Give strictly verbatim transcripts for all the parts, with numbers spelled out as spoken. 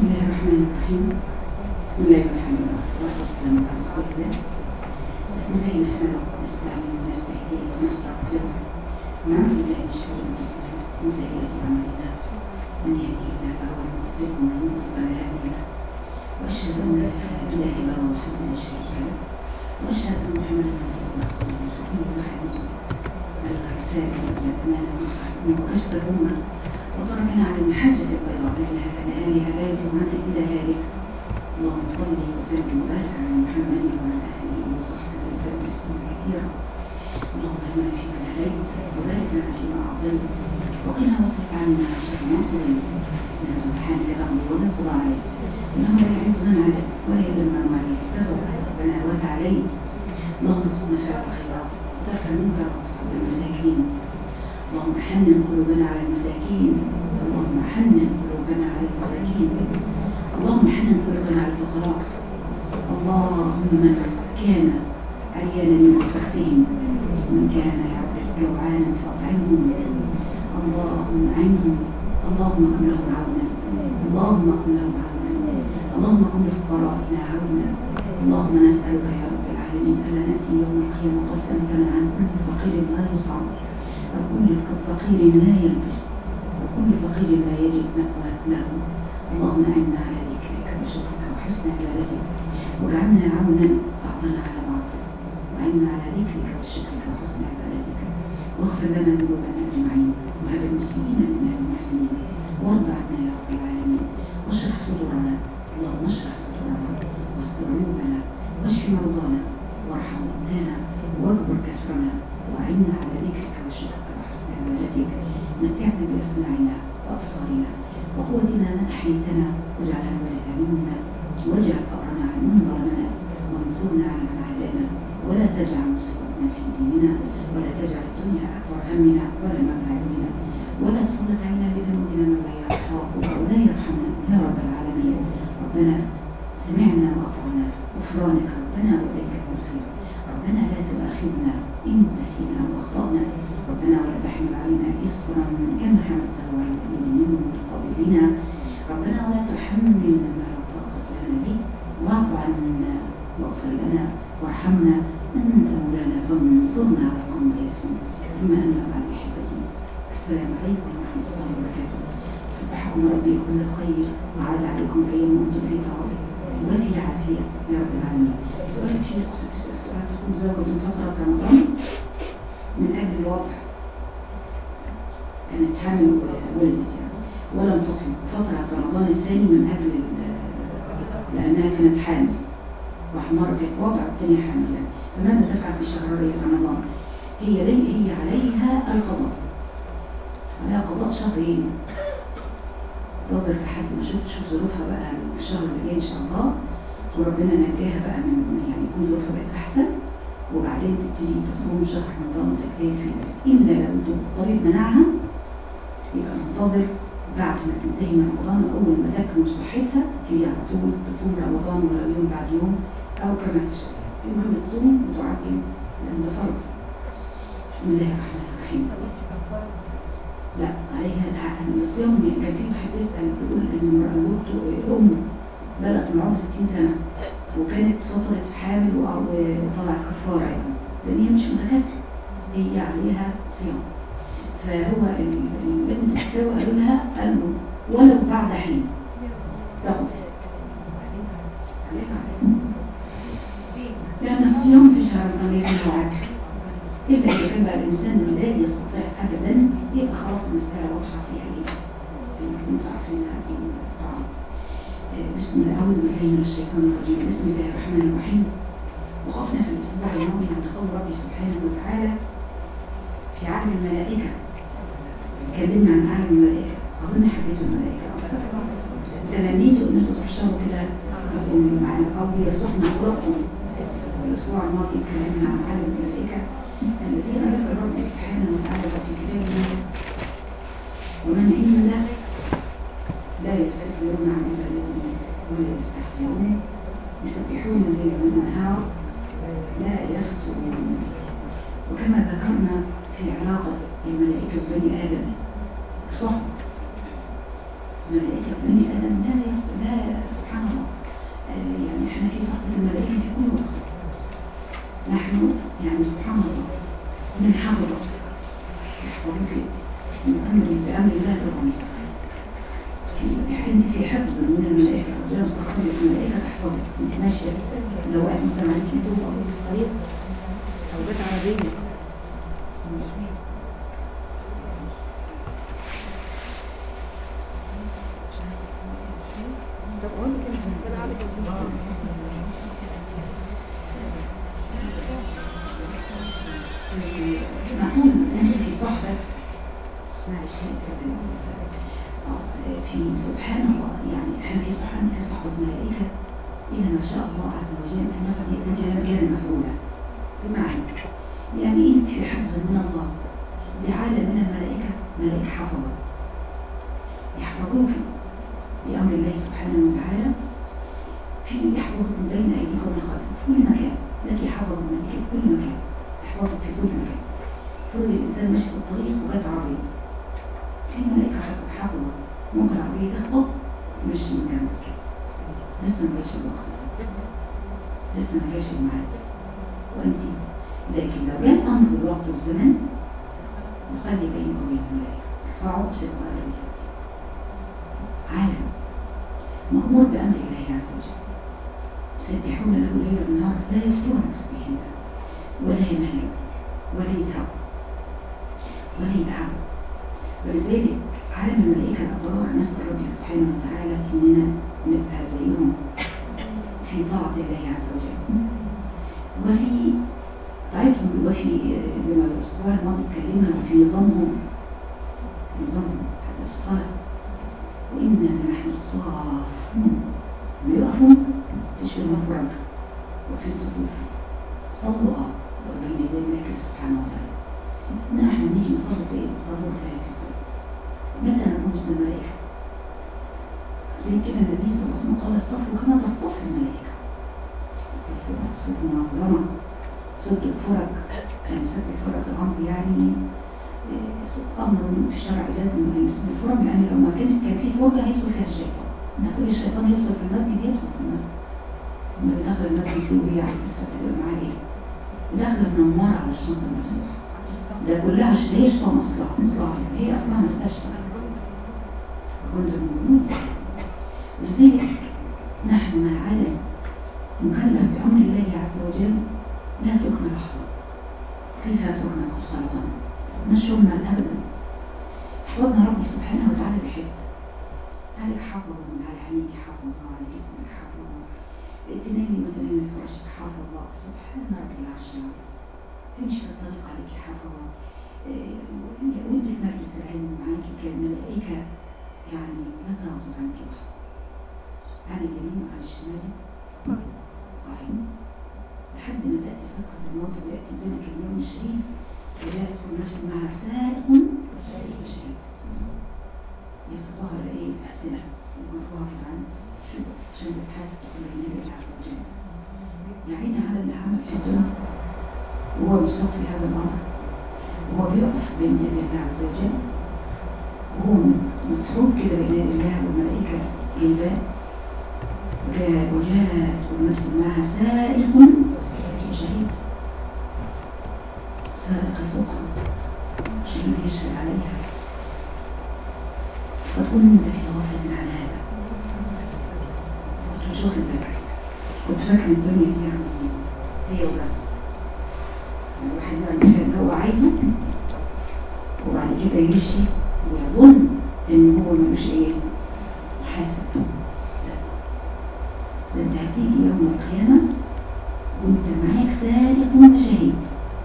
الله الرحمن الرحيم. بسم الله والحمد لله والصلاة والسلام على رسول الله. بسم الله نحمده ونستعين ونستهديه ونستغفره ونعوذ بالله من شرور أنفسنا ومن سيئات أعمالنا. من يهده الله فهو المهتد ومن يضلل فلا هادي له. وأشهد أن لا إله إلا الله وحده لا شريك له. وأشهد أن محمدا عبده ورسوله سيد وحبيبه بلغ رسالة وأمانة ونصحنا وكشف الأمة وتركنا على المحجة البيضاء ليلها كنهارها لا يزيغ عنها إلا هالك. اللهم صل وسلم وبارك على محمد وعلى آله وصحبه وسلم تسليما كثيرا. اللهم اهدنا فيمن هديت وبارك لنا فيما أعطيت وقنا واصرف عنا شر ما قضيت. إنه سبحانك لا مضل ولا يقضى عليك. إنه لا يعز من عادت ولا يذل من واليت تبارك ربنا وتعاليت. اللهم ارزقنا فعل الخيرات وترك المنكرات والمساكين. اللهم حنن قلوبنا على المساكين. اللهم حنن قلوبنا على المساكين. اللهم حنن قلوبنا على الفقراء. اللهم من كان عريانا من فاكسهم ومن كان جوعانا فاطعمهم. اللهم اعنهم. اللهم كن لهم عونا. اللهم كن لهم عونا. اللهم كن لفقرائنا عونا. اللهم نسألك يا رب العالمين ألا نأتي يوم القيامة قد سألتنا عن كل فقير لا يطعم وكل فقير لا يلبس وكل فقير لا يجد مأوى له. اللهم أعنا على ذكرك وشكرك وحسن عبادتك واجعلنا عونا بعضنا على بعض. وأعنا على ذكرك وشكرك وحسن عبادتك واغفر لنا ذنوبنا أجمعين وهب المسلمين منا المحسنين وارض عنا يا رب العالمين. واشرح صدورنا. اللهم اشرح صدورنا واستر عيوبنا واشف مرضانا وارحم موتانا واكبر كسرنا وأعنا على ذكرك وشكرك وحسن عبادتك. متعنا بأسماعنا وأبصارنا وقوتنا ما أحييتنا واجعلها الوارث منا واجعل فقرنا على من ظلمنا وانصرنا على من عادانا ولا تجعل مصيبتنا في ديننا ولا تجعل الدنيا أكبر همنا ولا مبلغ علمنا ولا تسلط علينا بذنوبنا من لا يخافك ولا يرحمنا يا رب العالمين. ربنا سمعنا وأطعنا غفرانك ربنا وإليك المصير. ربنا لا تؤاخذنا إن نسينا واخطأنا. ربنا ولا تحمل علينا إصرا كما حملته على الذين من قبلنا. ربنا ولا تحملنا ما لا طاقة لنا به واعف عنا واغفر لنا وارحمنا أنت مولانا فانصرنا على القوم الكافرين. ثم أما بعد أحبتي، السلام عليكم ورحمة الله وبركاته. صبحكم ربي كل خير وعاد عليكم أيام وأنتم في طاعته وفي عافية يا رب العالمين. سؤال في أختي تسأل سؤال تكون زوجة فترة رمضان من أجل الوضع، كانت حامل وولدت يعني ولم تصل فترة رمضان الثاني من أجل لأنها كانت حامل وحمارة كانت وضع الدنيا حاملة. فماذا تفعل في شهر رمضان؟ هي لي هي عليها القضاء، عليها قضاء شهرين. نظر لحد ما شوف شوف ظروفها بقى الشهر اللي جاي إن شاء الله وربنا نجاها بقى من يعني يكون ظروفها بقت أحسن وبعدين تبتدي تصوم شهر رمضان وتجتهد فيه. إلا لو الطبيب منعها يبقى منتظر بعد ما تنتهي من رمضان وأول ما تكمل صحتها تبتدي على طول تصوم رمضان ولو يوم بعد يوم أو كما تشاء. المهم تصوم وتعجل لأن ده فرض. بسم الله الرحمن الرحيم. لا عليها الصيام. كان في واحد بيسأل بيقول إن زوجته أمه بلغت من عمر ستين سنة وكانت فترة حامل وطلعت كفارة يعني لأن هي مش متكاسلة، هي عليها صيام. فهو الابن الفتاوى قالوا لها قالوا ولو بعد حين تقضي عليها لأن الصيام في شهر رمضان ليس له عدل إلا إذا كان بقى الإنسان لا يستطيع أبدا يبقى خلاص المسألة واضحة فيها إيه؟ أنتم عارفين هذه الطعام. بسم الله أعوذ بالله من الشيطان الرجيم. بسم الله الرحمن الرحيم. وقفنا في الأسبوع الماضي عند قول ربي سبحانه وتعالى في عالم الملائكة. اتكلمنا عن عالم الملائكة، أظن حبيتوا الملائكة أكثر. تمنيتوا إن أنتوا تحشروا كده معنا أو يرزقنا قرآن. الأسبوع الماضي اتكلمنا عن عالم الملائكة الذين ذكر ربي سبحانه وتعالى في كتابه ومن عنده لا يستكبرون عن عبادته ولا يستحسنون يسبحون الليل والنهار لا يفترون. وكما ذكرنا في علاقة الملائكة بني آدم صح ملائكة بني آدم لا لا في حفظ من الملائكة، ربنا مستخدم الملائكة تحفظك انت ماشية. لو واحد مثلا عليك يدوب أو في الطريق أو جت عربية نقول أن في صحبة معلش في سبحان الله، يعني احنا في سبحان في صحبة ملائكة إلى ما شاء الله عز وجل أن نقضي أجل مجال مفعولة. بمعنى يعني إيه في حفظ من الله لعالم من الملائكة، ملائكة حفظة يحفظوك بأمر الله سبحانه وتعالى، في يحفظك بين أيديكم ومن خلفكم في كل مكان. لك حفظ الملائكة في كل مكان، تحفظك في كل مكان. فرض الإنسان ماشي في الطريق وجات عربية، الملائكة حافظة، ممكن عربية تخبط تمشي من جنبك، لسه ما جاش الوقت، لسه ما جاش الميعاد وأنت. لكن لو جاء الأمر بالوقت والزمن نخلي بينك وبين الملائكة، ارفعوا شيطان الرياض. عالم مأمور بأمر الله عز وجل، يسبحون له الليل والنهار لا يفترون تسبيحهم ولا يملون ولا يزهقوا ولا يتعبوا. ولذلك عالم الملائكة الأبرار نسأل ربي سبحانه وتعالى إننا نبقى زيهم في طاعة الله عز وجل، وفي طاعتهم، وفي زي ما الأسبوع الماضي اتكلمنا في نظامهم نظامهم حتى في الصلاة. وإننا نحن الصافون بيقفوا مش في المفرج وفي الصفوف، صلوا اه وبين يدي الله سبحانه وتعالى. نحن نيجي نصلي في الطابور لا يفكر متى نطمس الملائكة زي كده. النبي صلى الله عليه وسلم قال اصطفوا كما تصطف الملائكة، اصطفوا صوت منظمة، صوت الفرج. كان سد الفرج الأمر يعني أمر في الشرع لازم يسد الفرج، لأن لو ما كانش كان في فرجة هيدخل فيها الشيطان. ما كل الشيطان يدخل في المسجد يدخل في المسجد. لما بيدخل المسجد دي وهي عايزة تسأل بتبقى معاه إيه؟ داخلة منورة على الشنطة المفتوحة، ده كلها هي شيطان أصلها مصلحة، هي أصلها نفسها شيطان. كنت موجود. لذلك نحن مع عالم مكلف بأمر الله عز وجل لا تكمل لحظة. كيف لا تكمل خلقا؟ مش يكمل أبدا. حفظنا ربي سبحانه وتعالى بحب. عليك حافظا على عينيك، حافظا على جسمك، حافظا تنامي وتنامي في فراشك، حافظا سبحان ربي العرش العظيم. تمشي في الطريق عليك حافظا، وانت في مجلس العلم معاك كالملائكة يعني لا تغضب عنك لحظة. عن اليمين وعن الشمال قاعد لحد ما تأتي سكرة الموت ويأتي ذلك اليوم الشهيد ولا يدخل نفس معها سائق وشهيد. يصبها لأيه الأحسنة ومرفوها كده عنه شو عشان تتحاسب تقول النبي عز وجل. يعين على اللي عمل في الدنيا وهو بيصفي هذا الأمر، وهو بيقف بين يدي الله عز وجل، وهو مسحوب كده بين يدي الله والملائكة جلبان. وجاءت والنفس معها سائق وشهيد. سائق سوقها شهيد يشهد عليها. فتقول انت في غفلة عن هذا، مش واخد بالك، كنت فاكر الدنيا دي يعني هي وبس. الواحد يعمل اللي هو عايزه وبعد كده يمشي ويظن ان هو ملوش ايه محاسب. لا، ده انت هتيجي يوم القيامة وانت معاك سائق وشهيد.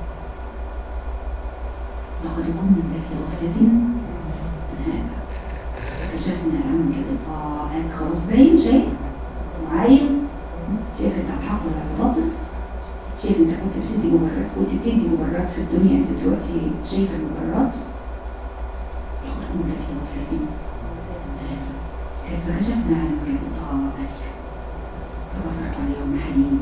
لقد كنت في غفلة من هذا كشفنا عنك غطاءك. خلاص باين، شايف وعاين، شايف انت على الحق ولا على الباطل، شايف انت كنت بتدي مبررات، كنت بتدي مبررات في الدنيا، انت دلوقتي شايف المبررات. لقد كنت في غفلة من هذا كيف كشفنا عنك غطاءك فبصرك اليوم حديد.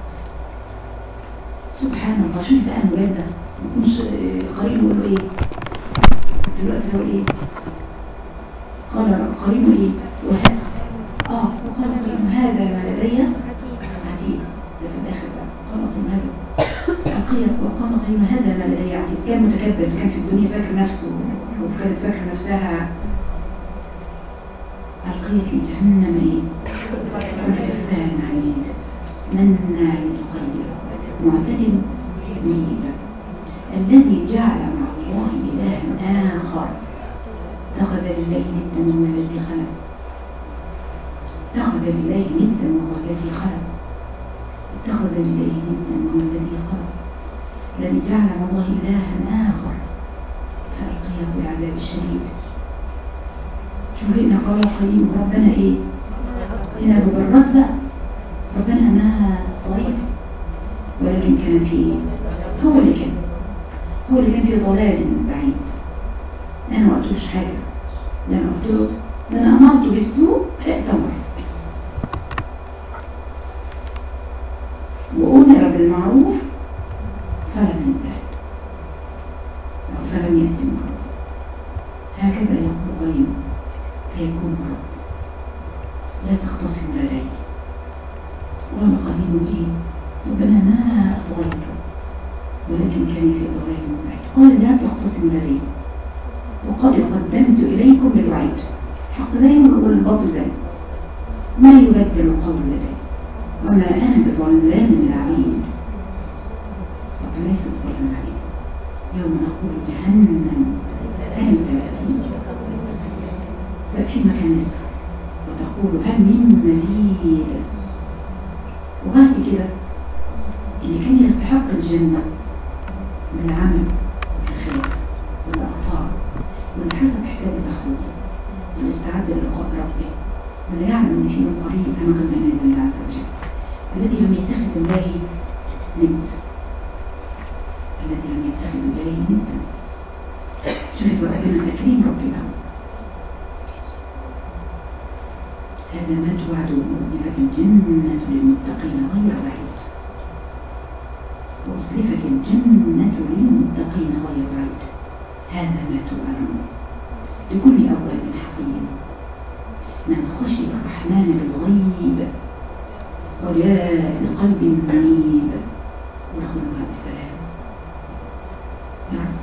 سبحان الله. شوف بقى الولاد ده مش قريب يقولوا ايه دلوقتي؟ يقول ايه؟ قال قريب ايه؟ وهذا اه وقال قريب هذا ما لدي عتيد. ده في الاخر بقى قال قريب هذا القيم، وقال قريب هذا ما لدي عتيد. كان متكبر، كان في الدنيا فاكر نفسه وكانت فاكر نفسها ألقي في جهنم إيه؟ كفار عنيد مناع للخير معتد مريب الذي جعل مع الله إلها آخر اتخذ لله ندا وهو الذي خلق اتخذ لله ندا وهو الذي خلق اتخذ لله ندا وهو الذي خلق الذي جعل مع الله إلها آخر فألقيه بالعذاب الشديد. شوفي إن قال القيم ربنا إيه؟ هنا مجرد لا ربنا ما طيب ولكن كان فيه هو اللي كان هو اللي كان في ضلال بعيد. أنا ما قلتلوش حاجة ده أنا قلت له ده أنا أمرته بالسوء فأتمر وأمر بالمعروف فلم ينتهي أو فلم يأتي المرض. هكذا يقول غيره فيكون مرض. لا تختصم لدي. قال قريب إيه؟ ربنا ما أطغيته ولكن كان في ضلال بعيد. قال لا تختصم لدي وقد قدمت إليكم بالوعيد. حق باين والباطل باين ما يبدل القول لدي وما أنا بظلام للعبيد. رب ليس بظلام العبيد. يوم نقول جهنم أين تأتي ففي مكان لسه وتقول هل من مزيد. وبعد كده اللي كان يستحق الجنة بالعمل والخير والأخطار واللي حسب حساب الأخذ والاستعد للقاء ربه ولا يعلم ان في يوم قريب كما قد بينا الله عز وجل الذي لم يتخذ الله ند الذي لم يتخذ الله ندا. شوفوا ربنا تكريم ربنا. هذا ما توعدون وأزلفت الجنة للمتقين غير بعيد. وأزلفت الجنة للمتقين غير بعيد. هذا ما توعدون لكل أواب حقير من خشي الرحمن بالغيب وجاء بقلب منيب ودخلوها بسلام. يا رب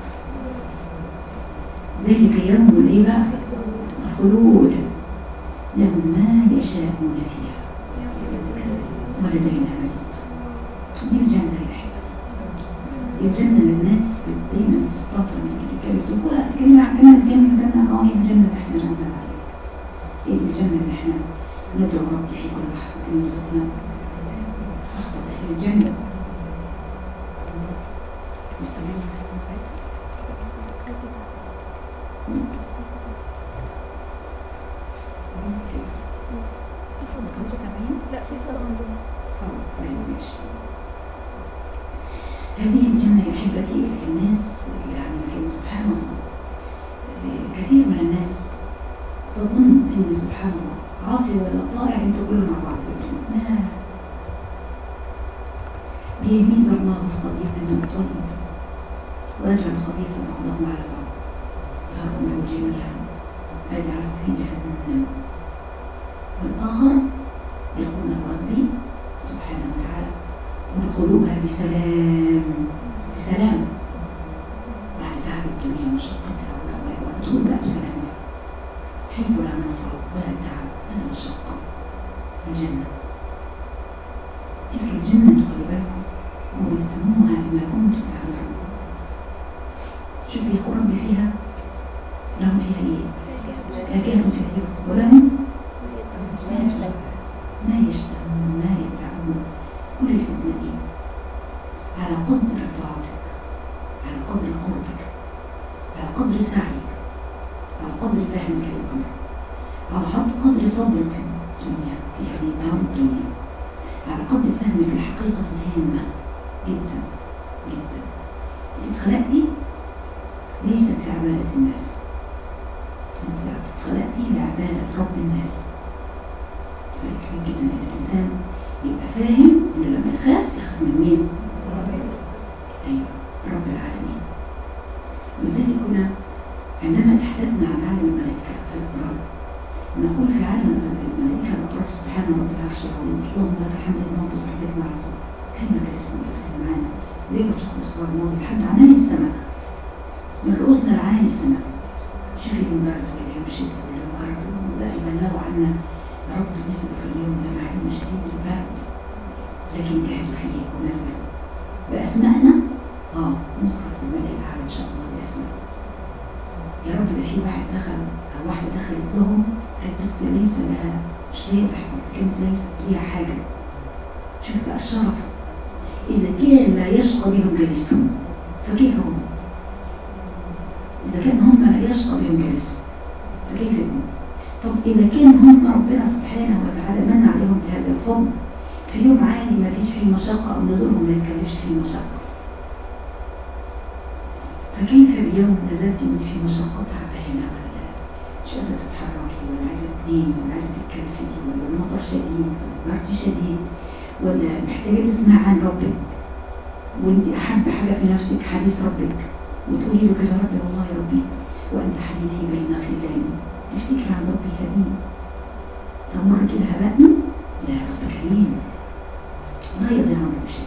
ذلك يوم الإباء الخلود لهم ما يشاءون فيها ولدينا مزيد. دي الجنة يا أحبتي. دي الجنة للناس دايما تستطر من الكلمة تقول أتكلم عن كلمة الجنة الجنة اه هي الجنة اللي احنا نزل عليها. هي دي الجنة اللي احنا ندعو ربي في كل لحظة أن يرزقنا صحبة أهل الجنة. مستمعين معاكم ساعتها؟ في صدق مستمعين؟ لا في صدق عندنا صدق. طيب ماشي. هذه الجنة يا أحبتي الناس يعني كان سبحان الله كثير من الناس تظن أن سبحان الله عاصي ولا طائع أنتوا كلهم مع بعض في الجنة. لا ليميز الله الخبيث من الطيب ويجعل الخبيث بعضه على بعض فهؤلاء جميعا فيجعل في جهنم. والآخر يقول ربي سبحانه وتعالى ادخلوها بسلام بسلام بعد تعب الدنيا ومشقتها وادخلوا بقى بسلام حيث لا نصب ولا تعب ولا مشقة. الجنة تلك الجنة خلي بالكم ورثتموها بما كنتم تعملون. شوفي يقول ربي فيها لهم فيها ايه؟ فاكهة كثيرة ولهم ما يشتهون ما يدعون. كل اللي تتنقيه على قدر طاعتك على قدر قربك على قدر سعيك على قدر فهمك للأمر على قدر صبرك في الدنيا في هذه الدار الدنيا على قدر فهمك لحقيقة هامة جدا جدا. انت اتخلقتي ليست لعبادة الناس، انت اتخلقتي لعبادة رب الناس. فرق جدا ان الانسان يبقى فاهم انه لما يخاف يخاف من مين؟ ايوه رب العالمين. ولذلك كنا عندما تحدثنا عن عالم الملائكه الابرار نقول في عالم الملائكه الابرار سبحان رب العرش العظيم اللهم لك الحمد لله بصحبتنا على طول كلمه الاسم والتسليم معانا زي ما تقول الصلاه الماضي لحد عنان السماء من رؤوسنا لعنان السماء. شوفي المبارك واليوم الشتاء واليوم الغرب لا اله بلغوا عنا رب نزلوا في اليوم ده مع علم شديد البرد، لكن جهدوا فيه ونزلوا بأسمائنا. اه نذكر في الملأ الأعلى إن شاء الله بأسماء. يا رب ده في واحد دخل أو واحدة دخلت لهم قالت بس ليس لها، مش هي تحكي كلمة ليست ليها حاجة. شوف بقى الشرف، إذا كان لا يشقى بهم جلسهم فكيف هم؟ إذا كان هم لا يشقى بهم جلسهم فكيف هم؟ طب إذا كان هم ربنا سبحانه وتعالى من عليهم بهذا الفضل في يوم عادي ما فيش فيه مشقة أو نزولهم ما يتكلفش فيه مشقة، فكيف بيوم نزلت انت في مشقة تعبانة ولا مش قادرة تتحركي ولا عايزة تنامي ولا عايزة تتكلفتي ولا المطر شديد ولا البرد شديد ولا محتاجة تسمع عن ربك وانت أحب حاجة في نفسك حديث ربك وتقولي له كده ربي والله يا ربي وأنت حديثي بين خلاني، تفتكر عن ربي هدين تمر كده هبقني؟ لا رب كريم لا يضيع عنه شيء.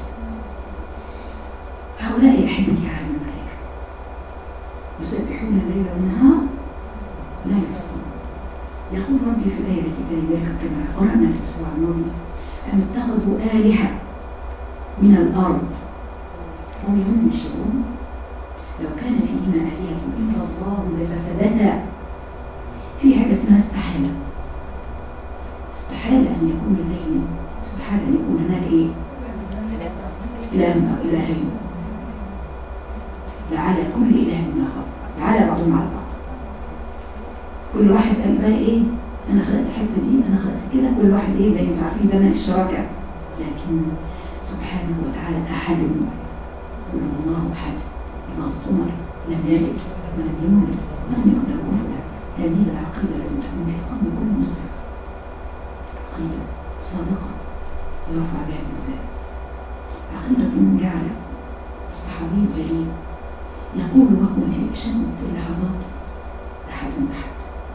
هؤلاء يا أحبتي عالم الملائكة يسبحون الليل والنهار لا يفترون. يقول ربي في الآية التي تلي ذلك كما قرأنا في الأسبوع الماضي أم اتخذوا آلهة من الأرض هم ينشرون لو كان فيهما آلهة إلا الله لفسدتا. في حاجة اسمها استحالة، استحالة أن يكون الليل، استحالة أن يكون هناك إيه؟ إله أو إلهين، لعلى كل إله من آخر، تعالى بعضهم على بعض. كل واحد قال بقى إيه؟ أنا خلقت الحتة دي، أنا خلقت كده، كل واحد إيه زي ما أنتم عارفين زمان الشراكة. لكن سبحانه وتعالى أحد قل الله أحد الله الصمد لم يلد ولم يولد ولم يكن له كفوا. هذه العقيدة لازم تكون في قلب كل مسلم، عقيدة صادقة يرفع بها الإنسان. عقيدة جعل الصحابي الجليل يقول وهو في شدة اللحظات أحد أحد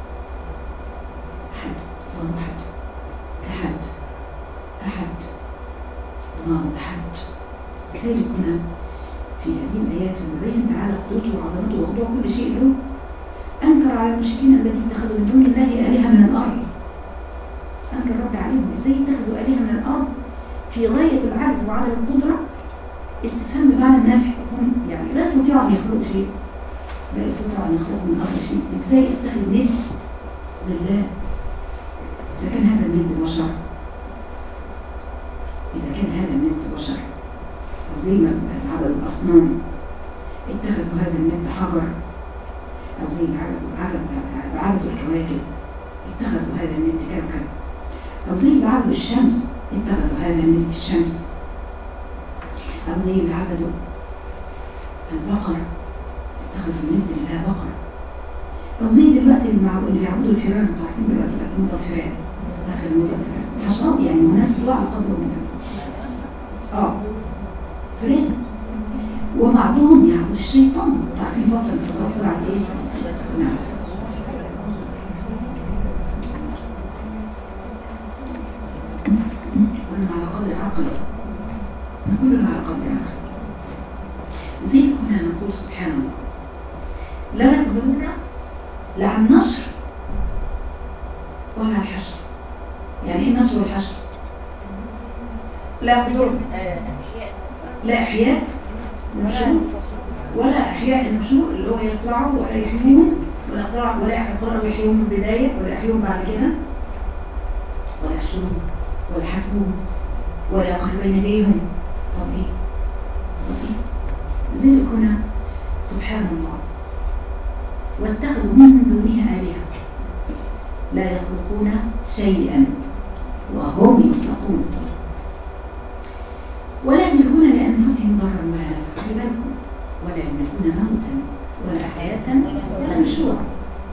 أحد الله أحد أحد أحد الله أحد. لذلك هنا في هذه الآيات يبين تعالى قدرته وعظمته وخضوع كل شيء له. أنكر على المشركين الذين اتخذوا من دون الله آلهة من الأرض، أنكر رب عليهم إزاي اتخذوا آلهة من الأرض في غاية العجز وعدم القدرة. استفهام بمعنى النافع، يعني لا يستطيع أن يخلق شيء، لا يستطيع أن يخلق من أرض شيء، إزاي اتخذ ند لله؟ إذا كان هذا الند بشر، إذا كان هذا الند بشر أو زي ما عبدوا الأصنام اتخذوا هذا الند حجر، أو زي عبدوا الكواكب اتخذوا هذا الند كوكب، أو زي اللي عبدوا الشمس اتخذوا هذا الند الشمس، أو زي اللي عبدوا البقر اتخذوا الند لله بقر، أو زي دلوقتي اللي بيعبدوا الفيران. عارفين دلوقتي بقت موضة فيران، آخر موضة فيران حشرات يعني وناس طلع على قدر منها اه فيران. وبعضهم يعبد الشيطان. عارفين بطل الفطر على ايه؟ نعم. قلنا على قدر عقل، كلنا على قدر عقل. زي كنا نقول سبحان الله لا نقدرون لا على النشر ولا على الحشر. يعني ايه النشر والحشر؟ لا يقدرون لا احياء النشور ولا احياء النشور اللي هو يطلعوا ولا يحيوهم ولا يطلعوا ولا يقدروا يحيوهم من البدايه ولا يحيوهم بعد كده ولا يحشرهم ولا يحاسبوهم ولا يقفوا بين يديهم. طب ايه؟ طب ايه؟ زي كنا سبحان الله واتخذوا من دونها آلهة لا يخلقون شيئا وهم يخلقون ولا يملكون لأنفسهم ضرا ولا نفعا. خلي بالكم، ولا يملكون موتا ولا حياة ولا نشورا.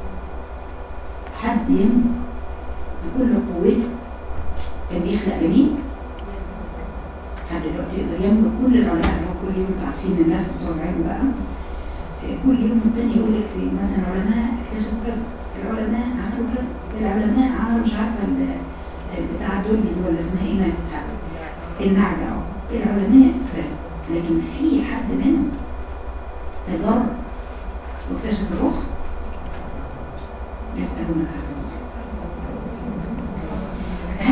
حد يملك بكل قوته كان بيخلق جميل؟ حد دلوقتي يقدر يملك كل العلماء؟ كل يوم عارفين الناس بتوع العلم بقى كل يوم التاني يقول لك في مثلا علماء اكتشفوا كذا، العلماء عملوا كذا، العلماء عملوا مش عارفه بتاع الدنيا دي ولا اسمها ايه النعجه اهو العلماء. لكن في حد منهم تجرب واكتشف الروح؟ يسألونك عن الروح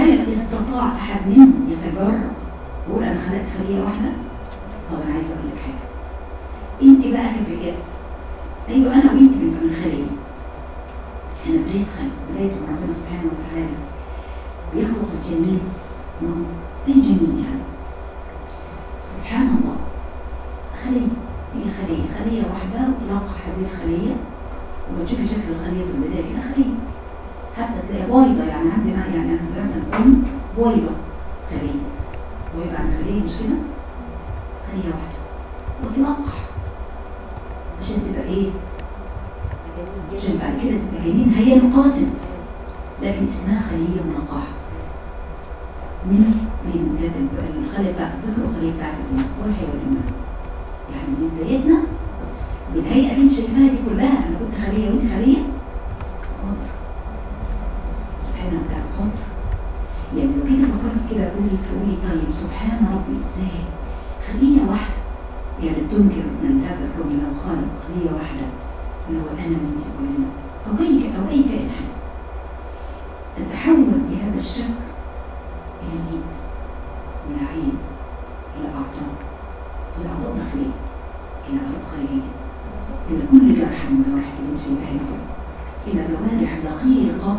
هل استطاع أحد منهم يتجرأ يقول أنا خلقت خلية واحدة؟ طب أنا عايزة أقول لك حاجة. أنت بقى كبرياء، أيوه أنا وأنت بنبقى من خلية. إحنا بداية خلق، بداية ربنا سبحانه وتعالى بيخلق الجنين من الجنين يعني. سبحان الله، خلية هي خلية خلية واحدة وتلاقى هذه الخلية وتشوفي شكل الخلية في البداية كده خلية، حتى تلاقي بويضة. يعني عندنا يعني أنا مثلا أم بويضة خلية، بويضة عن خلية مش كده؟ خلية واحدة وتلقح عشان تبقى إيه؟ عشان بعد كده تبقى جنين هينقسم، لكن اسمها خلية منقحة من من ولاد الخلية بتاعت الذكر والخلية بتاعت الأنثى والحيوان والجمال. يعني من بدايتنا بالهيئة اللي انت شايفاها دي كلها، أنا كنت خلية وأنت خلية خضر. سبحانه وتعالى خضر. يعني لو كده فكرت كده تقولي تقولي طيب سبحان ربي ازاي خلية واحدة يعني تنكر من هذا الكون لو خالق خلية واحدة اللي هو أنا وأنت كلنا أو أي أو أي كائن حي تتحول بهذا الشكل إلى الإيد إلى عين إلى أعضاء إلى أعضاء داخلية إلى أعضاء خارجية إلى كل جرح من جوارح اللي شايفاها إلى جوارح دقيقة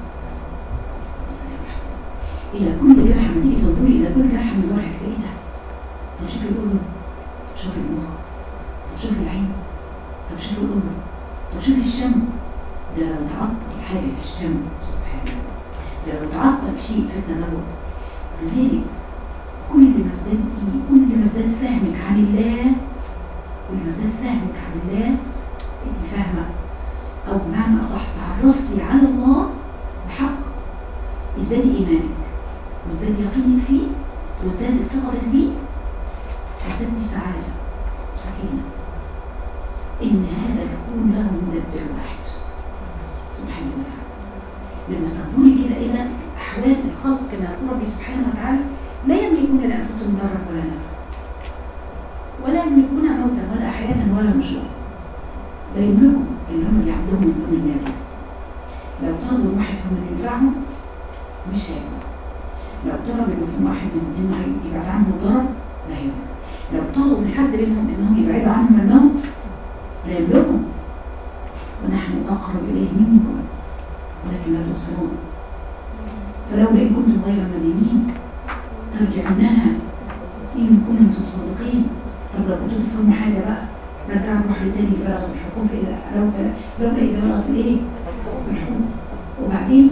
إلى كل جرح لما تيجي تنظري إلى كل جرح من جوارح تلاقيها. طب شوفي الأذن، طب شوفي المخ، طب شوفي العين، طب شوفي الأذن، طب شوفي الشم. ده لو تعطل حاجة في الشم سبحان الله، ده لو تعطل شيء في التنوع. لذلك كل ما ازداد كل ما ازداد فهمك عن الله، كل ما ازداد فهمك عن الله انت فاهمة، أو بمعنى أصح تعرفتي على الله بحق، ازداد إيمانك وازداد يقينك فيه وازدادت ثقتك بيه، وازداد سعادة وسكينة. إن هذا الكون له مدبر واحد سبحانه وتعالى. لما تنظري كده إلى أحوال الخلق كما يقول ربي سبحانه وتعالى لا يملكون لأنفسهم ضرا ولا نفعا ولا يملكون موتا ولا حياة ولا نشورا. لا يملكوا اللي هم بيعملوهم من دون الله. لو طلبوا واحد فيهم اللي ينفعهم مش هيبقى. لو طلب من واحد منهم انه يبعد عنه الضرر لا يملك. لو طلبوا من حد منهم انه يبعد عنهم الموت لا يملكهم. ونحن اقرب اليه منكم ولكن لا تبصرون. فلولا ان كنتم غير مدينين ترجعونها ان كنتم صادقين. طب لو كنتوا تفهموا حاجه بقى رجعوا الروح لتاني بلغ الحكم فاذا لولا اذا بلغت الايه؟ الحكم. وبعدين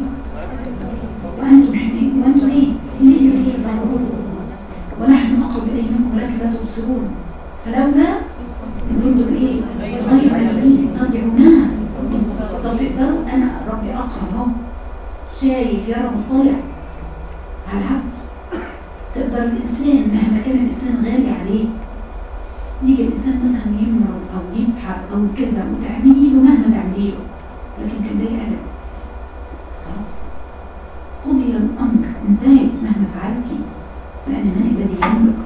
وأنتم حنين وأنتم إيه؟ حنين إليه تنظرون ونحن أقرب إليه منكم ولكن لا تبصرون. فلولا إن كنتم إيه؟ غير مدينين ترجعونها. طب تقدروا أنا ربي أقرب أهو شايف يرى مطلع على العبد. تقدر الإنسان مهما كان الإنسان غالي عليه يجي الإنسان مثلا يمرض أو يتعب أو كذا وتعملي له مهما تعملي له لكن كان ده أدب. خلاص قضي الأمر انتهت مهما فعلتي لأن من الذي يملك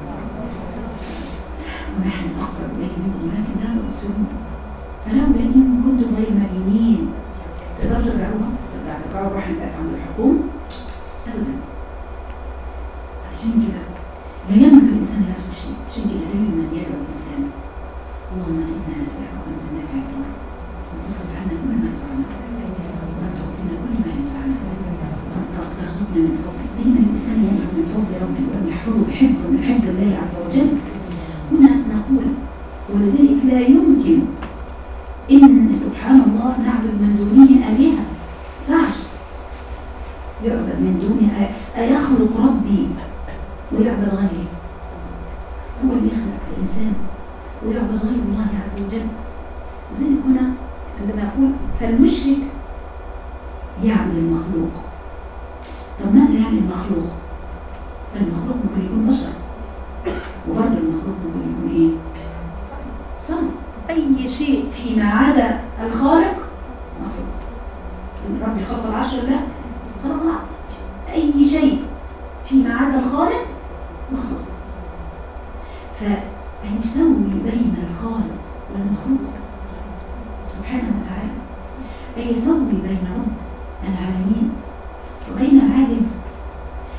ونحن أقرب إليه منكم ولكن لا تبصرون. فلولا إن كنتم غير مدينين تقدروا ترجعوها ترجعوا الروح اللي بقت عند الحكومة أبدا. عشان كده لا يملك الإنسان نفس الشيء. عشان كده دايما يدعو الإنسان اللهم إنا نسألك وأنت النافع الضار وتصرف عنا كل ما ينفعنا وأن تعطينا كل ما ينفعنا وأن ترزقنا من فضلك. دايما الإنسان يدعو من فضل ربه وأن يحفظه بحفظ من حفظ الله عز وجل. هنا نقول ولذلك لا يمكن إن سبحان الله نعبد من دونه آلهة. فعش يعبد من دونه أيخلق ربي ويعبد غيره؟ هو اللي يخلق الإنسان ويعبد غير الله عز وجل. لذلك هنا عندما يقول فالمشرك يعبد المخلوق. طب ماذا يعني المخلوق؟ المخلوق ممكن يكون بشر وبرضه المخلوق ممكن يكون ايه؟ صنم. اي شيء فيما عدا الخالق مخلوق. ربي خلق العرش ولا لا؟ خلق العرش. اي شيء فيما عدا الخالق مخلوق. فيسوي بين الخالق والمخلوق سبحانه وتعالى. أي يسوي بين رب العالمين وبين العاجز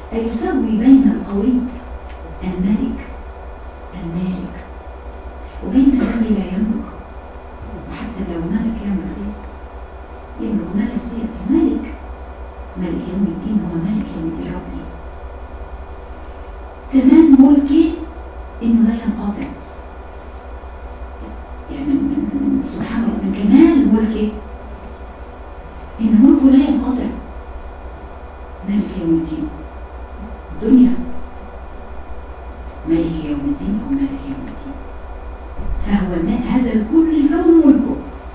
أيسوي بين القوي الملك المالك وبين الذي لا يملك؟ وحتى لو ملك يعمل ايه؟ يملك مال السيئة. مالك ملك يوم الدين، هو مالك يوم الدين ربي. كمان ملكي انه لا ينقطع، يعني من سبحان الله من كمال ملكه ان ملكه لا ينقطع. مالك يوم الدين الدنيا، مالك يوم الدين او مالك يوم الدين، فهو هذا الكل الكون ملكه،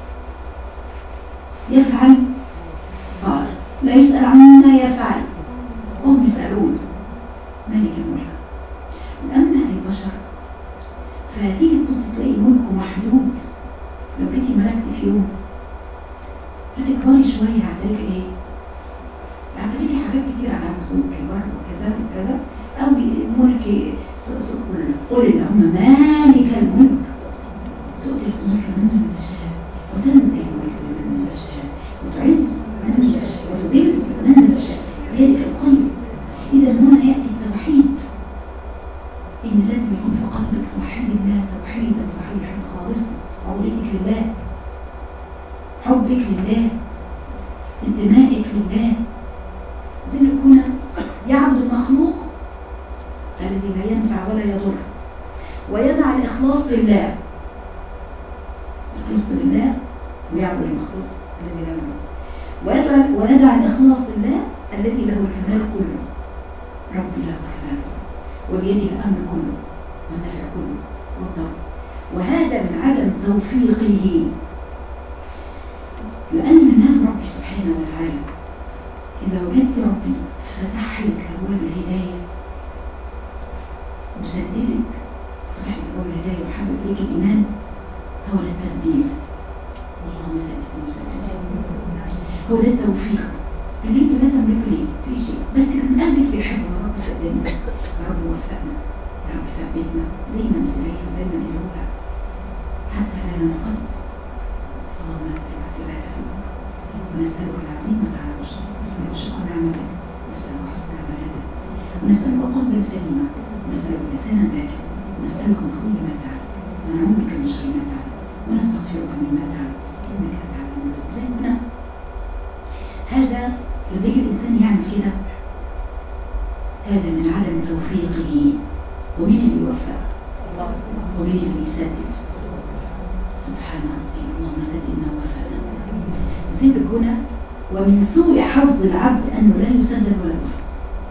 يفعل فعل لا يسأل عما يفعل هم يسألون. مالك الملك. أما البشر فتيجي تبص تلاقي ملكه محدود. لو جيتي ملكتي في يوم هتكبري شوية هتلاقي ايه؟ هتلاقي حاجات كتير على مصروف كبار وكذا وكذا. أو ملك قل اللهم مالك الملك تؤتي الملك من يشاء وتنزل الملك من يشاء وتعز من يشاء وتذل من يشاء ذلك الخير. إذا هنا يأتي التوحيد، إن لازم يكون في قلبك توحيد الله توحيدا صحيحا خالصا، عبوديتك لله، حبك لله، انتمائك لله. زي ما يكون يعبد المخلوق الذي لا ينفع ولا يضر، ويدع الإخلاص لله، الإخلاص لله ويعبد المخلوق الذي لا ينفع، ويدع الإخلاص لله الذي له الكمال كله. ربي له الكمال وبيده الأمر كله والنفع كله والضر، وهذا من عدم توفيقه. لأن من ربي سبحانه وتعالى إذا وجدت ربي فتح لك أبواب الهداية وسددك، فتح لك أبواب الهداية وحبب إليك الإيمان، هو ده التسديد. اللهم سدد وسدد، هو ده التوفيق اللي انت لا تملك ليه في شيء، بس من قلبك بيحبه. يا رب سددنا، يا رب وفقنا، يا رب ثبتنا دايما إليها دايما إليها حتى لا ننقلب. اللهم اتبع ثلاثة ونسألك العزيمة على الرشد، نسألك شكر نعمتك، نسألك حسن عبادتك، ونسألك قلبا سليما، ونسألك لسانا ذاكرا، ونسألك من كل ما تعلم، ونعوذ بك من شر ما تعلم، ونستغفرك مما تعلم إنك تعلم. زي هنا هذا لما يجي الإنسان يعمل كده هذا من عدم توفيقه. ومين اللي يوفق؟ ومين اللي بيسدد؟ سبحان ربي. اللهم سددنا ووفقنا. زي هنا ومن سوء حظ العبد أنه لا يسدد ولا يوفق،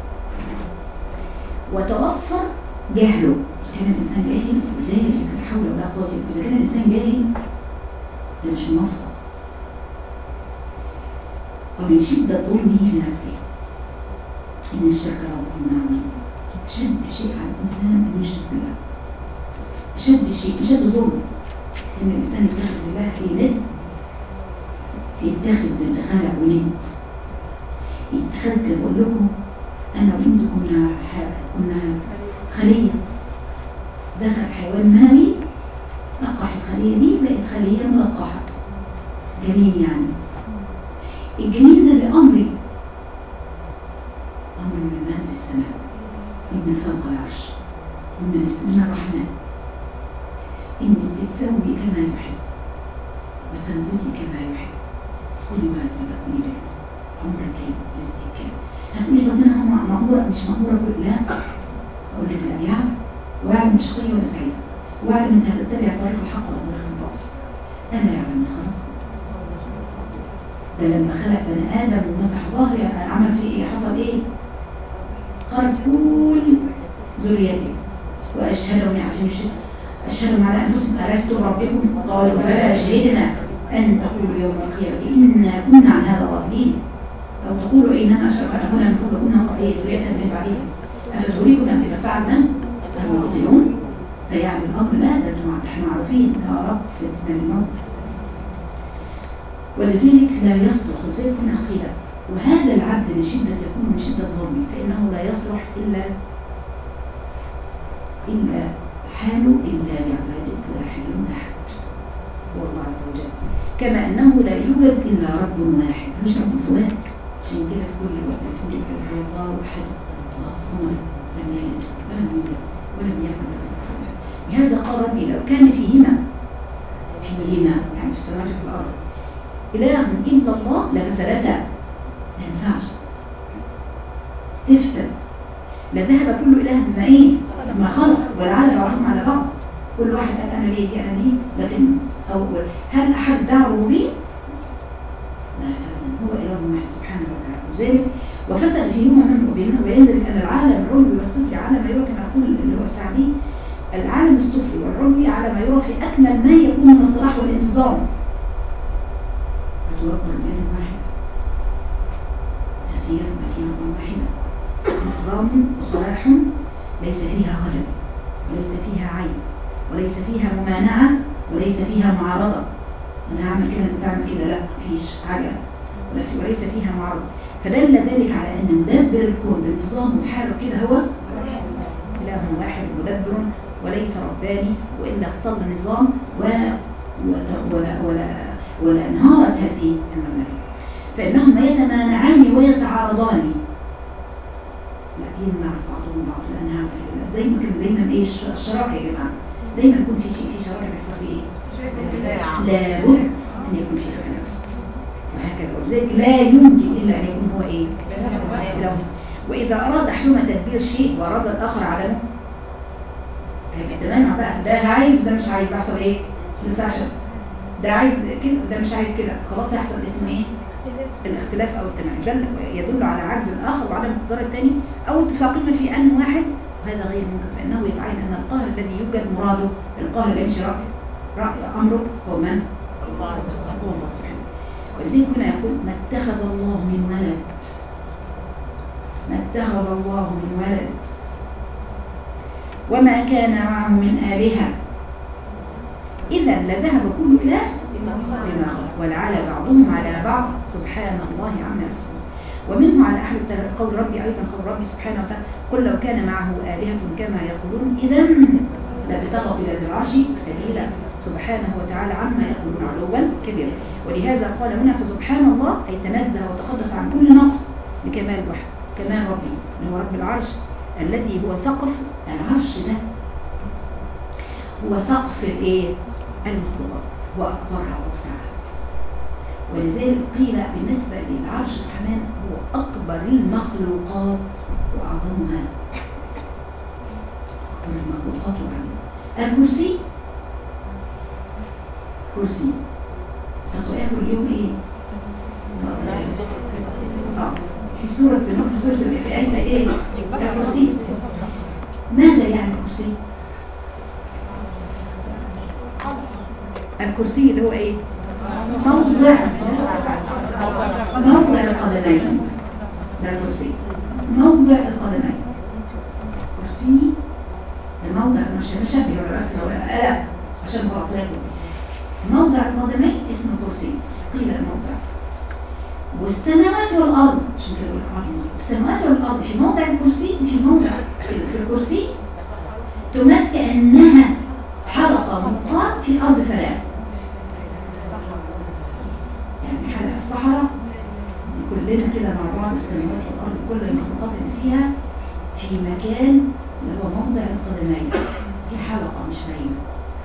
وتوفر جهله. إذا كان الإنسان جاهل ازاي لا حول ولا قوة إلا بالله. إذا كان الإنسان جاهل ده مش موفق. ومن شدة ظلمه لنفسه إن الشرك ظلم عظيم. شد شيء على الإنسان أن يشرك بالله، شد شيء شد ظلم إن الإنسان يتخذ بالله في ند، يتخذ بالخلع وند. يتخذ كده بقول لكم أنا وإنت كنا كنا خلية، دخل حيوان منوي لقح الخلية دي بقت خلية ملقحة جنين. يعني الجنين ده بأمري، أمر من من في السماء، من فوق العرش، من الرحمن، إن تتسوي كما يحب وتنبتي كما يحب. خذي بالك بقى كوني بيت عمرك كام رزقك كام. هتقولي طب أنا هم مأمورة مش مأمورة كل لا، أقول لك لا يعلم ويعلم مش شقية ولا سعيدة، ويعلم أنت هتتبع طريق الحق ولا طريق الباطل. أنا يعلم من خلق ده لما خلق بني آدم ومسح ظهري عمل فيه إيه؟ حصل إيه؟ خرج كل ذريته وأشهدهم عشان الشرك، أشهدهم على أنفسهم ألست ربكم؟ قالوا بلى شهدنا أن تقولوا يوم القيامة إنا كنا عن هذا غافلين، أو تقولوا إنما أشرك أبونا من قبل كنا قضية ذرية من بعدهم أفتريكنا بما فعل من؟ المبطلون. فيعني الأمر لا ده نحن معروفين يا رب سيدنا الموت. ولذلك لا يصلح وزي يكون عقيدة. وهذا العبد لشدة يكون من شدة ظلمه فإنه لا يصلح إلا إلا حاله إلا بعبادة واحد أحد هو الله عز وجل، كما أنه لا يوجد إلا رب واحد مش رب سواء. عشان كده في كل وقت تقول الله واحد الله الصمد لم يلد ولم يولد ولم يكن له كفوا احد. لهذا قال ربي لو كان فيهما فيهما يعني في السماوات وفي الارض اله الا الله لفسدتا، ما ينفعش تفسد، لذهب كل اله بما ايه؟ ما خلق، والعالم بعضهم على بعض، كل واحد قال انا ليه دي انا دي، لكن أو هل احد دعا ربوبيه؟ لا ابدا، هو اله واحد سبحانه وتعالى. وذلك وفسد فيهما من وبينهما، وينزل ان العالم العلوي والسفلي على ما يرى، كما يقول اللي هو السعدي العالم السفلي والعلوي على ما يرى في اكمل ما يكون من الصلاح والانتظام. فتوقع بين واحد تسير مسيرة واحدة، نظام وصلاح ليس فيها خلل وليس فيها عيب وليس فيها ممانعة وليس فيها معارضة، أنا هعمل كده أنت تعمل كده، لا مفيش حاجة ولا في وليس فيها معارضة. فدل ذلك على أن مدبر الكون بانتظام وحاله كده هو إله واحد مدبر وليس رباني، وإلا اختل النظام و ولا ولا ولا انهارت هذه المملكة. فإنهما يتمانعان ويتعارضان، لا يمنع بعضهم بعض، لأن هعمل كده دايما كده، دايما إيه الشراكة يا جماعة، دايما يكون في شيء في شراكة بيحصل فيه إيه؟ لابد أن يكون في اختلاف، وهكذا. ولذلك لا يمكن إلا أن يكون هو إيه؟ إله. وإذا أراد أحدهما تدبير شيء وأراد الآخر عدمه هيبقى تمام بقى، ده عايز وده مش عايز، بيحصل إيه؟ لسه عشان ده عايز كده وده مش عايز كده، خلاص هيحصل اسمه إيه؟ الاختلاف أو التناقض، يدل على عجز الآخر وعدم اقتدار الثاني أو اتفاقهما في أن واحد، وهذا غير ممكن. فإنه يتعين أن القاهر الذي يوجد مراده، القاهر اللي يمشي رأي رأي أمره هو من؟ الله سبحانه. ولذلك هنا يقول ما اتخذ الله من ولد، ما اتخذ الله من ولد وما كان معه من آلهة إذا لذهب كل إله بما خلق ولعلى بعضهم على بعض سبحان الله عما يصفون. ومنه على أهل قول ربي أيضا قول ربي سبحانه وتعالى قل لو كان معه آلهة كما يقولون إذا لابتغوا إلى العرش سبيلا سبحانه وتعالى عما يقولون علوا كبيرا. ولهذا قال هنا فسبحان الله أي تنزه وتقدس عن كل نقص بكمال وحده، كمال ربي اللي هو رب العرش الذي هو سقف العرش، ده هو سقف الايه؟ المخلوقات وأكبرها وأوسعها. ولذلك قيل بالنسبة للعرش الرحمن هو أكبر المخلوقات وأعظمها، أكبر المخلوقات وأعظمها. الكرسي كرسي تقرأه كل يوم إيه؟ آه في سورة في سورة في آية إيه؟ الكرسي. ماذا يعني الكرسي؟ الكرسي اللي هو إيه؟ موضع موضع القدمين، ده الكرسي موضع القدمين. كرسي الموضع مش مشابه ولا بس ولا لا عشان هو أطلاقه، موضع القدمين اسمه كرسي، قيل الموضع. والسماوات والأرض عشان كده بقول عظمة، السماوات والأرض في موضع الكرسي، في موضع في الكرسي تمثل كأنها حلقة مقاط في أرض فراغ، يعني حلقة الصحراء كلنا كده مع بعض، السماوات والأرض كل المخلوقات اللي فيها في مكان اللي هو موضع القدمين، في حلقة مش باينة.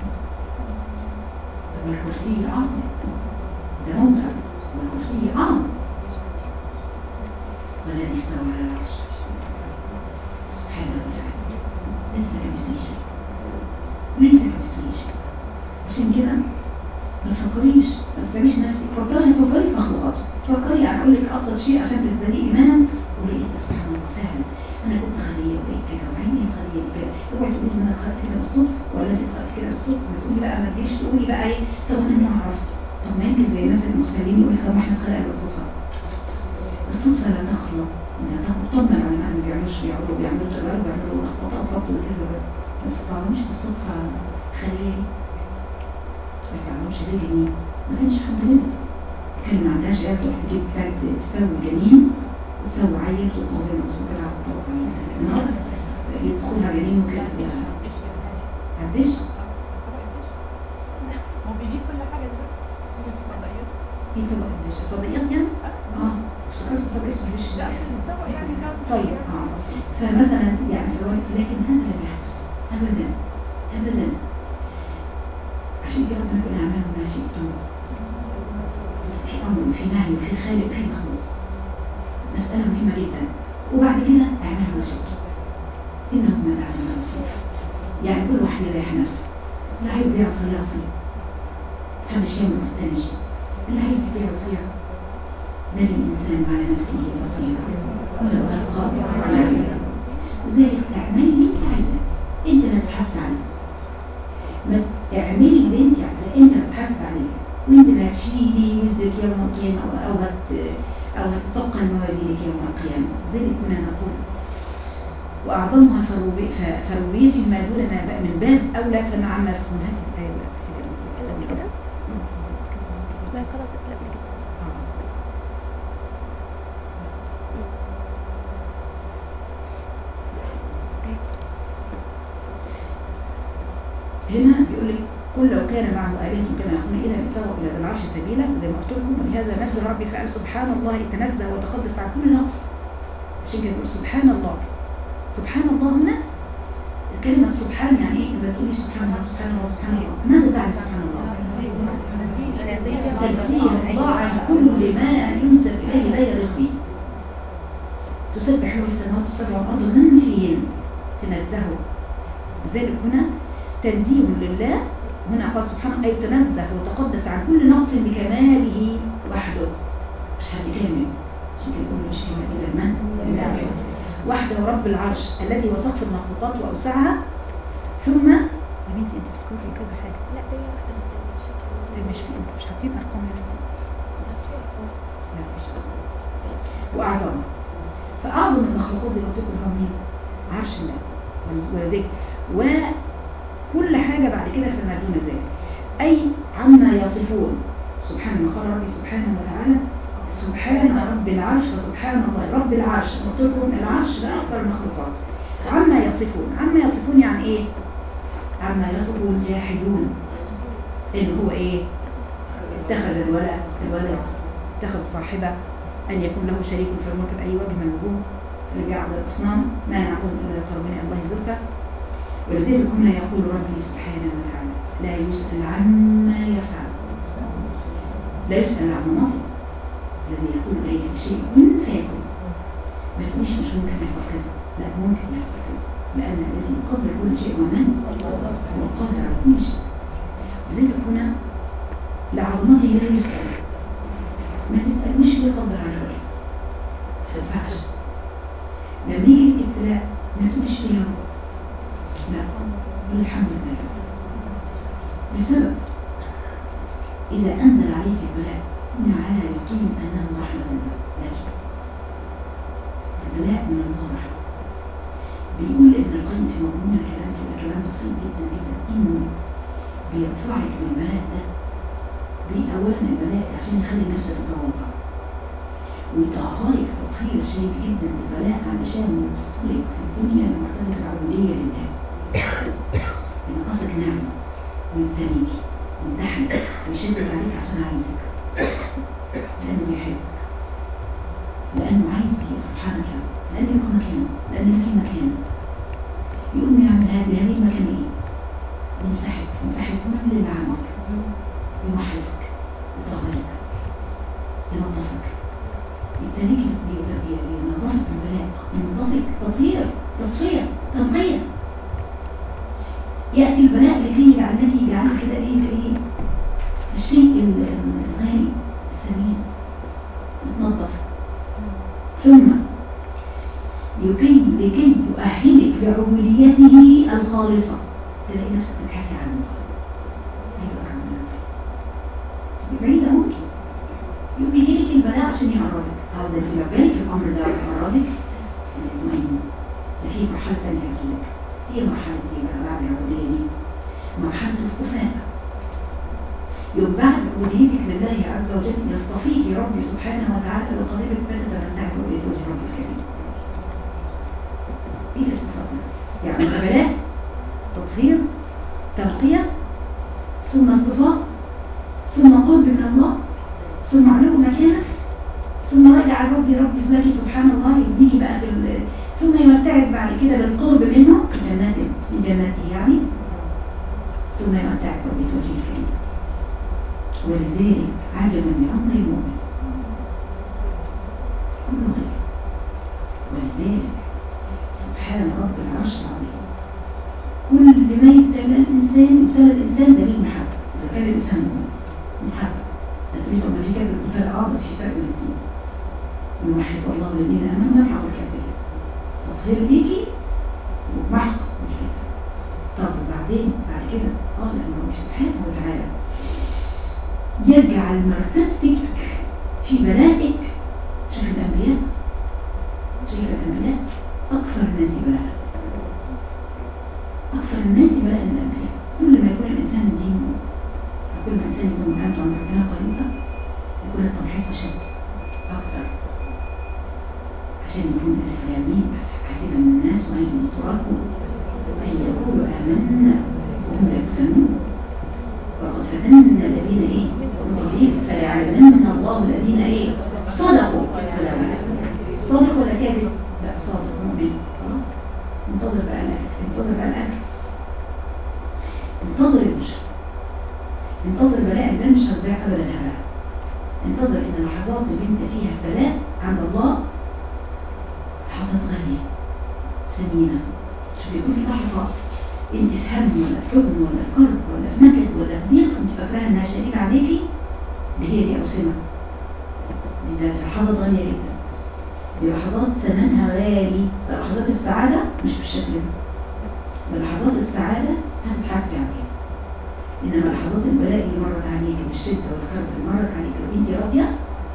والكرسي عظيم، ده موضع والكرسي عظيم. والذي استوى على العرش سبحانه وتعالى ليس كمثله شيء، ليس كمثله شيء. عشان كده ما تفكريش ما تتعبيش نفسك، فكري فكري في مخلوقاتك، فكري يعني اقول لك ابسط شيء عشان تزدادي ايمانا، قولي انت سبحان الله فعلا انا كنت خليه ولقيت كده وعيني خليه كده. اوعي تقولي ان انا اتخلقت كده الصبح ولا انت اتخلقت كده الصبح، ما تقولي بقى ما تجيش تقولي بقى ايه طب انا ما عرفت. طب ما يمكن زي الناس المختلفين يقول لك طب ما احنا اتخلقنا بالصدفه. الصدفه لا تخلق انها تاخد. طب ما العلماء ما بيعملوش بيعملوا بيعملوا تجارب بيعملوا اخطاء وضبط وكذا، ما تطلعوش بالصدفه خليه ما تعملوش ليه جنين. ما كانش حد منهم كان ما عندهاش عيال تروح تجيب بتاعت تسوي جنين وتسوي عيل وتقوم زي ما تقول كده على الطبق على النار يدخلها جنين وكده ما عدش. هو بيجيب كل حاجه دلوقتي فضائيات. ايه طبق الدش؟ فضائيات يعني؟ اه افتكرت طبق اسمه دش. لا طبق يعني كان طيب اه فمثلا يعني لكن هذا لا يحدث ابدا ابدا. عشان كده ربنا يقول اعملوا ما شئتم، في امر في نهي وفي خالق في مخلوق، مساله مهمه جدا. وبعد كده اعملوا ما شئتم انه ما تعلم بصير. يعني كل واحد يريح نفسه، اللي عايز يعصي يعصي، محدش يعمل محتاج، اللي عايز يطيع يطيع. بل الانسان على نفسه بصير ولو القى عليه. لذلك اعملي اللي انت عايزاه، انت اللي هتتحاسب عليه. ما اعملي اللي انت عايزاه، انت اللي هتتحاسب عليه، وانت اللي هتشيلي وزرك يوم القيامه او هت او هتثقل موازينك يوم القيامه. لذلك كنا نقول واعظمها فرويته ما دوننا من باب اولى فما عما يسكن. هاتي الايه قبل كده لا خلاص قبل كده. هنا بيقول لك قل لو كان معه آلهة كما يقولون إذا ابتغوا إلى ذي العرش سبيلا، زي ما قلت لكم. ولهذا نزه ربي فقال سبحان الله تنزه وتقدس عن كل نقص. عشان كده بيقول سبحان الله. سبحان الله هنا كلمة سبحان يعني إيه؟ بس تقولي سبحان الله سبحان الله سبحان الله. ماذا تعني سبحان الله؟ تنزيه الله عن كل ما ينسب إليه لا يليق به. تسبح له السماوات السبع والأرض ومن فيهن، تنزهه. لذلك هنا تنزيه لله. هنا قال سبحانه أي تنزه وتقدس عن كل نقص بكماله وحده، مش حد كامل. عشان كده يقول مش كامل إلا من لا وحده رب العرش الذي وسقف المخلوقات وأوسعها. ثم يا بنتي أنت بتقولي كذا حاجة. لا ده واحدة بس مش مش حاطين أرقام يا بنتي. لا مش أرقام. وأعظم فأعظم المخلوقات زي ما قلت لكم هو مين؟ عرش الله. ولذلك وكل حاجة بعد كده فما دون ذلك أي عما يصفون. سبحان ما قال ربي سبحانه وتعالى سبحان رب العرش. فسبحان الله رب العرش، قلت لكم العرش ده أكبر المخلوقات. عما يصفون، عما يصفون يعني إيه؟ عما يصفون الجاحدون إن هو إيه؟ اتخذ الولد الولد اتخذ صاحبة أن يكون له شريك في الملك بأي وجه من الوجوه. اللي بيعبد الأصنام ما نعبد إلا لقربنا الله زلفى. ولذلك هنا يقول ربي سبحانه وتعالى لا يسأل عما يفعل، لا يسأل عظمته الذي يقول إليك بشيء كن فيكون. ما تقوليش مش ممكن يحصل كذا، لا ممكن يحصل كذا، لأن الذي يقدر كل شيء ومن هو قادر على كل شيء. لذلك هنا لعظمته لا يسأل. ما تسألوش اللي قدر على الوقت، ما ينفعش. لما يجي الابتلاء ما تقولش يا رب، لا قل الحمد لله. بسبب إذا أنزل عليك البلاء كن على يقين أنه رحمة لك. البلاء من الله رحمة. بيقول ابن القيم في مضمون الكلام كده كلام بسيط جدا جدا، إنه بيرفعك بالبلاء ده. أولا البلاء عشان يخلي نفسك تتواضع ويطهرك تطهير شديد جدا بالبلاء علشان يوصلك في الدنيا لمرتبة العبودية لله. ينقصك نعمة ويبتليك ويمتحنك ويشدد عليك عشان عايزك، لأنه بيحبك، لأنه عايز سبحانك يا رب، لأنه لك مكانه، لأنه لك مكانه. يقوم يعمل هذه هذه المكان إيه؟ يمسحك يمسحك كل اللي عندك، يمحصك، يطهرك، ينظفك، يبتليك، ينظفك بالبلاء، ينظفك تطهير، تصفية، تنقية. يأتي البلاء لكي يجعلك يجعلك كده إيه كإيه؟ الشيء الغالي الثمين يتنظف. ثم لكي لكي يؤهلك لعبوديته الخالصة. تلاقي نفسك تبحثي عن الله، عايزة أعمل تبقي بعيدة ممكن يقوم يجيلك البلاء عشان يقربك. أو ده لو جالك الأمر ده يقربك تطمئني. ده في مرحلة تانية هجيلك. هي مرحلة إيه بقى بعد العبودية دي؟ مرحلة الاصطفاء. يوم بعد عبوديتك لله عز وجل يصطفيك ربي سبحانه وتعالى ويقربك فتتمتعي برؤية وجه ربك الكريم. إيه الاصطفاء ده؟ يعني بلاء، تطهير، ترقية، ثم اصطفاء، ثم قرب من الله، ثم علو مكانك، ثم رجع ربي ربي اسمك سبحان الله يبنيكي بقى في ثم بعد كده بالقرب منه جنات من جناته يعني، ثم يمتعك بوجه الكريم. ولذلك عجبا لأمر المؤمن كله خير. ولذلك سبحان رب العرش العظيم كل ما يبتلى الإنسان يبتلى الإنسان دليل محبة. إذا كان الإنسان محبة هتقولي طب ما في كده بتبتلى اه بس في فرق بين الاثنين. يمحص الله الذين آمنوا ويمحق الكافرين. تطهير ليكي ومحق الكافرين. طب وبعدين بعد كده اه لأن ربي سبحانه وتعالى يجعل مرتبتك في بلائك. شوف الأنبياء، شوف الأنبياء أكثر الناس بلاء، أكثر الناس بلاء من الأنبياء. كل ما يكون الإنسان دينه، كل ما الإنسان يكون مكانته عند ربنا قريبة، يكون التمحيص أشد أكثر، عشان يكون الإسلامين حسب الناس وأن يتركوا أن يقولوا آمنا وهم لا يفتنون. وقد فتنا الذين إيه؟ فليعلمن الله الذين إيه؟ صدقوا ولا صادق ولا كاذب؟ لا صادق مؤمن. خلاص انتظر بقى الأكل، انتظر بقى الأكل، انتظر البشر، انتظر بلاء ده مش هتضيع أبدا هباء. انتظر إن اللحظات اللي أنت فيها بلاء عند الله لحظات غالية ثمينة. شوف يكون في لحظة انت في هم ولا في حزن ولا في كرب ولا في نكد ولا في ضيق انت فاكراها انها شديدة عليكي، دي هي دي أوسمة. دي ده لحظات غالية جدا، دي لحظات ثمنها غالي. لحظات السعادة مش بالشكل ده، لحظات السعادة هتتحاسبي عليها. إنما لحظات البلاء اللي مرت عليك والشدة والكرب اللي مرت عليك وانت راضية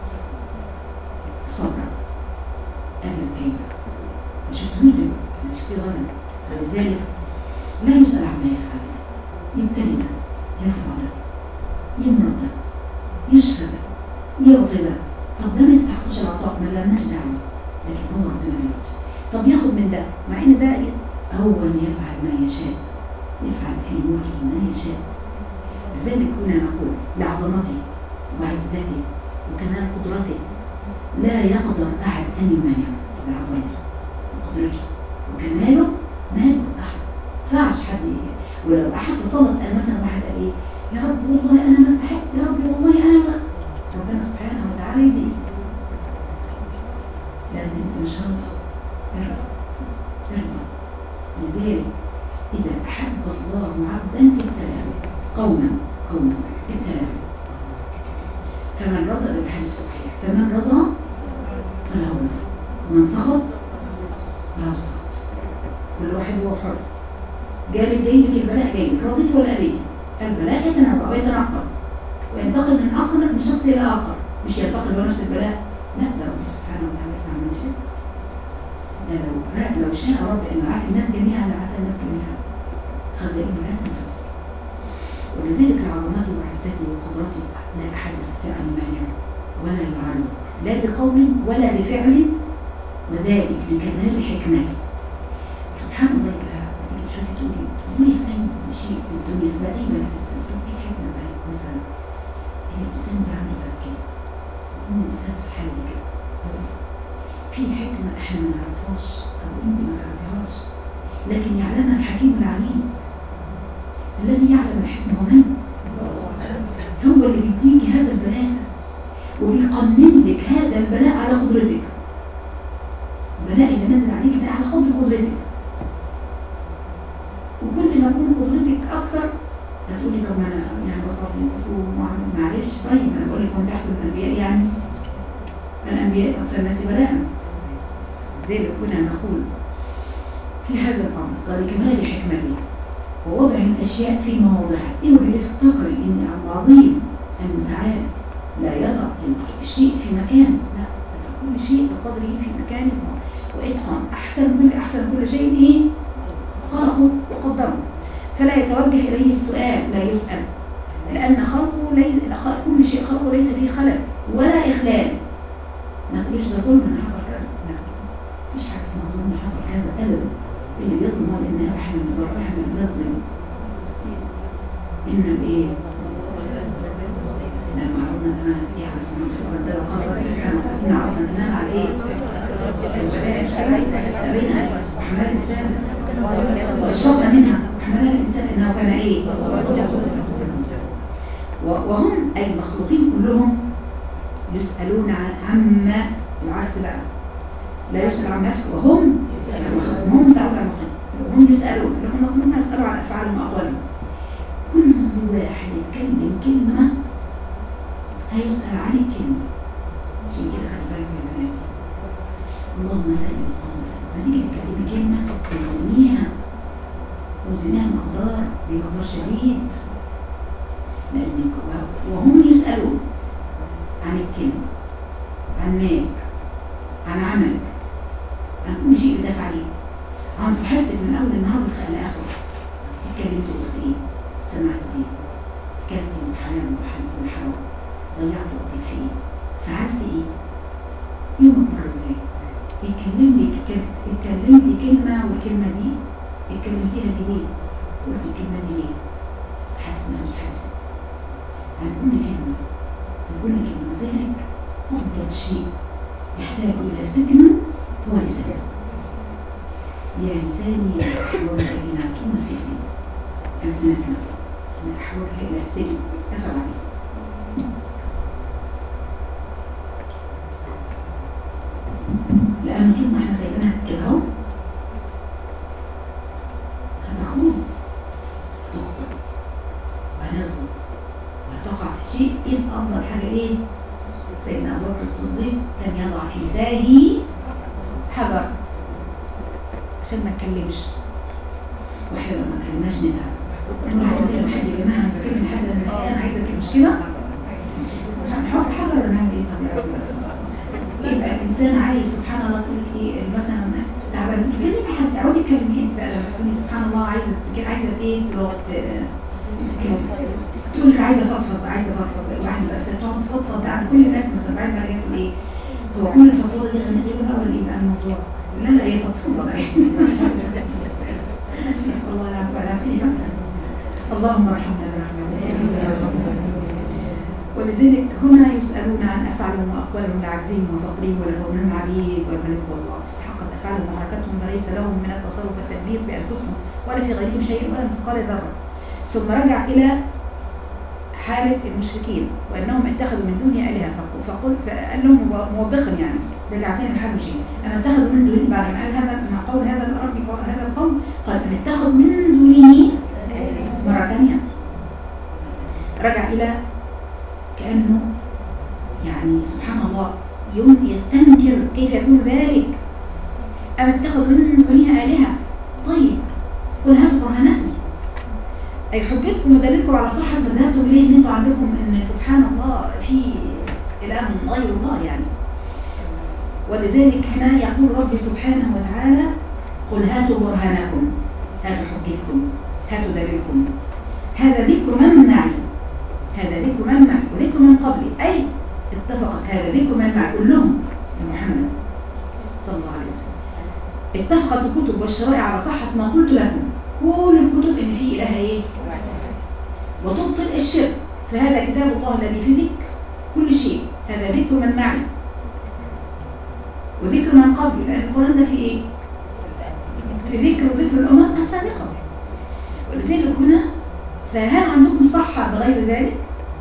صبرا قبل الكيبة. مش هتميدي مش في غنى. فلذلك لا يسأل عما يفعل، يبتلي ده، يرفع ده، يمرض ده، يشفى ده، يعطي ده. طب ده ما يستحقش العطاء، ما لناش دعوة، لكن هو ربنا بيعطي. طب ياخد من ده، مع ان ده هو اللي يفعل ما يشاء، يفعل في ملكه ما يشاء. لذلك كنا نقول لعظمته وعزته وكمال قدرته لا يقدر أحد أن يمانع بعظمته وقدرته وكماله. ما يقدر أحد، فاعش حد. ولو أحد تصلت أنا مثلا واحد قال إيه يا رب والله أنا ما استحق، يا رب والله أنا ما، ربنا سبحانه وتعالى يزيد، لأن أنت مش راضي ارضى ارضى. لذلك إذا أحب الله عبدا ابتلاه، قوما قوما ابتلاه. فمن رضى، ده الحديث الصحيح، فمن رضى فله رضا ومن سخط فله سخط. كل واحد هو حر. جالك جايلك البلاء، جايلك رضيت ولا أبيتي، البلاء يتنوع ويتنقل وينتقل من آخر من شخص إلى آخر، مش ينتقل بنفس البلاء. لا، ده ربي سبحانه وتعالى يفعل ما يشاء. ده لو لو شاء ربي أن يعافي الناس جميعا لعافى الناس جميعا. خزائنه لا تنفذ. ولذلك لعظمته وعزته وقدرته لا أحد يستطيع أن يمانعه ولا يعارضه، لا بقول ولا بفعل، وذلك لكمال حكمته. سبحان الله. تيجي تشوفي تقولي تقولي في أي شيء في الدنيا في أي بلد تقولي إيه الحكمة بقى؟ مثلا الإنسان ده عامل كده، يكون الإنسان في الحالة دي كده، في حكمة إحنا ما نعرفهاش أو أنت ما تعرفهاش، لكن يعلمها الحكيم العليم. الذي يعلم الحكمة هو من؟ هو اللي بيديك هذا البلاء وبيقنن لك هذا البلاء على قدرتك. البلاء اللي نزل عليك ده على قدر قدرتك، وكل ما تكون قدرتك اكتر هتقولي طب ما انا يعني بصلي وبصوم معلش. طيب انا بقول لك وانت احسن من الانبياء، يعني الانبياء اكثر الناس بلاء. زي اللي كنا نقول في هذا الامر قال كمال حكمته ووضع الاشياء في مواضعها. اوعي تفتكري ان العظيم المتعال لا يضع الشيء في مكانه، لا، كل شيء بقدره في مكانه واتقن. احسن كل احسن كل شيء ايه؟ خلقه وقدره. فلا يتوجه اليه السؤال، لا يسال، لان خلقه ليس كل شيء خلقه ليس فيه خلل ولا اخلال. ما تقوليش ده ظلم حصل كذا، لا، مفيش حاجه اسمها ظلم حصل كذا ابدا. اللي بيظلم هو ان احنا بنظلم، احنا بنظلم. ان بايه؟ لما عرضنا الأمانة فيها على السماوات والأرض وقال ربي سبحانه وتعالى إن عرضنا الأمانة على إيه؟ أبينا وحمل الإنسان وأشربنا منها وحملها الإنسان إنه كان إيه؟ وهم أي المخلوقين كلهم يسألون عن عما العرس بقى لا يسأل عن نفسه وهم هم تعود عن مخلوق وهم يسألون لهم المخلوقين يسألوا عن أفعالهم وأقوالهم كل واحد يتكلم كلمة هيسأل عن الكلمة عشان كده خلي بالك يا بناتي اللهم سلم اللهم سلم هتيجي تتكلمي كلمة وزنيها وزنيها مقدار بمقدار شديد لأنك وهم يسألون عن الكلمة عن مالك عن عملك عن كل شيء بتفعليه عن صحتك من أول النهار لآخره اتكلمت وقلت إيه سمعت إيه كلت الحلال والحرام ضيعت وقتك في إيه فعلت إيه يومك مر إزاي اتكلمتي اتكلمتي كلمة والكلمة دي اتكلمتيها دي ليه قلت الكلمة دي ليه تحسن أو تحسن عن كل كلمة عن كل كلمة ذلك أفضل شيء يحتاج إلى سجن هو لسانك يا لساني أحوالك إلى طول سجن ألسنتنا من أحوالك إلى السجن أفعل عليه لأن طول ما احنا سايبينها كده اهو هتخوض هتخطئ وهنغلط وهتقع في شيء إيه أفضل حاجة إيه؟ سيدنا أبو بكر الصديق كان يضع في فاه حجر عشان ما نتكلمش واحنا لو ما اتكلمناش نتعب انا عايزه اكلم حد يا جماعه عايزه اكلم حد انا عايزه اكلم مش كده هنحط حجر ونعمل ايه طب يا رب بس يبقى الانسان عايز سبحان الله تقول ايه مثلا تعبان تكلمي حد اقعدي تكلمي انت بقى لما تقولي سبحان الله عايزه عايزه ايه تقعد تقول لك عايزه افضفض عايزه افضفض واحده بس تقعد تفضفض عن كل الناس مثلا بعد ما تقول ايه هو كل الفضفضه دي غير الاول ايه بقى الموضوع لا لا هي فضفضه نسال الله العفو والعافيه اللهم ارحمنا برحمتك ولذلك هنا يسالون عن افعالهم واقوالهم لعجزهم وفقرهم ولكونهم عبيد والملك والله استحقت افعالهم وحركتهم وليس لهم من التصرف والتدبير بانفسهم ولا في غيرهم شيء ولا مثقال ذره ثم رجع الى حالة المشركين وأنهم اتخذوا من دونه آلهة فقل فقال لهم موبخا يعني رجعتين لحاله شيء أما اتخذوا من دونه بعد ما قال هذا مع قول هذا الأرض هذا القوم قال أن اتخذوا من دونه مرة ثانية رجع إلى كأنه يعني سبحان الله يوم يستنكر كيف يكون ذلك أما اتخذوا من دونها آلهة طيب قل هاتوا برهانكم أي حجتكم ودليلكم على صحة ما ذهبتم إليه إن أنتم عندكم إن سبحان الله في إله غير الله يعني ولذلك هنا يقول ربي سبحانه وتعالى قل هاتوا برهانكم هاتوا حجتكم هاتوا دليلكم هذا ذكر من معي هذا ذكر من معي وذكر من قبلي أي اتفقت هذا ذكر من معي قل لهم يا محمد صلى الله عليه وسلم اتفقت الكتب والشرائع على صحة ما قلت لكم كل الكتب ان في اله ايه وتبطل الشرك فهذا كتاب الله الذي في ذكر كل شيء هذا ذكر من معي وذكر من قبل لان القران ده في ايه في ذكر وذكر الامم السابقه ولذلك هنا فهل عندكم صحه بغير ذلك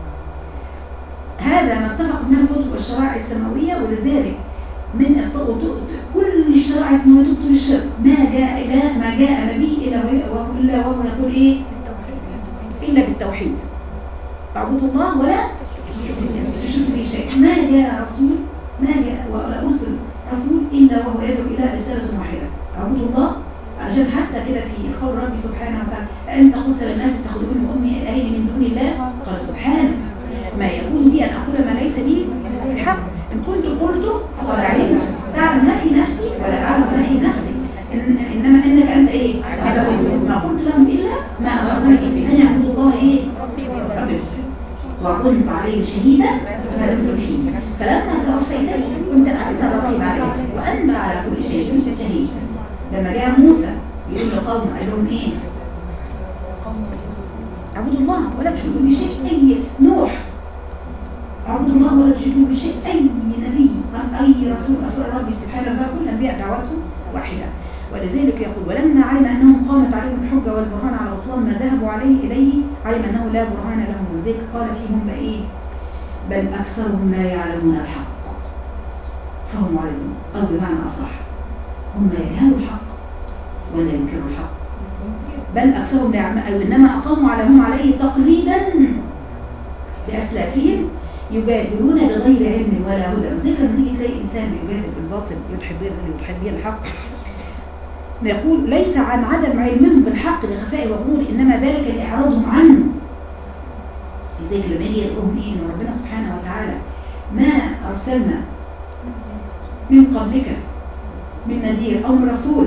هذا ما اتفق منه الكتب والشرائع السماويه ولذلك من كل الشرائع السماويه تبطل الشرك ما جاء إله ما جاء نبي إلا إلا وهو يقول إيه إلا بالتوحيد اعبدوا الله ولا تشركوا به شيء ما جاء رسول ما جاء ولا أرسل رسول إلا وهو يدعو إلى رسالة واحدة اعبدوا الله عشان حتى كده في قول ربي سبحانه وتعالى أنت قلت للناس اتخذوني وأمي إلهين من دون الله قال سبحانه ما يكون لي أن أقول ما ليس لي بحق إن كنت قلت فقد علمت تعلم ما في نفسي ولا أعلم ما في نفسي إن إنما إنك أنت إيه ما قلت لهم إلا ما أمرتني أن يعبد الله إيه ربي وكنت عليه شهيدا ما دمت فيه فلما توفيتني كنت أنت الرقيب عليه وأنت على كل شيء شهيد لما جاء موسى يقول لقومه قال لهم إيه اعبدوا الله ولا تشركوا به شيء أي نوح اعبدوا الله ولا تشركوا بشيء. اي نبي اي رسول رسول ربي سبحانه وتعالى كل الانبياء دعوتهم واحده. ولذلك يقول ولما علم انهم قامت عليهم الحجه والبرهان على بطلان ما ذهبوا عليه اليه علم انه لا برهان لهم. ولذلك قال فيهم بايه؟ بل اكثرهم لا يعلمون الحق فهم معرضون، او بمعنى اصح هم يجهلوا الحق ولا ينكروا الحق، بل اكثرهم لا يعلمون، او انما اقاموا على هم عليه تقليدا لاسلافهم يجادلون بغير علم ولا هدى. ذكر لما تيجي تلاقي انسان بيجادل بالباطل يلحد به الحق، يقول ليس عن عدم علمهم بالحق لخفاء وغموض، انما ذلك لاعراضهم عنه. لذلك لما يجي يقولهم ايه؟ ان ربنا سبحانه وتعالى ما ارسلنا من قبلك من نذير او من رسول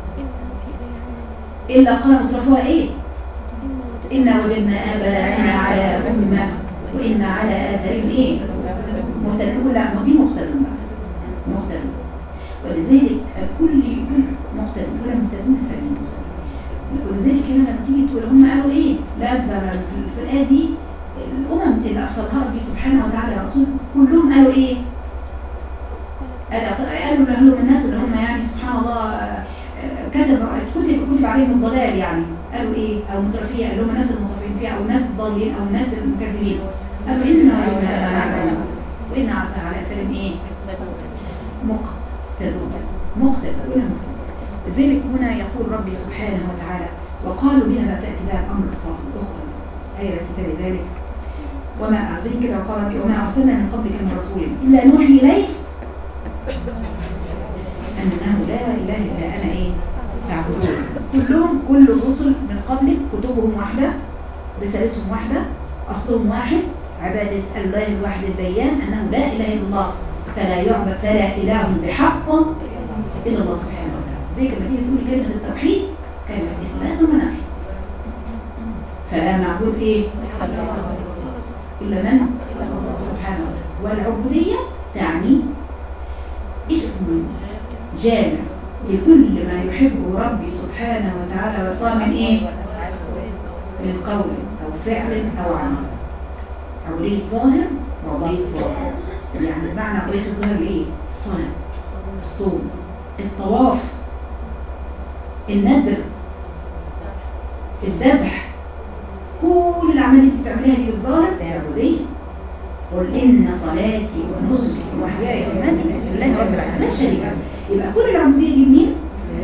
الا قال مترفوها ايه؟ انا وجدنا اباءنا على امه وانا على اثارهم ايه؟ مهتدون. لا دي مهتدون مهتدون. ولذلك الكل كل مهتدون ولا مهتدون ثاني مهتدون. ولذلك هنا لما تيجي تقول هم قالوا ايه؟ لا ده في الايه دي الامم اللي ارسلها ربي سبحانه وتعالى رسول كلهم قالوا ايه؟ قالوا لهم الناس اللي هم يعني سبحان الله كتب كتب كتب عليهم الضلال، يعني قالوا ايه؟ او مترفيه، اللي هم الناس المترفين فيها او الناس الضالين او الناس المكذبين، قالوا انا وان على اثارهم ايه؟ مقتدون مقتدون. لذلك هنا يقول ربي سبحانه وتعالى وقالوا بنا لا تاتي بها الامر الاخرى ايه التي تلي ذلك وما أعزين كده وقال ربي وما أرسلنا من قبلك من رسول إلا نوحي إليه أنه لا إله إلا أنا إيه فاعبدون. كلهم كل الرسل من قبلك كتبهم واحدة، رسالتهم واحدة، أصلهم واحد، عبادة الله الواحد الديان أنه لا إله إلا الله فلا يعبد فلا إله بحق إلا الله سبحانه وتعالى. زي كما تيجي تقول كلمة التوحيد كلمة إثبات ونفي، فلا معبود إيه إلا من سبحانه وتعالى. والعبودية تعني اسم جامع لكل ما يحبه ربي سبحانه وتعالى ويرضاه من إيه؟ من قول أو فعل أو عمل. عبودية ظاهر وعبودية باطن. يعني معنى عبودية الظاهر إيه؟ الصلاة، الصوم، الطواف، الندر، الذبح، كل الأعمال اللي بتعملها دي الظاهر هي عبودية. قل إن صلاتي ونسكي ومحياي ومماتي لله رب العالمين لا شريك له. يبقى كل العبودية دي مين؟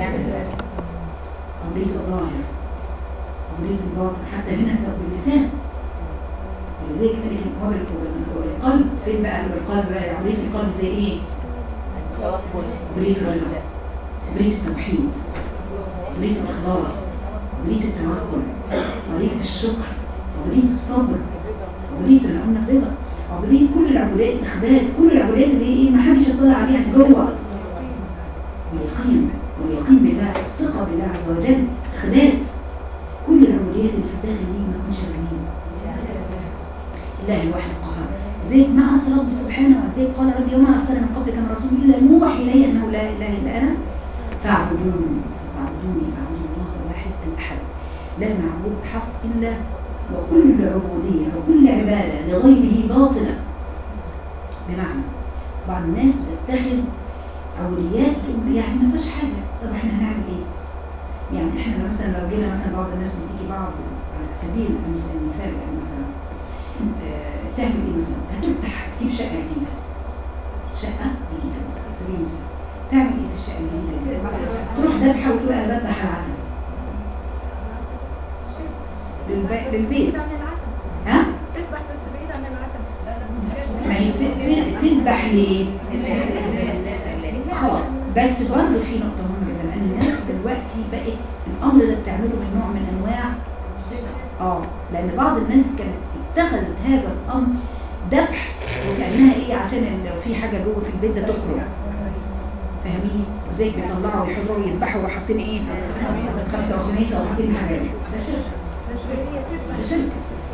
عبودية الظاهر، عبودية الباطن، حتى هنا باللسان. ولذلك ذلك المقابل القلب فين بقى القلب بقى؟ عبودية القلب زي إيه؟ عبودية الرضا، عبودية التوحيد، عبودية الإخلاص، عبودية التوكل، عبودية الشكر، عبودية الصبر، عبودية العمل الرضا، عبودية كل العبوديات الإخبات، كل العبوديات اللي إيه ما حدش يطلع عليها جوه. واليقين واليقين بالله، الثقة بالله عز وجل، إخبات كل العبوديات اللي في الداخل دي ما تكونش غنية. الله الواحد القهار. زي ما أرسل ربي سبحانه وتعالى قال ربي وما أرسل من قبلك من رسول إلا نوحي إليه أنه لا إله إلا أنا فاعبدوني فاعبدوني فاعبدوا الله الواحد الأحد لا معبود بحق إلا. وكل عبودية وكل عبادة لغيره باطلة. بمعنى بعض الناس بتتخذ عبوديات تقول يعني ما فيش حاجة، طب احنا هنعمل ايه؟ يعني احنا مثلا لو جينا مثلا بعض الناس بتيجي بعض على سبيل المثال يعني مثلا اه تعمل ايه مثلا؟ هتفتح تجيب شقة جديدة، شقة جديدة مثلا على سبيل المثال، تعمل ايه في الشقة الجديدة؟ تروح ذبحة وتقول انا بذبح العتبة للبيت. ها؟ تذبح بس بعيد عن العتبة. ما هي تذبح ليه؟ خلاص. بس برضه في نقطة مهمة جدا، لأن الناس دلوقتي بقت الأمر ده بتعمله من نوع من أنواع اه لأن بعض الناس كانت اتخذت هذا الأمر ذبح وكأنها إيه عشان لو في حاجة جوه في البيت ده تخرج. فاهمين؟ وزي بيطلعوا ويحضروا ويذبحوا وحاطين إيه؟ خمسة وخميسة وحاطين حاجات. ده شرك. ده شرك.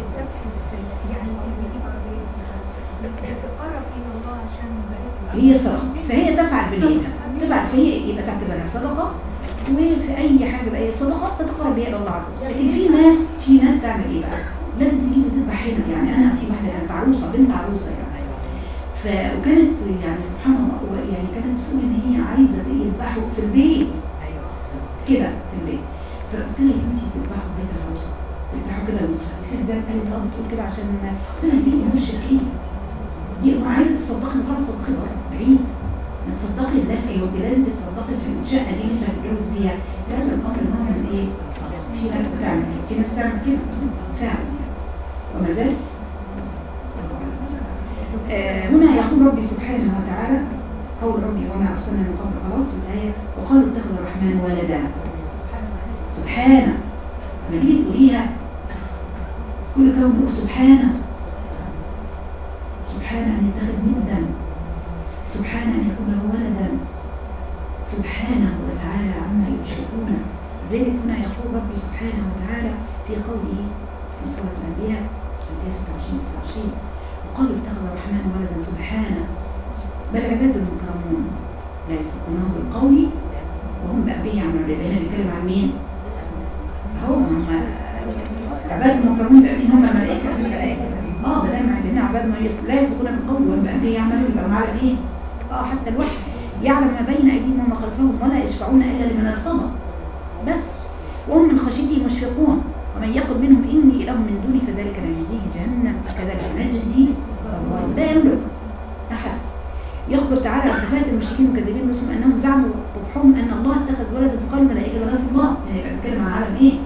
هي صدقة، فهي تفعل بنيتها، تفعل فهي يبقى تعتبرها صدقة، وفي أي حاجة بقى صدقة تتقرب بها إلى الله عز وجل. لكن في ناس في ناس تعمل إيه بقى؟ لازم تجيب وتذبح هنا. يعني أنا في واحدة كانت عروسة، بنت عروسة يعني ف وكانت يعني سبحان الله يعني كانت بتقول ان هي عايزه يذبحوا في البيت كده في البيت. فقلت لها يا بنتي تذبحوا في بيت العروسه، تذبحوا كده يصير ده قالت اه بتقول كده عشان قلت لها دي مش شركيه، دي عايزه تصدقي طبعا تصدقي بره بعيد، ما تصدقي الله في ايه؟ وانت لازم تتصدقي في الشقه دي اللي انت هتتجوز فيها. هذا الامر نوع من ايه؟ في ناس بتعمل كده، في ناس بتعمل كده فعلا وما زالت. آه هنا يقول ربي سبحانه وتعالى قول ربي وما أرسلنا من قبل، خلاص الآية، وقالوا اتخذ الرحمن ولدا. سبحانه لما تيجي تقوليها كل كون سبحانه، سبحانه أن يتخذ ندا، سبحانه أن يكون له ولدا، سبحانه وتعالى عما يشركون. ذلك هنا يقول ربي سبحانه وتعالى في قوله في سورة الأنبياء الآية ستة وعشرين تسعة وعشرين وقالوا اتخذ الرحمن ولدا سبحانه بل عباد مكرمون لا يسبقونه بالقول وهم بأبيه يعملون. هنا بيتكلم عن مين؟ هو هم عباد مكرمون بأبيه هم الملائكة. اه بدل ما عندنا عباد ما لا يسبقون بالقول وهم بأبيه يعملون يبقى معنا ايه؟ اه حتى الوحي يعلم ما بين أيديهم وما خلفهم ولا يشفعون إلا لمن ارتضى بس، وهم من خشيته مشفقون ومن يقل منهم إني إله من دوني فذلك نجزيه جهنم كذلك نجزي لا يملك أحد. يخبر تعالى عن صفات المشركين المكذبين المسلمين أنهم زعموا قبحهم أن الله اتخذ ولدا فقال الملائكة بنات الله، يعني يبقى بيتكلم عن عالم إيه؟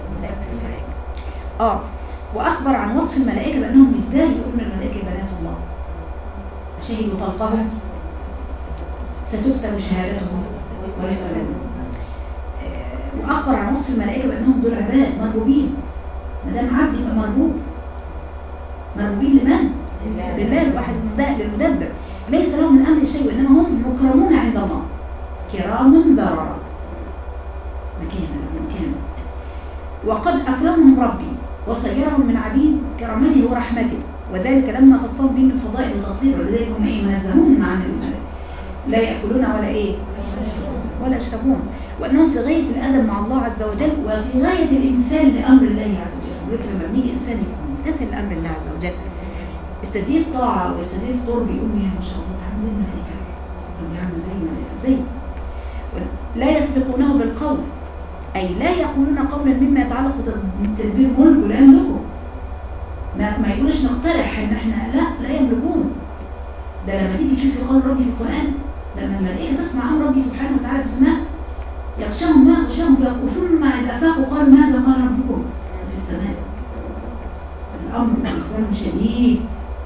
آه وأخبر عن وصف الملائكة بأنهم إزاي يقولون الملائكة بنات الله، شهدوا خلقهم ستكتب شهادتهم ويسألون. وأخبر عن وصف الملائكة بأنهم دول عباد مربوبين، ما دام عبد يبقى مربوب، مربوبين لمن؟ لله الواحد المدبر، ليس لهم من أمر شيء وإنما هم مكرمون عند الله كرام بررا مكانا مكانا. وقد أكرمهم ربي وصيرهم من عبيد كرامته ورحمته، وذلك لما خصهم به من الفضائل والتطهير، ولذلك هم إيه منزهون عن لا يأكلون ولا إيه ولا يشربون، وأنهم في غاية الأدب مع الله عز وجل وفي غاية الامتثال لأمر الله عز وجل. ولكن لما بنيجي إنسان يمتثل لأمر الله عز وجل استزيد طاعة واستزيد قرب يقول يا ما شاء الله تعمل زي الملائكة، يعمل زي الملائكة زي. لا يسبقونه بالقول أي لا يقولون قولا مما يتعلق بتدبير ملك ولا يملكه، ما, ما يقولوش نقترح ان احنا لا لا يملكون. ده لما تيجي تشوفي قول ربي في القرآن لما الملائكة تسمع عن ربي سبحانه وتعالى بسماء يغشاهم ما يغشاهم ثم إذا أفاقوا قالوا ماذا قال ربكم في السماء. الأمر بالنسبة لهم شديد،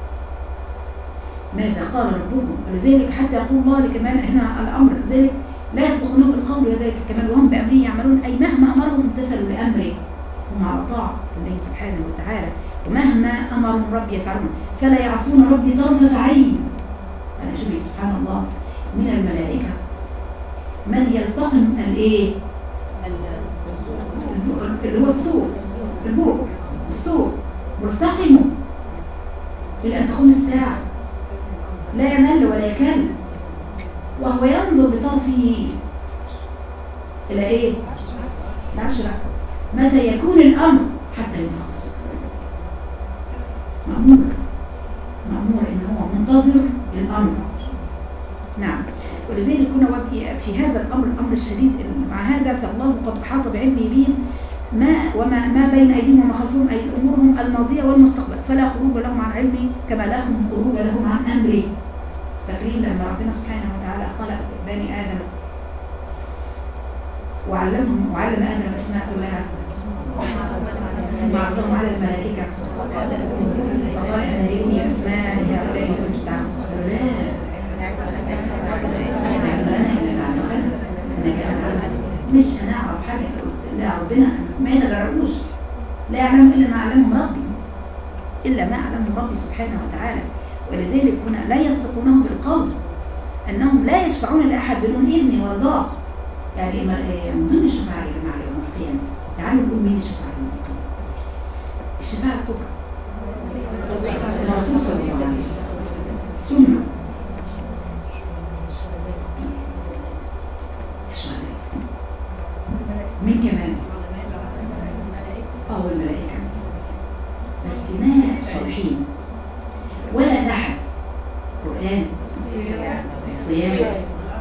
ماذا قال ربكم، ولذلك حتى يقول الله لكمال هنا الأمر، ذلك لا يسبقونه بالقول وذلك كمال وهم بأمره يعملون، أي مهما أمرهم امتثلوا لأمره، هم على طاعة الله سبحانه وتعالى، ومهما أمرهم ربي يفعلون فلا يعصون ربي طرفة عين. أنا شوفي سبحان الله من الملائكة من يلتقم الايه اللي هو السوق البوق السوق ملتقمه إلى أن تقوم الساعة لا يمل ولا يكل، وهو ينظر بطرفه إلى إيه؟ العشرة متى يكون الأمر حتى ينفق الصبر. مأمور مأمور إن هو منتظر للأمر. نعم، ولذلك كنا في هذا الأمر الأمر الشديد مع هذا فالله قد أحاط بعلمه بهم ما وما ما بين أيديهم وما خلفهم أي أمورهم الماضية والمستقبل، فلا خروج لهم عن علمه كما لهم خروج لهم عن أمره. فاكرين لما ربنا سبحانه وتعالى خلق بني آدم وعلمهم وعلم آدم الأسماء كلها ثم عرضهم على الملائكة فقال أنبئوني أسماء هؤلاء إن كنتم تعلمون. مش هنعرف حاجة لا ربنا ما يتجربوش، لا يعلم إلا ما علمهم ربي إلا ما علمهم ربي سبحانه وتعالى. ولذلك هنا لا يسبقونه بالقول أنهم لا يشفعون لأحد بدون إذن ورضاه. يعني من ضمن الشفاعة يا جماعة يوم القيامة تعالوا نقول مين الشفاعة يوم القيامة؟ الشفاعة الكبرى الرسول صلى الله عليه وسلم، ثم الشهداء، مين كمان؟ أو الملائكة، بس ما صالحين ولا أحد القرآن، الصيام،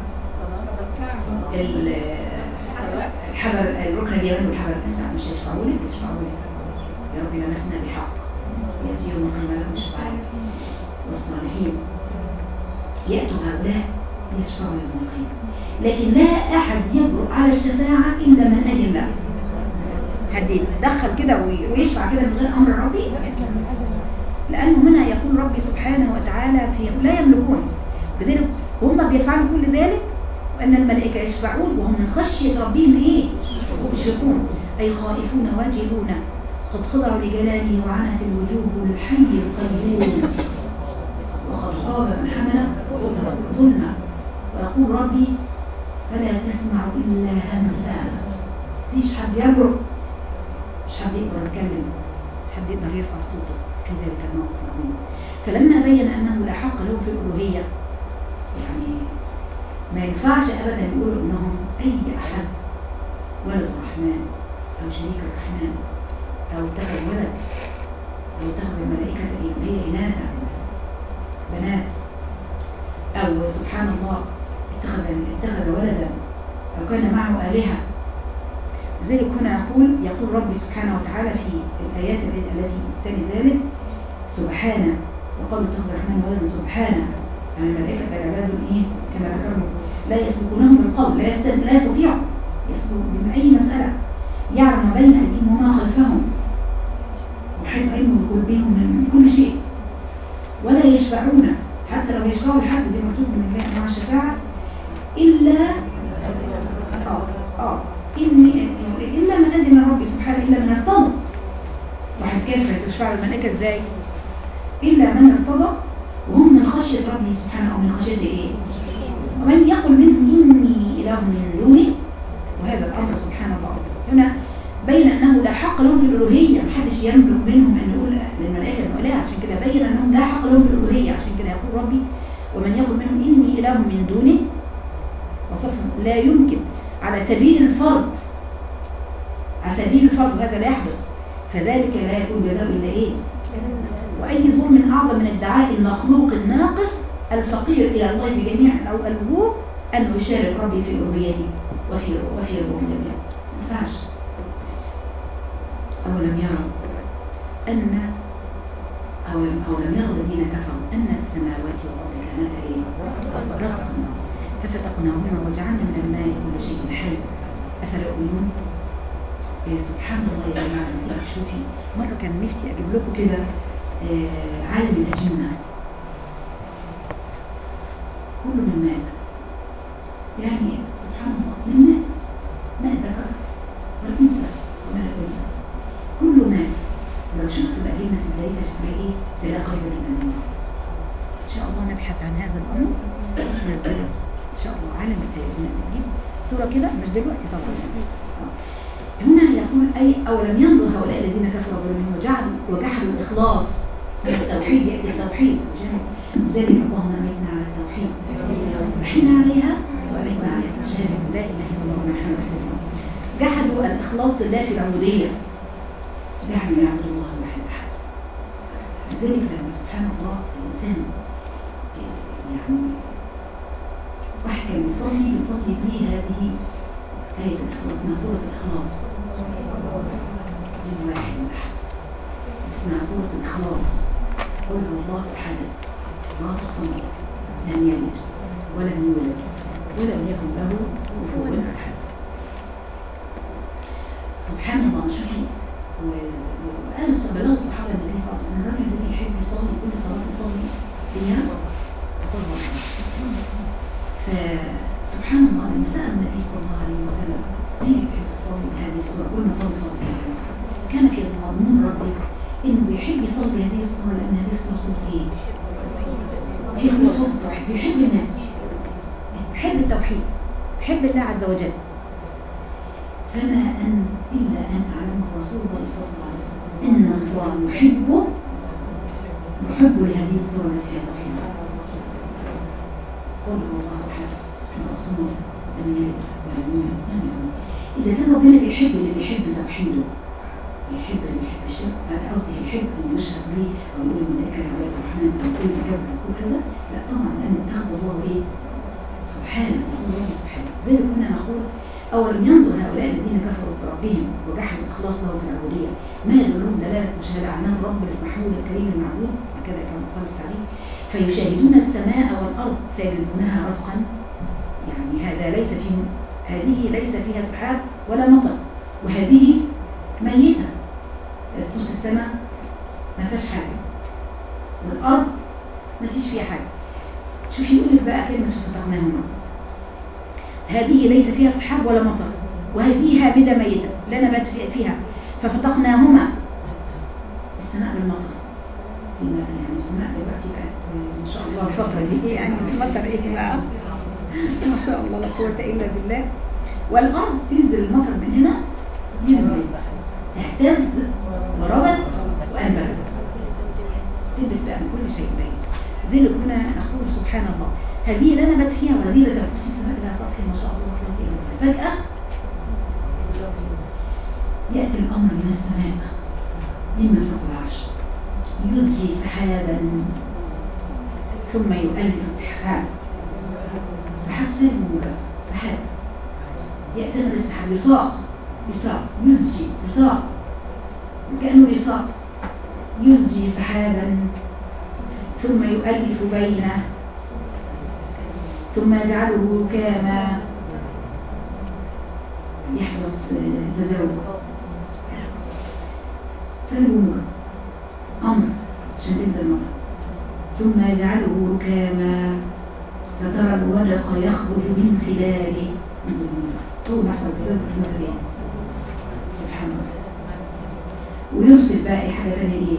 الحجر الركن اليماني والحجر الأسود، مش يشفعوا لك يشفعوا لك يا رب لمسنا بحق يأتي يوم القيامة لهم الشفعاء والصالحين يأتوا هؤلاء يشفعوا يوم القيامة، لكن لا أحد يجرؤ على الشفاعة إلا من أجل الله. حد يتدخل كده ويشفع كده من غير أمر ربي، لأنه هنا يقول ربي سبحانه وتعالى في لا يملكون، لذلك هم بيفعلوا كل ذلك، وأن الملائكة يشفعون وهم من خشية ربهم إيه؟ يشركون، أي خائفون واجلون قد خضعوا لجلاله وعنت الوجوه الحي القيوم وقد خاب من حمل ظلما، ويقول ربي فلا تسمع إلا همسا. مفيش حد يجرؤ، مش حد يقدر يتكلم، مش حد يقدر يرفع صوته في ذلك الموقف العظيم. فلما بين أنه لا حق له في الألوهية، يعني ما ينفعش أبدا يقولوا إنهم أي أحد ولد الرحمن أو شريك الرحمن أو اتخذ ولد أو اتخذ الملائكة هي إناثا بنات، أو سبحان الله اتخذ اتخذ ولدا أو كان معه آلهة. لذلك هنا يقول يقول ربي سبحانه وتعالى في الآيات التي تلي ذلك سبحانه، وقالوا اتخذ الرحمن ولدا سبحانه، يعني الملائكة العباد إيه كما ذكرنا لا يسبقونهم بالقول، لا لا يستطيعوا يسبقوا بأي مسألة، يعلم ما بين أيديهم وما خلفهم، وحيث علمه بقلبهم من كل شيء، ولا يشفعون حتى لو يشفعوا لحد زي ما مكتوب من مع الشفاعة إلا اه اه إني إلا من أذن ربي سبحانه، إلا من ارتضى. واحد كافر تشفع الملائكة إزاي؟ إلا من ارتضى وهم من خشية ربي سبحانه، أو من خشية إيه؟ ومن يقل منهم إني إله من دونه، وهذا الأمر سبحان الله هنا بين أنه لا حق لهم في الألوهية، محدش يملك منهم أن يقول للملائكة أنه إله، عشان كده بين أنهم لا حق لهم في الألوهية، عشان كده يقول ربي ومن يقل منهم إني إله من دونه، وصفهم لا يمكن على سبيل الفرض، على سبيل الفرض هذا لا يحدث، فذلك لا يكون جزاء إلا إيه؟ وأي ظلم أعظم من ادعاء المخلوق الناقص الفقير إلى الله بجميع أو الوجوه أنه يشارك ربي في ألوهيته وفي وفي ربوبيته. ما ينفعش. أولم يروا أن أو أو لم يروا الذين كفروا أن السماوات والأرض كانتا إيه؟ رتقا ففتقناهما وجعلنا من الماء كل شيء حي أفلا يؤمنون؟ إيه سبحان الله يا جماعة. أنت شوفي مرة كان نفسي أجيب لكم كده إيه عالم الأجنة كله من ماء، يعني سبحان الله من ماء، ماء ذكر ولا تنسى ولا لا تنسى كله ماء. لو شفت الأجنة في بداية شكلها إيه تلاقي قريبة جدا منه. إن شاء الله نبحث عن هذا الأمر ننزله إن شاء الله عالم الأجنة، نجيب صورة كده مش دلوقتي طبعا. هنا يقول أي أولم ينظر هؤلاء الذين كفروا بظلمهم وجعلوا وجحدوا الإخلاص من التوحيد، يأتي التوحيد لذلك اللهم أمتنا على التوحيد وحينا عليها وأمتنا عليها شهادة لا إله إلا الله ونحن مسلمون. جحدوا الإخلاص لله في العبودية، جحدوا يعبد الله واحد أحد. لذلك لما سبحان الله الإنسان يعني واحد كان يصلي يصلي به هذه آية الإخلاص من سورة الإخلاص للواحد أحد، اسمها سورة الإخلاص. قل الله أحد الله الصمد لم يلد ولم يولد ولم يكن له كفوا أحد. سبحان الله. شوفي وقالوا بلغ الصحابة النبي صلى الله عليه وسلم الراجل ده بيحب يصلي كل صلاة يصلي فيها قل الله. فسبحان الله لما سأل النبي صلى الله عليه وسلم ليه بتحب تصلي بهذه السورة؟ كل ما صلي صلي بهذه، كان في المضمون ردي إنه بيحب يصلي بهذه السورة لأن هذه السورة صورة إيه؟ في خلوص التوحيد، بيحب الله، بيحب التوحيد، بيحب الله عز وجل. فما أن إلا أن أعلمه رسول الله صلى الله عليه وسلم إن الله يحبه يحب لهذه السورة التي فيها توحيد. قل هو الله أحد الصمد لم يلد ولم يولد ولم يكن. إذا كان ربنا بيحب اللي بيحب توحيده يحب اللي بيحب الشرك، أنا قصدي يحب أن يشرك به أو يقول الملائكة يا عباد الرحمن أو يقول كذا أو كذا، لا طبعا، لأن اتخذ الله إيه؟ سبحانه، الله سبحانه. زي ما كنا نقول أولم ينظر هؤلاء الذين كفروا بربهم وجحدوا الإخلاص له في العبودية ما يدلهم دلالة مشاهدة عنه الرب المحمود الكريم المعبود، هكذا كما قال السعدي، فيشاهدون السماء والأرض فيجدونها رتقا، يعني هذا ليس فيه، هذه ليس فيها سحاب ولا مطر، وهذه ميتة. تبص السماء ما فيهاش حاجة، والأرض ما فيش فيها حاجة. شوف يقول لك بقى كلمة فتقناهما، هذه ليس فيها سحاب ولا مطر، وهذه هامدة ميتة لا نبات فيها، ففتقناهما السماء بالمطر. يعني السماء دلوقتي بقت ما شاء الله الفترة دي ايه يعني المطر ايه بقى ما شاء الله لا قوة إلا بالله. والأرض تنزل المطر من هنا ينبت، تهتز وربت وأنبتت، تنبت بقى من كل شيء باين. زي اللي كنا نقول سبحان الله، هذه لا نبات فيها وهذه لا زرع، بس السماء لها صافية ما شاء الله لا قوة إلا بالله. فجأة يأتي الأمر من السماء مما فوق العرش، يزجي سحابا ثم يؤلف سحاب، سحاب سلم سحاب يأتمر السحاب يساق يساق يزجي يساق كأنه يساق، يزجي سحابا ثم يؤلف بينه ثم يجعله ركاما، يحدث تزاوج سلم أمر عشان تنزل المطر، ثم يجعله ركاما فترى الودق يخرج من خلاله، ينزل المطر طول ما حصل تزاوج المطر سبحان الله. ويرسل بقى حاجة تانية ايه؟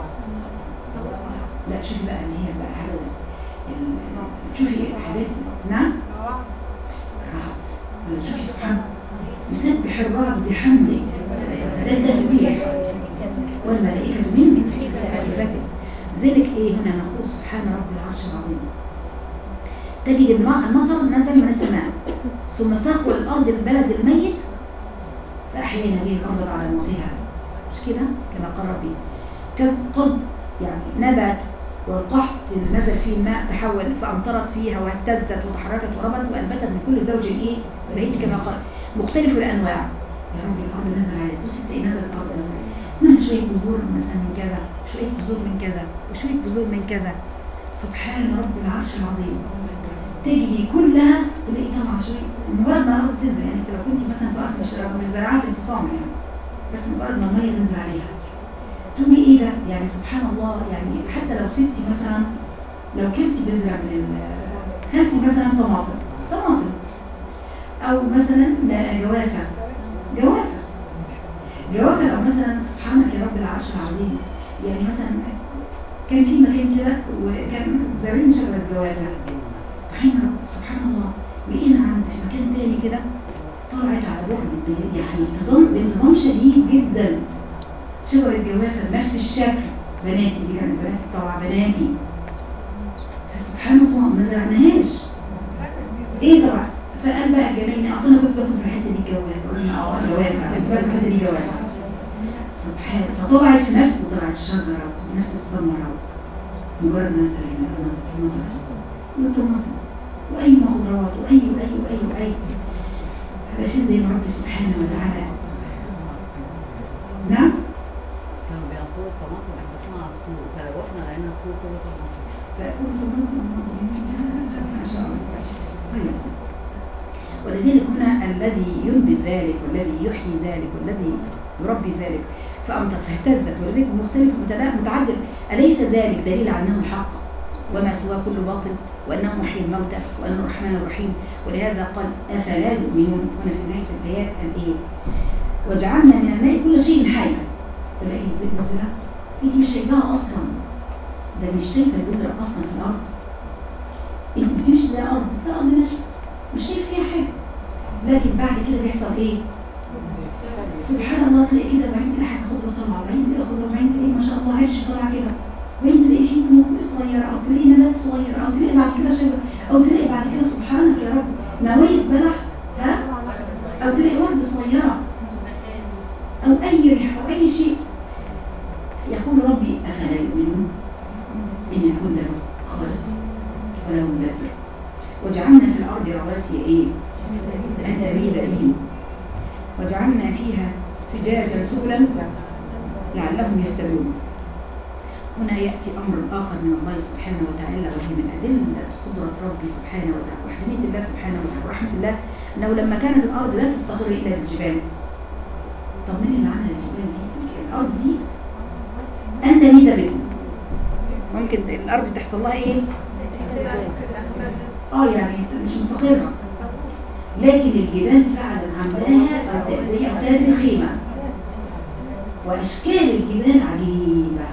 لا شوفي بقى ان هي بقى حاجة شوفي حاجات نعم رعد، شوفي سبحان الله يسبح الرعد بحمده، ده التسبيح والملائكة من خيفته. لذلك ايه هنا نقول سبحان رب العرش العظيم. تجد المطر نزل من السماء ثم ساقوا الارض البلد الميت فاحيينا به الارض على موتها، مش كده كما قال ربي. قد يعني نبت والقحط اللي نزل فيه الماء تحول فامطرت فيها واهتزت وتحركت وربت وانبتت من كل زوج ايه بهيج كما قال مختلف الانواع. يا رب الارض نزل عليك، بص تلاقي نزل الارض نزل اسمها شويه بذور مثلا من كذا، شويه بذور من كذا، وشويه بذور من كذا. سبحان رب العرش العظيم. تجي كلها تلاقي طبعا شويه مجرد ما الارض تنزل، يعني انت لو كنت مثلا في ارض مش زراعات انتصام يعني، بس مجرد ما الميه تنزل عليها تقولي ايه ده؟ يعني سبحان الله. يعني حتى لو سبتي مثلا لو كلتي بذره من كلتي مثلا طماطم طماطم او مثلا جوافه جوافه جوافه او مثلا سبحانك يا رب العرش العظيم. يعني مثلا كان في مكان كده وكان زارعين شجره جوافه، فحين سبحان الله لقينا عند في مكان تاني كده طلعت على بعد يعني انتظام بانتظام شديد جدا شجرة جوافة بنفس الشكل. بناتي دي كانت بناتي طبعا بناتي، فسبحان الله ما زرعناهاش ايه طبعا. فقال بقى الجناين اصلا كنت باكل في الحته دي جوافه، قلنا اه جوافه كنت باكل في الحته دي جوافه سبحان. فطلعت في نفس وطلعت الشجره ونفس الثمره مجرد ما زرعنا والطماطم واي خضروات واي واي واي واي هذا شيء زي ما ربي سبحانه وتعالى. نعم كانوا بيعصروا الطماطم ويحطوها على السوق، فلوحنا لقينا السوق كله طماطم. فأكون طماطم ما شاء الله. طيب ولذلك هنا الذي ينبت ذلك والذي يحيي ذلك والذي يربي ذلك فأمطر فاهتزت، ولذلك مختلف متعدد. أليس ذلك دليل على أنه الحق وما سواه كل باطل، وأنه محيي الموتى وأنه الرحمن الرحيم؟ ولهذا قال أفلا يؤمنون. هنا في نهاية الآيات قال إيه؟ وجعلنا من الماء كل شيء حي. تلاقي البذرة انت مش شايفاها اصلا، ده مش شايفه البذرة اصلا في الارض، انت بتمشي ده ارض ده ارض ناشفه مش شايف فيها حاجه، لكن بعد كده بيحصل ايه؟ سبحان الله تلاقي كده بعدين تلاقي حاجه خضره طالعه، بعدين تلاقي خضره، بعدين تلاقي ما شاء الله عرش طالع كده، بعدين تلاقي فيه نمو صغيره او تلاقي نبات صغير او تلاقي بعد كده شجر او تلاقي بعد كده سبحانك يا رب نوايا بلح ها او تلاقي ورد صغيره أو أي ريح أو أي شيء، يقول ربي أفلا يؤمنون إن يكون له خالق وله مدبر. وجعلنا في الأرض رواسي إيه؟ أن تميد بهم، وجعلنا فيها فجاجا سبلا لعلهم يهتدون. هنا يأتي أمر آخر من الله سبحانه وتعالى، وهي من أدلة قدرة ربي سبحانه وتعالى وحدانية الله سبحانه وتعالى ورحمة الله، أنه لما كانت الأرض لا تستقر إلا بالجبال. طب مين اللي عمل الجبال دي؟ الأرض دي أن تميد بكم. ممكن الأرض تحصل لها إيه؟ آه يعني مش مستقرة، لكن الجبال فعلا عملاها زي أوتاد الخيمة، وأشكال الجبال عجيبة.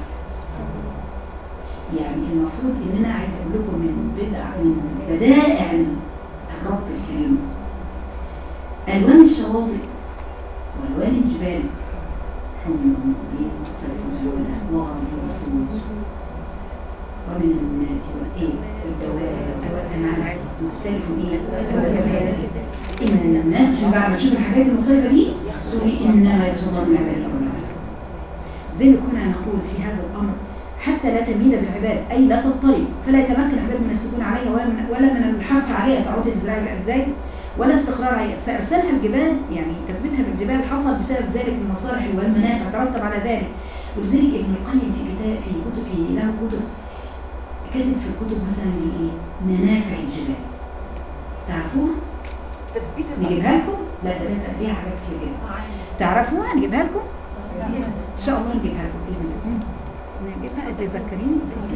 يعني المفروض إن أنا عايز أقول لكم من بدع من بدائع الرب الكريم ألوان الشواطئ وألوان الجبال، حمر وبيض مختلف من الأحمر والأسود، ومن الناس والإيه والدواب والأنعام مختلف إيه. إن الناس بعد ما تشوف الحاجات المختلفة دي تقولي إنما يرضى من عباد الله. زي ما كنا نقول في هذا الأمر، حتى لا تميد بالعباد أي لا تضطرب، فلا يتمكن العباد من السكون عليها ولا من ولا من الحرث عليها تعود تزرعي بقى ازاي، ولا استقرار عليها. فارسالها الجبال يعني تثبيتها بالجبال حصل بسبب ذلك من المصالح والمنافع ترتب على ذلك. ولذلك ابن القيم في كتاب في كتب له كتب كاتب في الكتب مثلا ايه منافع الجبال، تعرفوها؟ تثبيت نجيبها لكم؟ لا ده ليها حاجات كتير جدا تعرفوها، نجيبها لكم؟ ان شاء الله نجيبها لكم باذن الله. نجيبها تذكريني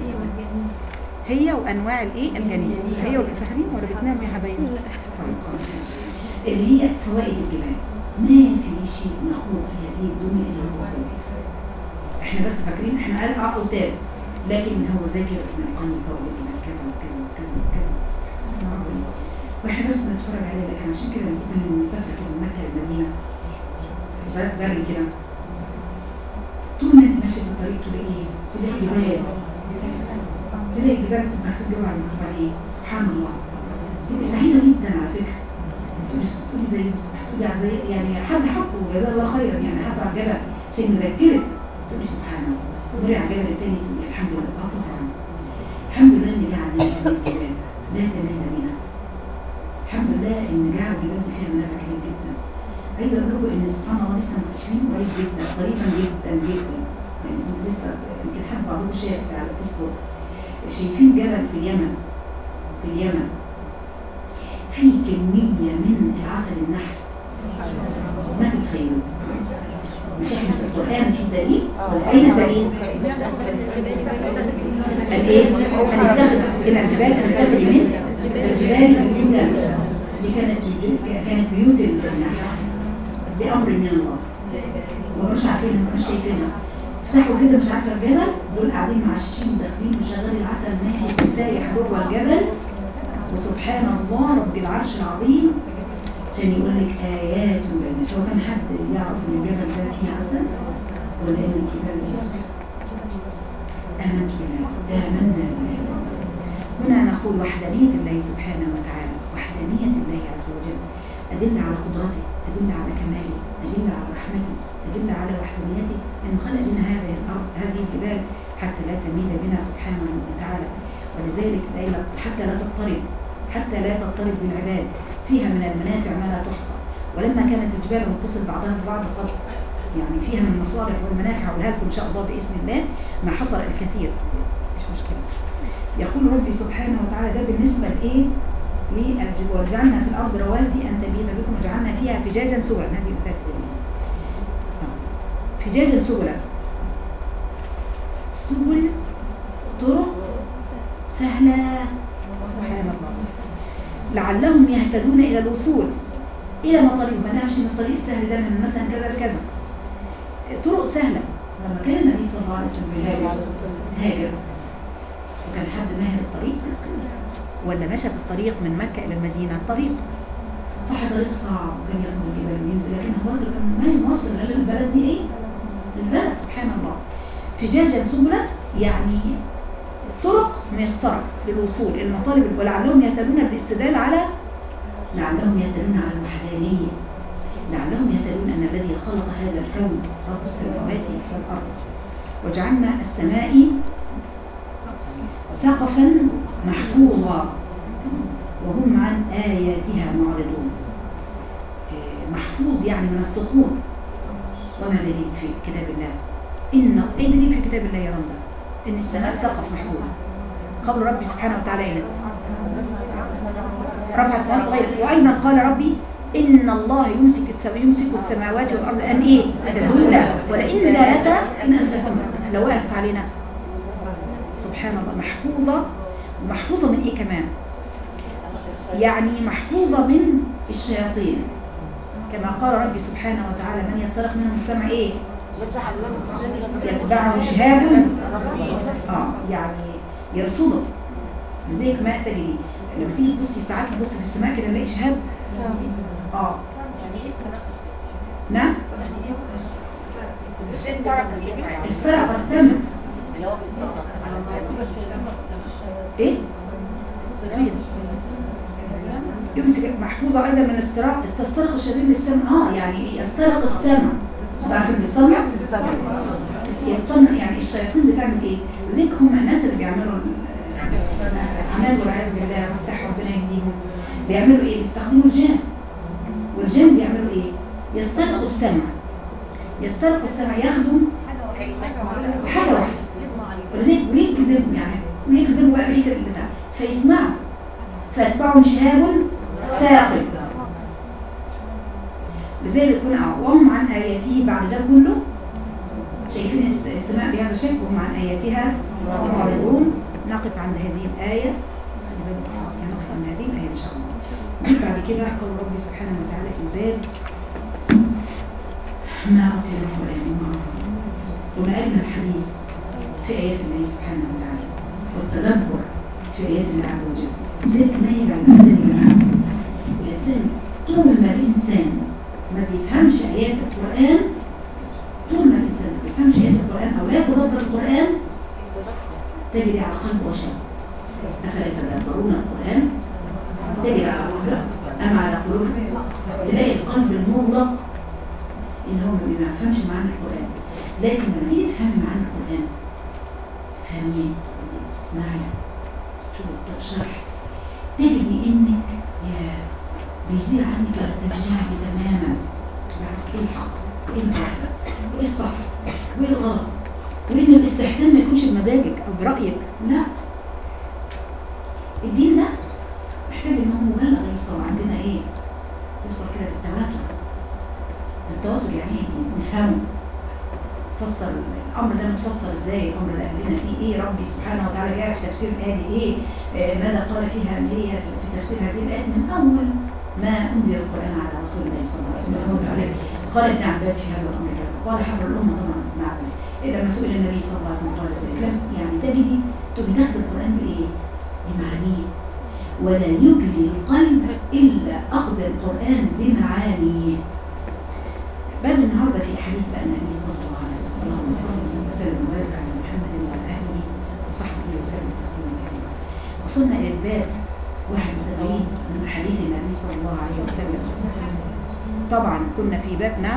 هي وانواع الايه الجنين، هي والفخرين ولا بتنام يا حبايبي؟ اللي هي فوائد الجبال. ما في شيء مخلوق في هذه الدنيا الا هو فوائد. احنا بس فاكرين احنا قال اه اوتاد، لكن هو ذاكر ابن القيم فوائد الجبال كذا وكذا وكذا وكذا، واحنا بس بنتفرج عليه. لكن عشان كده لما تيجي من مسافه كده من مكه للمدينه بري كده، طول ما انت ماشيه في الطريق تلاقي ايه؟ تلاقي جبال، تلاقي جبال مكتوب جوه على المكتوب ايه؟ سبحان الله. تبقي سعيده جدا على فكره. تقولي زي تقولي زي يعني حد حطه جزاه الله خيرا، يعني حط على الجبل عشان يذكرك، تقولي سبحان الله. تقولي على الجبل الثاني تقولي الحمد لله. اه طبعا الحمد لله ان جعل لنا هذه الجبال لا تميل بنا. الحمد لله ان جعل الجبال دي فيها منافع كتير جدا. عايزه اقول لكم ان سبحان الله لسه مكتشفين قريب جدا قريبا جدا جدا، يعني كنت لسه يمكن حد بعضكم شاف على الفيسبوك، شايفين جبل في اليمن في اليمن في كميه من العسل النحل ما تتخيلوا. مش احنا في القران في دليل؟ اين الدليل؟ الايه؟ هنتخذ الى الجبال هنتخذ من الجبال بيوتا. دي كانت كانت بيوت النحل بأمر من الله، ومش عارفين مش شايفينها. فتحوا كده مش عارفه الجبل، دول قاعدين معششين وداخلين وشغال العسل ماشي سايح جوه الجبل، وسبحان الله رب العرش العظيم عشان يقول لك آيات وبينات. هو كان حد يعرف ان الجبل ده فيه عسل ولا ان الجبال دي صحيح؟ آمنت بالله، آمنا بالله. هنا نقول وحدانية الله سبحانه وتعالى، وحدانية الله عز وجل أدل على قدرته، أدل على كماله، أدل على رحمته، أدل على وحدانيته، أن خلق لنا هذه الأرض هذه الجبال حتى لا تميل بنا سبحانه وتعالى. ولذلك حتى لا تضطرب حتى لا تضطرب بالعباد، فيها من المنافع ما لا تحصى. ولما كانت الجبال متصل بعضها ببعض قد يعني فيها من المصالح والمنافع، أقولها لكم إن شاء الله بإذن الله ما حصل الكثير، مش مشكلة. يقول ربي سبحانه وتعالى ده بالنسبة لإيه؟ للجبال. وجعلنا في الأرض رواسي أن تميد بكم وجعلنا فيها فجاجا سبلا. هذه الآية فجاجا سبلا، سبل طرق سهلة سبحان الله لعلهم يهتدون إلى الوصول إلى مطالب. ما تعرفش إن الطريق السهل ده من مثلا كذا لكذا، طرق سهلة. لما كان النبي صلى الله عليه وسلم هاجر وكان حد ماهر الطريق ولا مشى في الطريق من مكة إلى المدينة، الطريق صح طريق صعب وكان ياخد الجبال وينزل، لكن هو اللي كان ما يوصل إلى البلد دي إيه؟ البلد سبحان الله. فجاجا سبلا يعني طرق ميسرة للوصول إلى المطالب، ولعلهم يهتدون بالاستدلال على لعلهم يهتدون على الوحدانية، لعلهم يهتدون أن الذي خلق هذا الكون رب السماوات والأرض. وجعلنا السماء سقفا محفوظا وهم عن آياتها معرضون. محفوظ يعني من السقوط. وما دليل في كتاب الله؟ إن أي دليل في كتاب الله يا رب إن السماء سقف محفوظ؟ قول ربي سبحانه وتعالى إيه؟ رفع السماوات غير. وأيضا قال ربي إن الله يمسك السماء يمسك السماوات والأرض أن إيه؟ تزولا ولئن زالتا إن أمسكتهما لو وقعت علينا. سبحان الله. محفوظة. ومحفوظة من إيه كمان؟ يعني محفوظة من الشياطين كما قال ربي سبحانه وتعالى من يسترق منهم السمع إيه؟ يتبعه شهاب آه يعني يرصده. لذلك ما تجري لما تيجي تبصي ساعات تبصي في السماء كده نلاقي شهاب. اه نعم استرق السمع ايه يمسك. محفوظة ايضا من الاستراق. استسترق الشباب السمع اه يعني يسترق السمع. تعرفين بالسمع يستنى يعني الشياطين بتعمل ايه؟ لذلك هم الناس اللي بيعملوا اعمال والعياذ بالله والصحه ربنا يهديهم بيعملوا ايه؟ بيستخدموا الجان. والجان بيعملوا ايه؟ يسترقوا السمع. يسترقوا السمع ياخدوا حاجه واحده ولذلك ويكذب يعني ويكذب ويعمل البتاع فيسمعوا فيتبعهم شهاب ثاقب. لذلك كنا وهم عن آياته بعد ده كله شايفين السماء بهذا الشكل وهم عن آياتها معرضون. نقف عند هذه الآية. نقف عند هذه الآية إن شاء الله. نجيب بعد كده قول ربي سبحانه وتعالى في الباب ما أرسل القرآن وما أرسل وما أجل الحديث في آيات الله سبحانه وتعالى والتدبر في آيات الله عز وجل. لذلك ما يجعل الإنسان يلعب. الإنسان طول ما الإنسان ما بيفهمش آيات القرآن طول ما الإنسان ما بيفهمش آيات القرآن أو لا يتدبر القرآن تجري على قلب وشر. أفلا يتدبرون القرآن تجري على قلب أم على قلوب. تلاقي القلب المغلق إن هو ما بيفهمش معنى القرآن. لكن لما تيجي تفهمي معنى القرآن فهميه تسمعي تشرح تجدي إنك يا بيزيل عنك الارتجاع تماما. يعرف ايه الحق وايه الباطل وايه الصح وايه الغلط وان الاستحسان ما يكونش بمزاجك او برايك. لا الدين ده محتاج ان هو مبالغ يوصل عندنا ايه؟ يوصل كده بالتواتر. التواتر يعني ايه؟ نفهمه. فسر الامر ده متفسر ازاي؟ الامر ده قال لنا فيه ايه؟ ربي سبحانه وتعالى جاء في تفسير الايه دي ايه؟ آه ماذا قال فيها ليه في تفسير هذه الايه من اول ما انزل القران على رسول الله صلى الله عليه وسلم. قال ابن عباس في هذا الامر كذا، قال حبر الامه طبعا ابن عباس. لما سئل النبي صلى الله عليه وسلم قال ذلك. يعني تجدي تبقي تاخد القران بايه؟ بمعانيه. ولا يجري القلب الا اخذ القران بمعانيه. باب النهارده في حديث بقى النبي صلى الله عليه وسلم اللهم صل وسلم وبارك على محمد وعلى اهله وصحبه وسلم تسليما كثيرا. وصلنا الى الباب واحد وسبعين من حديث النبي صلى الله عليه وسلم. طبعا كنا في باب نعم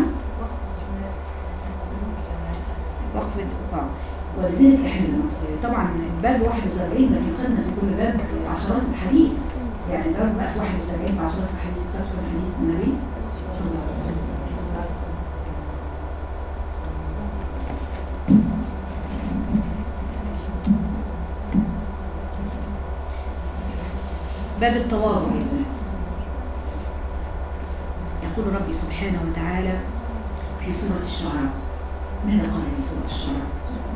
وقف الدعاء. ولذلك احنا طبعا الباب واحد وسبعين لكن خدنا في كل باب عشرات الحديث. يعني ده بقى في واحد وسبعين بعشرات الحديث بتذكر حديث النبي صلى الله عليه وسلم. باب التواضع يا بنات. يقول ربي سبحانه وتعالى في سورة الشعراء. ماذا قال في سورة الشعراء؟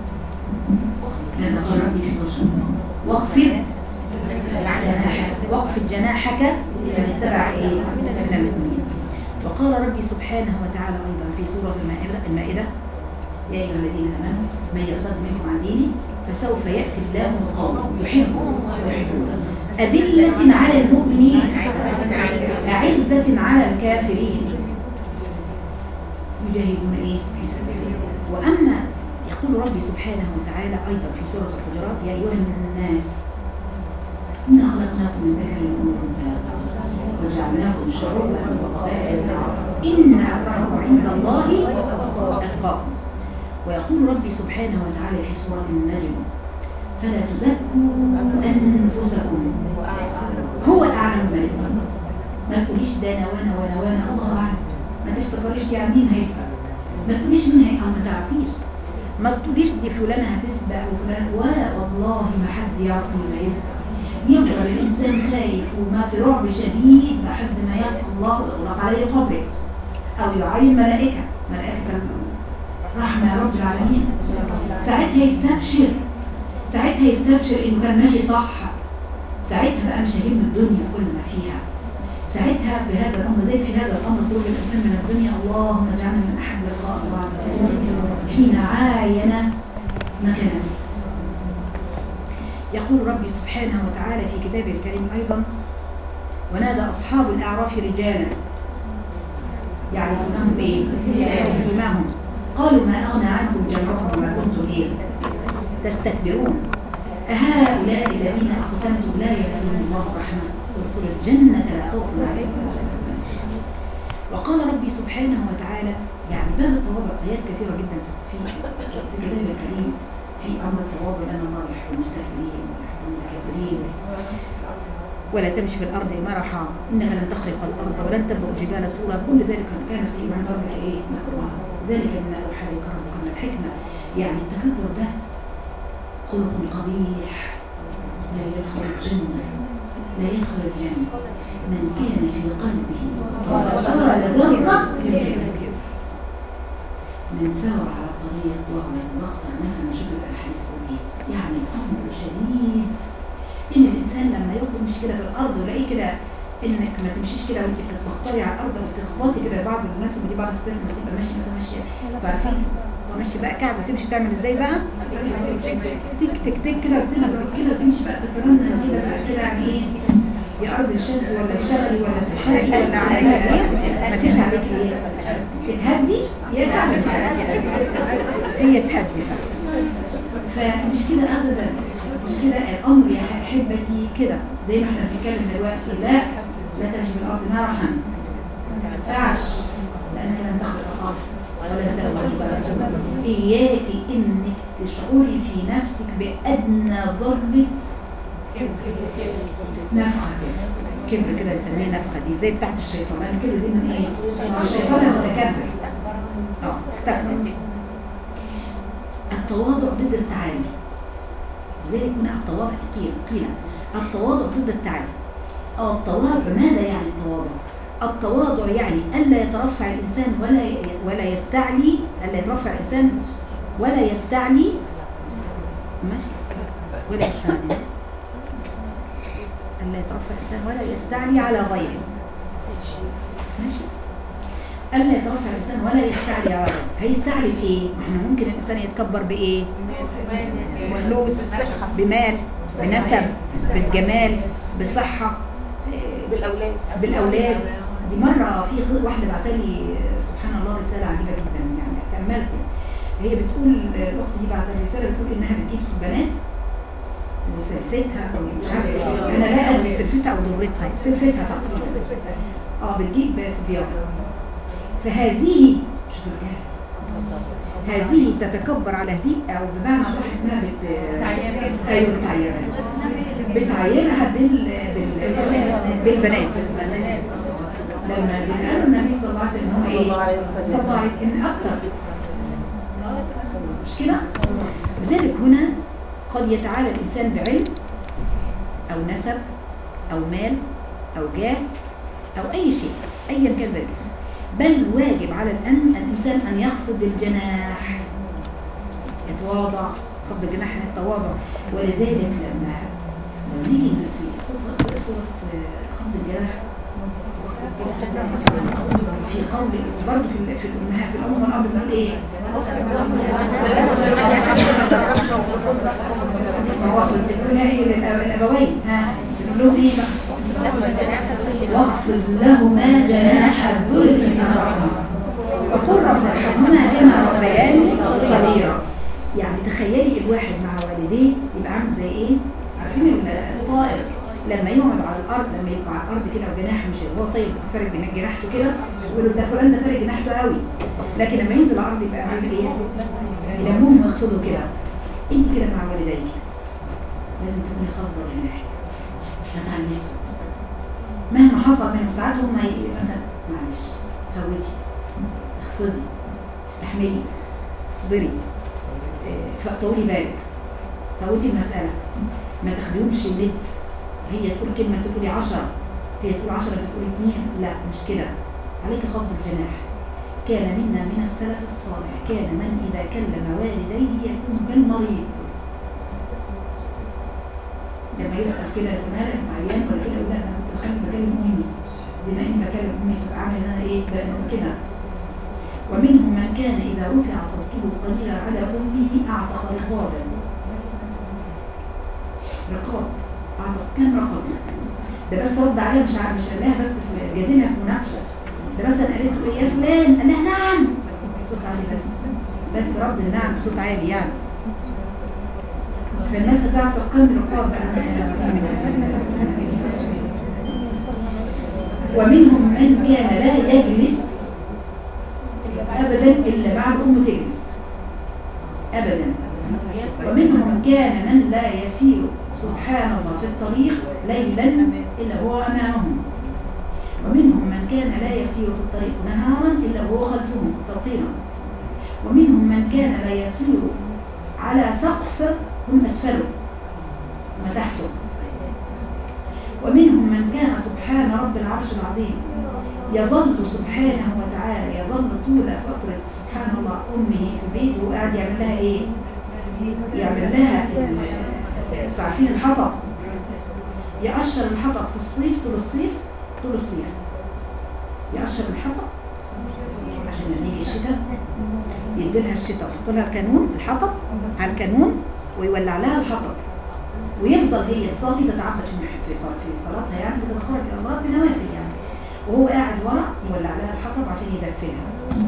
ماذا قال ربي في سورة الشعراء؟ واخفض جناحك واخفض جناحك لمن اتبع ايه؟ من المؤمنين. وقال ربي سبحانه وتعالى ايضا في سورة المائدة يا ايها الذين امنوا من يرتد منكم عن دينه فسوف ياتي الله بقوم يحبهم ويحبونه أذلة على المؤمنين أعزة على الكافرين يجاهدون إيه؟ في سبيل الله. وأما يقول ربي سبحانه وتعالى أيضا في سورة الحجرات يا أيها الناس إنا خلقناكم من ذكر وأنثى وجعلناكم شعوبا وقبائل لتعارفوا إن أكرمكم عند الله أتقاكم. ويقول ربي سبحانه وتعالى في سورة النجم فلا تزكوا أنفسكم هو أعلم بمن اتقى. ما تقوليش ده أنا وأنا وأنا وأنا الله أعلم. ما تفتكريش يعني مين هيسبق، ما تقوليش مين هي، ما تعرفيش. ما تقوليش دي فلانة هتسبق وفلان، ولا والله ما حد يعرف مين هيسبق. يفضل الإنسان خايف وما في رعب شديد لحد ما يلقى الله ويغلق عليه قبره أو يعين ملائكة ملائكة الرحمة يا رب العالمين. ساعتها يستبشر، ساعتها يستبشر إنه كان ماشي صح. ساعتها بقى مش هيهم الدنيا كل ما فيها. ساعتها في هذا الأمر زي في هذا الأمر خروج الإنسان من الدنيا. اللهم اجعلنا من أحب لقاء الله عز وجل حين عاين مكانه. يقول ربي سبحانه وتعالى في كتابه الكريم أيضا ونادى أصحاب الأعراف رجالا يعرفونهم بإيه؟ بسيماهم قالوا ما أغنى عنكم جمعكم وما كنتم إيه تستكبرون أهؤلاء الذين أقسمتم لا ينالهم الله رحمة ادخلوا الجنة لا خوف عليكم. وقال ربي سبحانه وتعالى يعني باب التواضع آيات كثيرة جدا في في كتاب الكريم في أمر التواضع لأن الله يحب المستكبرين ويحب المتكبرين. ولا تمشي في الأرض مرحا إنك لن تخرق الأرض ولن تبلغ الجبال طولا كل ذلك كان في عند ربك إيه مكروها ذلك مما أوحى إليك ربك من الحكمة. يعني التكبر ده خلق قبيح لا يدخل الجنة لا يدخل الجنة من كان في قلبه مثقال ذرة من كبر. من سار على الطريق وهو يتبختر مثلا شوف الحديث ايه يعني الامر شديد ان الانسان لما ياخد مشكله في الارض ويلاقيه كده انك ما تمشيش كده وانت بتختاري على الارض وتخبطي كده. بعض الناس دي بعض الستات بتبقى ماشيه مثلا ماشيه عارفين ماشي بقى كعب وتمشي تعمل ازاي بقى تك تك تك كده وتنبر كده وتمشي بقى تترنم كده بقى كده يعني ايه يا ارض الشد ولا تشتغلي ولا تشتغلي ولا عمليه ايه مفيش عليك ايه تتهدي يا فعلا هي تهدي فمش كده ابدا مش كده الامر يا احبتي كده زي ما احنا بنتكلم دلوقتي. لا لا تمشي في الارض مرحا ما ينفعش لانك لن تخلق الارض ولا تبلغ. اياكي انك تشعري في نفسك بادنى ذره نفخه كبر كده نسميها نفخه دي زي بتاعت الشيطان. انا كده دي من ايه الشيطان المتكبر اه استكبر. التواضع ضد التعالي لذلك هنا التواضع قيل قيل التواضع ضد التعالي. اه التواضع ماذا يعني التواضع؟ التواضع يعني الا يترفع الانسان ولا ولا يستعلي الا يترفع الانسان ولا يستعلي ماشي ولا يستعلي ألا يترفع الإنسان ولا يستعلي على غيره ماشي. ألا يترفع الإنسان ولا يستعلي على غيره. هيستعلي بإيه؟ احنا ممكن الإنسان يتكبر بإيه؟ بفلوس بمال بنسب بالجمال بصحة بالأولاد بالأولاد. دي مرة في واحدة بعتلي سبحان الله رسالة عجيبة جدا يعني تأملت. هي بتقول الأخت دي بعتلي رسالة بتقول إنها بتجيب بنات وسلفتها او مش عارفه انا لا ادري سلفتها او ضرتها سلفتها تقريبا اه بتجيب صبيان. فهذه شوف هذه تتكبر على هذه او بمعنى صح اسمها بت تعيرها ايوه بتعيرها بتعيرها بال... بال... بالبنات. لما قالوا النبي صلى الله عليه وسلم هو ايه صبعت ان اكتر مش كده. لذلك هنا قد يتعالى الإنسان بعلم أو نسب أو مال أو جاه أو أي شيء أيا كان ذلك. بل واجب على الأن الإنسان أن يخفض الجناح يتواضع خفض الجناح عن التواضع. ولذلك لما لما نيجي في صفة صفة خفض الجناح في قول برضه في في الأمهات في الأم والأب بنقول إيه؟ اسمه واخفض بتقولها إيه للأبوين ها بنقول لهم إيه بقى؟ واخفض لهما جناح الذل من الرحمة وقل رب ارحمهما كما ربياني صغيرا. يعني تخيلي الواحد مع والديه يبقى عامل زي إيه؟ عارفين الطائر لما يقعد على الارض لما يبقى على الارض كده وجناح مش هو طيب فارد جناحته كده يقولوا ده فلان ده فارد جناحته قوي، لكن لما ينزل على الارض يبقى عامل ايه؟ يلمهم ويخفضوا كده. انت كده مع والديك لازم تكوني خافضه جناحك، ما تعلميش مهما حصل منهم. ساعات هم مثلا معلش فوتي، اخفضي، استحملي، اصبري، فطولي بالك، فوتي المسألة، ما تاخديهمش النت. هي تقول كلمة تقولي عشرة، هي تقول عشرة تقولي اثنين، لا مش كده. عليك خفض الجناح. كان منا من السلف الصالح كان من إذا كلم والديه يكون كالمريض. لما يسأل كده مالك عيان ولا كده، لا أنا كنت بخلي بكلم أمي، بما إني بكلم أمي تبقى عامل أنا إيه كده. ومنهم من كان إذا رفع صوته قليلا على أمه أعتق رقابا. رقاب أعتق كم رقاب؟ ده بس رد عليها، مش عارف مش قال لها بس في جدينها في مناقشة، ده مثلا قالت له إيه يا فلان؟ قال لها نعم بصوت عالي، بس بس رد النعم بصوت عالي يعني. فالناس تعتق كم رقاب. ومنهم من كان لا يجلس أبدا إلا بعد أمه تجلس أبدا. ومنهم من كان من لا يسير سبحان الله في الطريق ليلا إلا هو أمامهم. ومنهم من كان لا يسير في الطريق نهارا إلا هو خلفهم تطيرا. ومنهم من كان لا يسير على سقف هم أسفله ما تحته. ومنهم من كان سبحان رب العرش العظيم يظل سبحانه وتعالى يظل طول فترة سبحان الله أمه في البيت وقاعد يعمل لها إيه؟ يعمل لها تعرفين الحطب، يقشر الحطب في الصيف طول الصيف طول الصيف يقشر الحطب عشان لما يجي الشتاء يديلها الشتاء ويحط لها الكانون الحطب على الكانون ويولع لها الحطب، ويفضل هي تصلي تتعبد في في صلاتها يعني بتتقرب الى الله بنوافل يعني، وهو قاعد ورا يولع لها الحطب عشان يدفنها.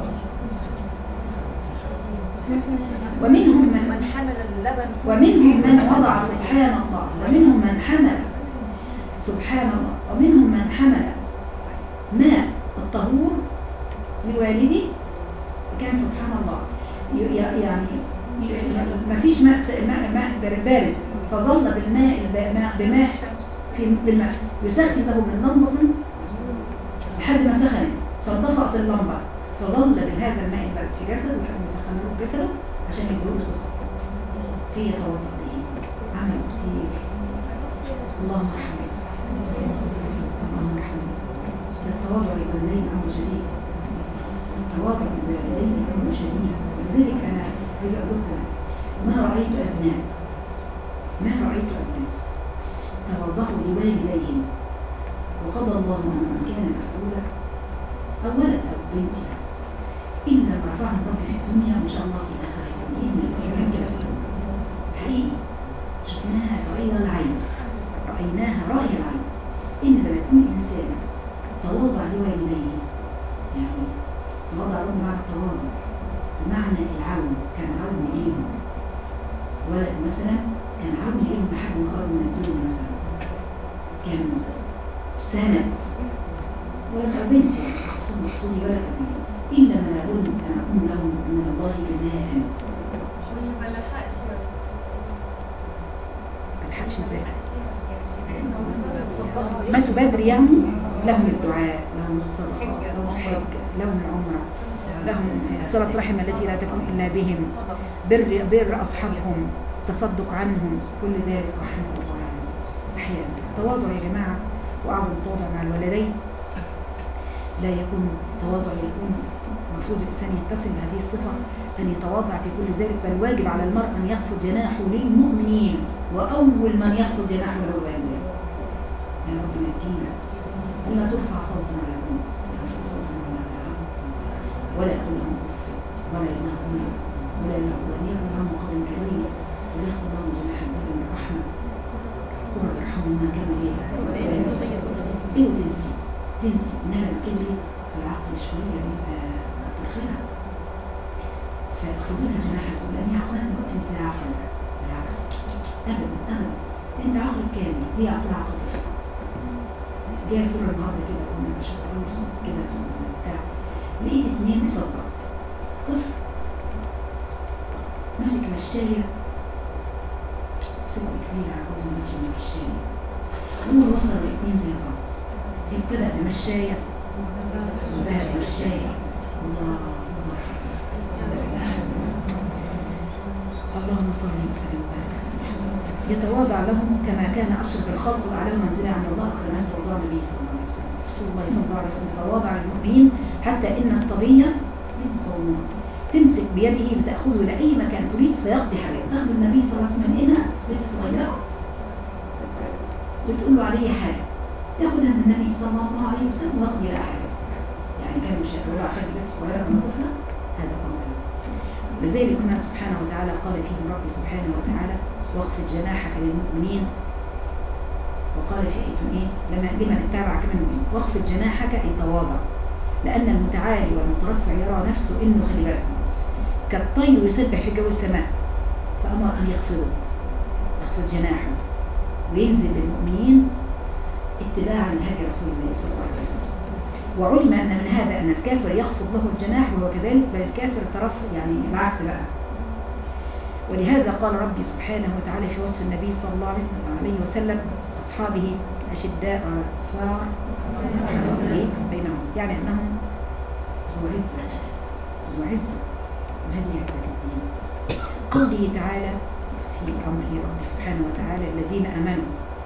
ومنهم من حمل اللبن، ومنهم من وضع سبحان الله، ومنهم من حمل سبحان الله، ومنهم من حمل ماء الطهور لوالدي كان سبحان الله يعني ما فيش ماء ماء بارد فظل بالماء بماء في بالماء يسخن له من لمبة لحد ما سخنت فانطفأت اللمبة، فظل بهذا الماء البارد في جسده لحد ما سخن له جسده عشان يجبره سخن. هي توضأ به عمل كتير. اللهم ارحمنا اللهم ارحمنا. التواضع للوالدين امر شديد، التواضع للوالدين امر شديد. ولذلك انا عايزه اقول لكم ما رايت ابناء ما رأيت أبناء توضحوا لوالديهم وقضى الله من كان مفعولا أو ولد أو بنت إلا ما رفعهم رب في الدنيا وإن شاء الله في الآخرة بإذن الله كده حقيقي شفناها رأينا العين رأيناها رأي العين. إن لما يكون إنسان تواضع لوالديه يعني تواضع لهم معنى التواضع بمعنى العون، كان عون إليهم ولد مثلا كان عون إليهم لحد ما خرجوا من الدنيا مثلا، كان سند ولد أو بنت يعني صلي ولا كبير إلا ما أظن أن أكون لهم من الله جزاء. ما لحقش ما لحقش ازاي؟ ماتوا بدري يعني لهم الدعاء، لهم الصدقة، لهم الحج، لهم العمرة، لهم صلة رحم التي لا تكون إلا بهم، بر بر أصحابهم، تصدق عنهم، كل ذلك رحمة الله أحيانا. التواضع يا جماعة وأعظم التواضع مع الوالدين لا يكون تواضع، يكون المفروض الإنسان يتصل بهذه الصفة أن يتواضع في كل ذلك، بل واجب على المرء أن يخفض جناحه للمؤمنين وأول من يخفض جناحه له الوالدين. يا رب نجينا ألا ترفع صوتنا على الأم، لا ترفع صوتنا على الأب ولا يقول لهم أف ولا ينهضون ولا يقول لهم قدر كريم ولا يأخذ لهم جناح الذل من الرحمة. قل ارحمهما كما هي إيه وتنسي تنسي إنها الكلمة العقل شوية يبقى تخيرها فخذونها جناح الذل لأن عقلها ما تنسي عقلها بالعكس أبدا أبدا أنت عقلك كامل هي عقل عقل طفل جايه صوره النهارده كده وانا بشوف اول صوت كده في بتاع، لقيت اتنين قصاد بعض، طفل ماسك مشايه، ست كبيره عجوزه ماسكه مشايه، اول وصل الاتنين زي بعض، ابتدأ بمشايه وبهد مشايه. الله اللهم صل وسلم وبارك. يتواضع لهم كما كان اشرف الخلق واعلى منزله عند الله كما استوضع النبي صلى الله عليه وسلم. رسول الله صلى الله عليه وسلم تواضع للمؤمنين حتى ان الصبيه تمسك بيده لتاخذه الى اي مكان تريد فيقضي حاجه، تاخذ النبي صلى الله عليه وسلم من ايدها بنت صغيره وتقول له عليه حاجه، ياخذها من النبي صلى الله عليه وسلم ويقضي لها حاجه. يعني كانوا مش هيقولوا عشان البنت الصغيره من طفله، هذا امر. لذلك هنا سبحانه وتعالى قال فيهم ربي سبحانه وتعالى واخفض جناحك للمؤمنين، وقال في آية ايه لما لمن اتبعك من المؤمنين واخفض جناحك اي تواضع، لأن المتعالي والمترفع يرى نفسه انه خلي بالكم كالطير يسبح في جو السماء، فأمر أن يخفضه يخفض جناحه وينزل للمؤمنين اتباعا لهدي رسول الله صلى الله عليه وسلم. وعلم أن من هذا أن الكافر يخفض له الجناح وهو كذلك، بل الكافر ترفع يعني العكس بقى. ولهذا قال ربي سبحانه وتعالى في وصف النبي صلى الله عليه وسلم أصحابه أشداء رفاع بينهم، يعني أنهم ذو عزة ذو عزة وهذه عزة الدين. قوله تعالى في أمره ربي سبحانه وتعالى الذين آمنوا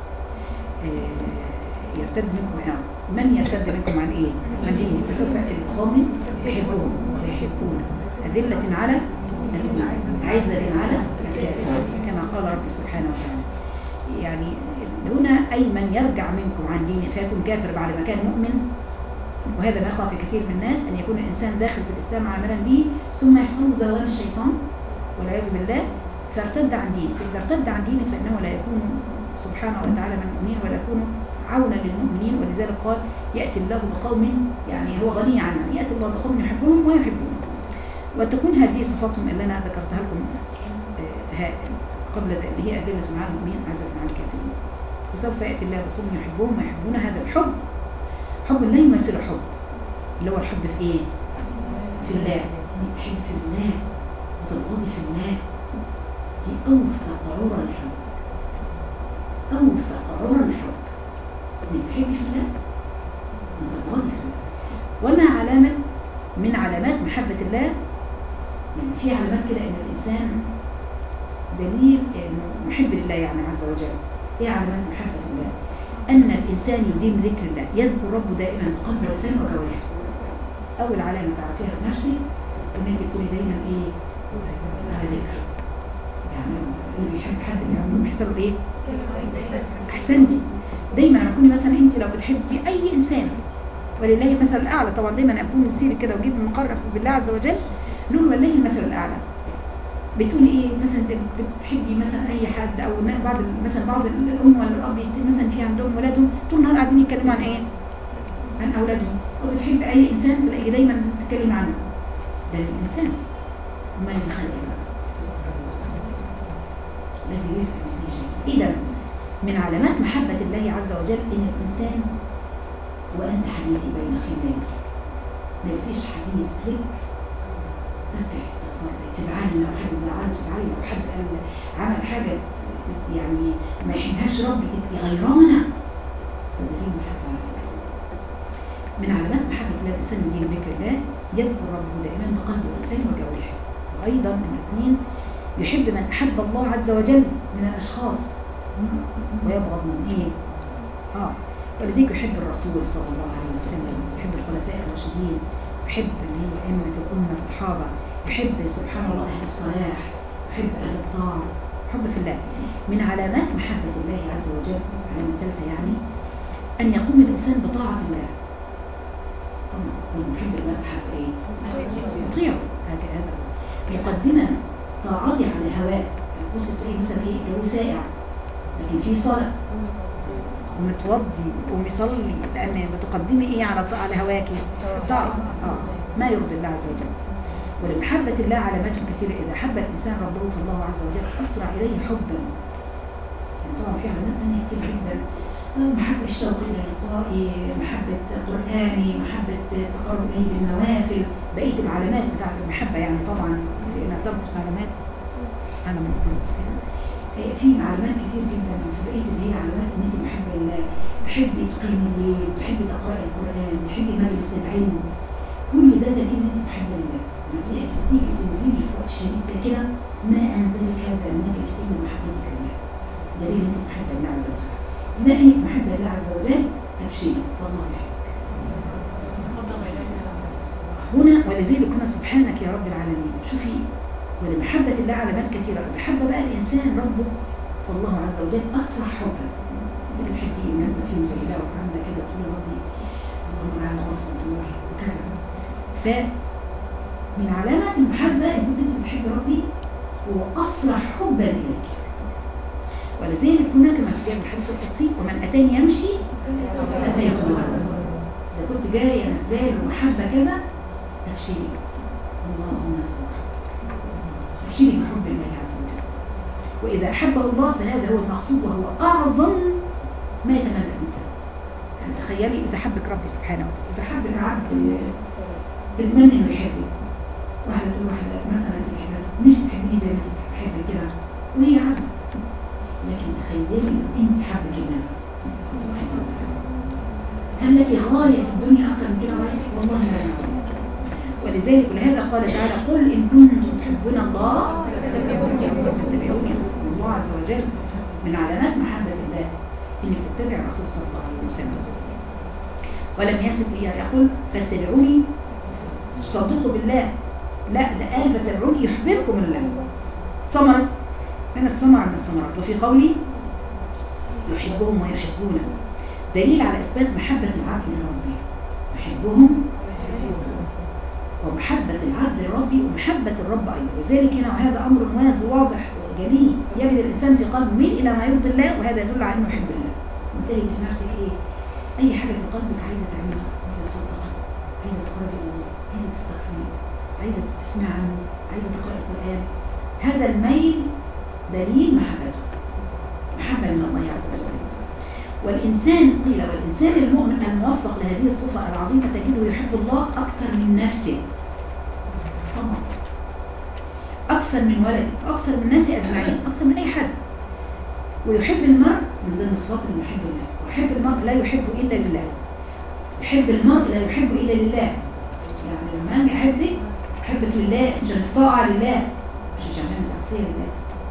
يرتد منكم يعني من يرتد منكم عن ايه؟ عن دينه فسوف يأتي بقوم يحبهم ويحبون أذلة على عزة على الكافرين كما قال ربي سبحانه وتعالى. يعني هنا أي من يرجع منكم عن دينه فيكون كافر بعد ما كان مؤمن، وهذا ما يقع في كثير من الناس أن يكون الإنسان داخل في الإسلام عاملا به ثم يحصل له زوال الشيطان والعياذ بالله فارتد عن دينه، فإذا ارتد عن دينه فإنه لا يكون سبحانه وتعالى من المؤمنين ولا يكون عونا للمؤمنين. ولذلك قال يأتي الله بقوم يعني هو غني عنهم، يأتي الله بقوم يحبهم ويحبون، وتكون هذه صفاتهم اللي أنا ذكرتها لكم قبل ذلك اللي هي أدلة مع المؤمنين عزة مع الكافرين. وسوف يأتي الله بقوم يحبهم ويحبون. هذا الحب حب لا يمثل حب اللي هو الحب في إيه؟ في الله، تحب في الله وتبغضي في الله، دي أوثق عرى الحب، أوثق عرى الحب انك تحبي في الله وتبغضي في الله. وما علامة من علامات محبة الله، يعني في علامات كده ان الانسان دليل انه محب لله يعني عز وجل. ايه علامات محبة الله؟ ان الانسان يديم ذكر الله، يذكر ربه دائما بقلبه ولسانه وجوارحه. اول علامة تعرفيها في نفسك ان انت تكوني دايما ايه؟ على ذكر. يعني اللي بيحب حد يعني بيحصل له ايه؟ احسنتي. دايما لما تكوني مثلا انت لو بتحبي اي انسان ولله المثل الاعلى، طبعا دايما اكون نسيري كده واجيب مقرف بالله عز وجل، نقول ولله المثل الاعلى. بتقولي ايه مثلا بتحبي مثلا اي حد او بعض مثلا بعض الام ولا الاب مثلا في عندهم ولادهم طول النهار قاعدين يتكلموا عن ايه؟ عن اولادهم. او بتحبي اي انسان تلاقي دايما بتتكلم عنه. ده الانسان امال اللي خلق ايه؟ الذي يسأل مثل شيء. اذا من علامات محبة الله عز وجل إن الإنسان وأنت حديثي بين خلاك، ما فيش حديث لك تسبح استغفار، تزعلي لو حد زعل، تزعلي لو حد قال عمل حاجة يعني ما يحبهاش ربي تبقي غيرانة. ودليل محبة الله. من علامات محبة الله الإنسان من دين ذكر الله يذكر ربه دائما بقلبه ولسانه وجوارحه. وأيضا من الاثنين يحب من أحب الله عز وجل من الأشخاص ويبغض من ايه؟ اه ولذلك يحب الرسول صلى الله عليه وسلم، يحب الخلفاء الراشدين، يحب اللي هي ائمه الامه الصحابه، يحب سبحان الله اهل الصلاح، يحب اهل الطاعه، حب في الله. من علامات محبه الله عز وجل علامه ثالثه يعني ان يقوم الانسان بطاعه الله. طبعا المحب الله احب ايه؟ يطيعه. هكذا مقدما طاعتي على هواه. بص تلاقي مثلا ايه جو سائع لكن في صلاة ومتوضي ومصلي لأن بتقدمي إيه على على هواكي؟ طاعة. آه ما يرضي الله عز وجل. ولمحبة الله علامات كثيرة. إذا حب الإنسان ربه فالله عز وجل أسرع إليه حبا. يعني طبعا في علامات ثانية كتير جدا محبة الشوق إلى لقائي، محبة قرآني، محبة تقرب إليه بالنوافل، بقية العلامات بتاعت المحبة يعني طبعا لا تنقص علامات أنا ما تنقص يعني. في علامات كتير جدا في بقية اللي هي علامات إن أنت محبة لله، تحبي تقيمي الليل، تحبي تقرأي القرآن، تحبي مجلس العلم، كل ده دليل إن أنت محبة لله. يعني تيجي تنزلي في وقت شديد زي كده ما أنزلك هذا المجلس إلا محبتك لله، دليل إن أنت محبة لله عز وجل. لا إنك محبة لله عز وجل أبشري والله يحبك. هنا ولذلك هنا سبحانك يا رب العالمين. شوفي ولمحبة الله علامات كثيرة. إذا حب بقى الإنسان ربه فالله عز وجل أسرع حبا. اللي بتحبيه نازل فيه زي ده وعاملة كده تقول ربي اللهم على خالص الله وكذا. فمن علامات المحبة إن كنت أنت بتحب ربي هو أسرع حبا إليك. ولذلك هناك ما في جانب الحديث القدسي ومن أتاني يمشي أتيته معه. إذا كنت جاية نسبال ومحبة كذا أبشري اللهم سبحانه أبشري بحب الله عز وجل. وإذا أحبه الله فهذا هو المقصود وهو أعظم ما يتمنى الإنسان. يعني تخيلي إذا حبك ربي سبحانه وتعالى، إذا حبك عبد تتمنى إنه يحبك. واحدة تقول واحدة مثلا بتحبها مش تحبني زي ما أنت بتحبي كده وهي عبد، لكن تخيلي لو أنت حبك الله سبحانه وتعالى هل لك غاية في الدنيا أكثر من كده غاية؟ والله لا. ولذلك ولهذا قال تعالى قل إن كنتم تحبون الله فاتبعوني. الله عز وجل من علامات محبة الله إنك تتبع الرسول صلى الله عليه وسلم. ولم يسب إياه يقول فاتبعوني تصدقوا بالله، لا ده قال فاتبعوني يحببكم الله. ثمرة من الثمرة من الثمرات. وفي قولي يحبهم ويحبونه دليل على إثبات محبة العبد لربه. يحبهم ومحبة العبد لربه ومحبة الرب أيضا. وذلك هنا وهذا أمر واضح وجلي يجد الإنسان في قلبه ميل إلى ما يرضي الله، وهذا يدل على أنه يحب الله. وبالتالي في نفسك إيه؟ أي حاجة في قلبك عايزة تعملها، عايزة تصدقها، عايزة تقربي إلى الله، عايزة تستغفري، عايزة تسمع عنه، عايزة تقرأ القرآن. هذا الميل دليل محبته، محبة من الله عز وجل. والإنسان قيل والإنسان المؤمن الموفق لهذه الصفة العظيمة تجده يحب الله أكثر من نفسه طبعا، أكثر من ولده، أكثر من الناس أجمعين، أكثر من أي حد. ويحب المرء من ضمن صفات المحب الله، ويحب المرء لا يحب إلا لله. يحب المرء لا يحب إلا لله. يعني لما أنا أحبك أحبك لله عشان الطاعة لله مش عشان التعصية لله.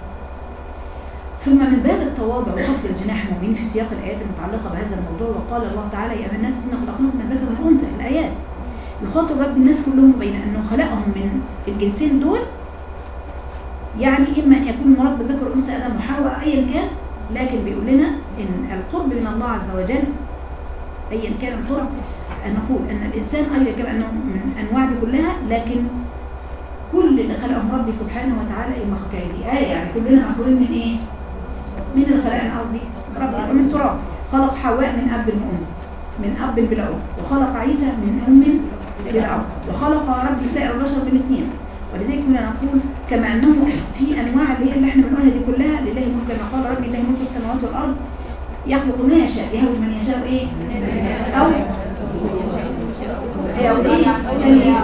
ثم من باب التواضع وخفض الجناح المؤمنين في سياق الآيات المتعلقة بهذا الموضوع وقال الله تعالى يا أيها الناس إنا خلقناكم من ذكر وأنثى. الآيات يخاطب رب الناس كلهم بين أنه خلقهم من الجنسين دول، يعني إما أن يكون المراد بذكر أنثى آدم وحواء أيا كان، لكن بيقول لنا إن القرب من الله عز وجل أيا كان القرب، أن نقول أن الإنسان أيضا كما أنه من أنواع دي كلها، لكن كل اللي خلقهم ربي سبحانه وتعالى إيه مخلوقات دي آية، يعني كلنا مخلوقين من إيه؟ من الخلائق قصدي ربي ومن تراب. خلق حواء من أب وأم، من أب بلا أم، وخلق عيسى من أم بلا أب، وخلق ربي سائر البشر بالاثنين. ولذلك هنا نقول كما أنه في أنواع اللي, اللي احنا بنقولها دي كلها لله ملك كما قال ربي لله ملك السماوات والأرض يخلق ما يشاء يهب من يشاء إيه؟ أو أو إيه؟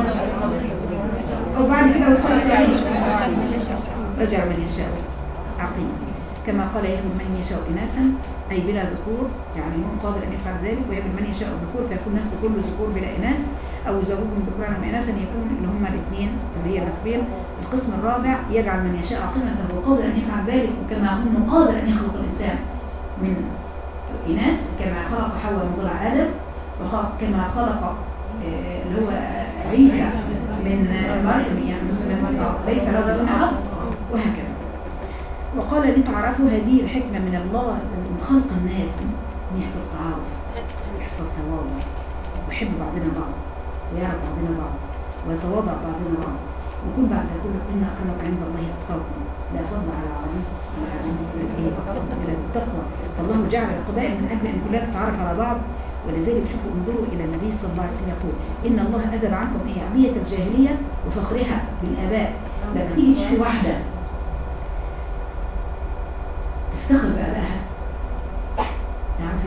أو بعد كده وصلت عليه رجع من يشاء عقيم كما قال يهب من يشاء إناثا أي بلا ذكور، يعني هو قادر أن يفعل ذلك، ويهب من يشاء الذكور فيكون نسل كله ذكور بلا إناث، أو يزوجهم ذكرانا وإناثا يكون اللي هم الاثنين اللي هي نسبين. القسم الرابع يجعل من يشاء عقيما فهو قادر أن يفعل ذلك، وكما هو قادر أن يخلق الإنسان من إناث كما خلق حواء من ضلع آدم، وكما خلق اللي هو عيسى من مريم يعني من ليس له دون أب، وهكذا. وقال لتعرفوا هذه الحكمة من الله من خلق الناس أن يحصل تعارف، يحصل تواضع، ويحب بعضنا بعض، ويعرف بعضنا بعض، ويتواضع بعضنا بعض، وكل بعد كل إن أكرمكم عند الله أتقاكم، لا فضل على عالم على عالم إلى التقوى. فالله جعل القبائل من أجل أن كلها تتعرف على بعض. ولذلك شوفوا انظروا إلى النبي صلى الله عليه وسلم يقول إن الله أذب عنكم إيه عبية الجاهلية وفخرها بالآباء. لما تيجي تشوفي واحدة تفتخر بآبائها، تعرف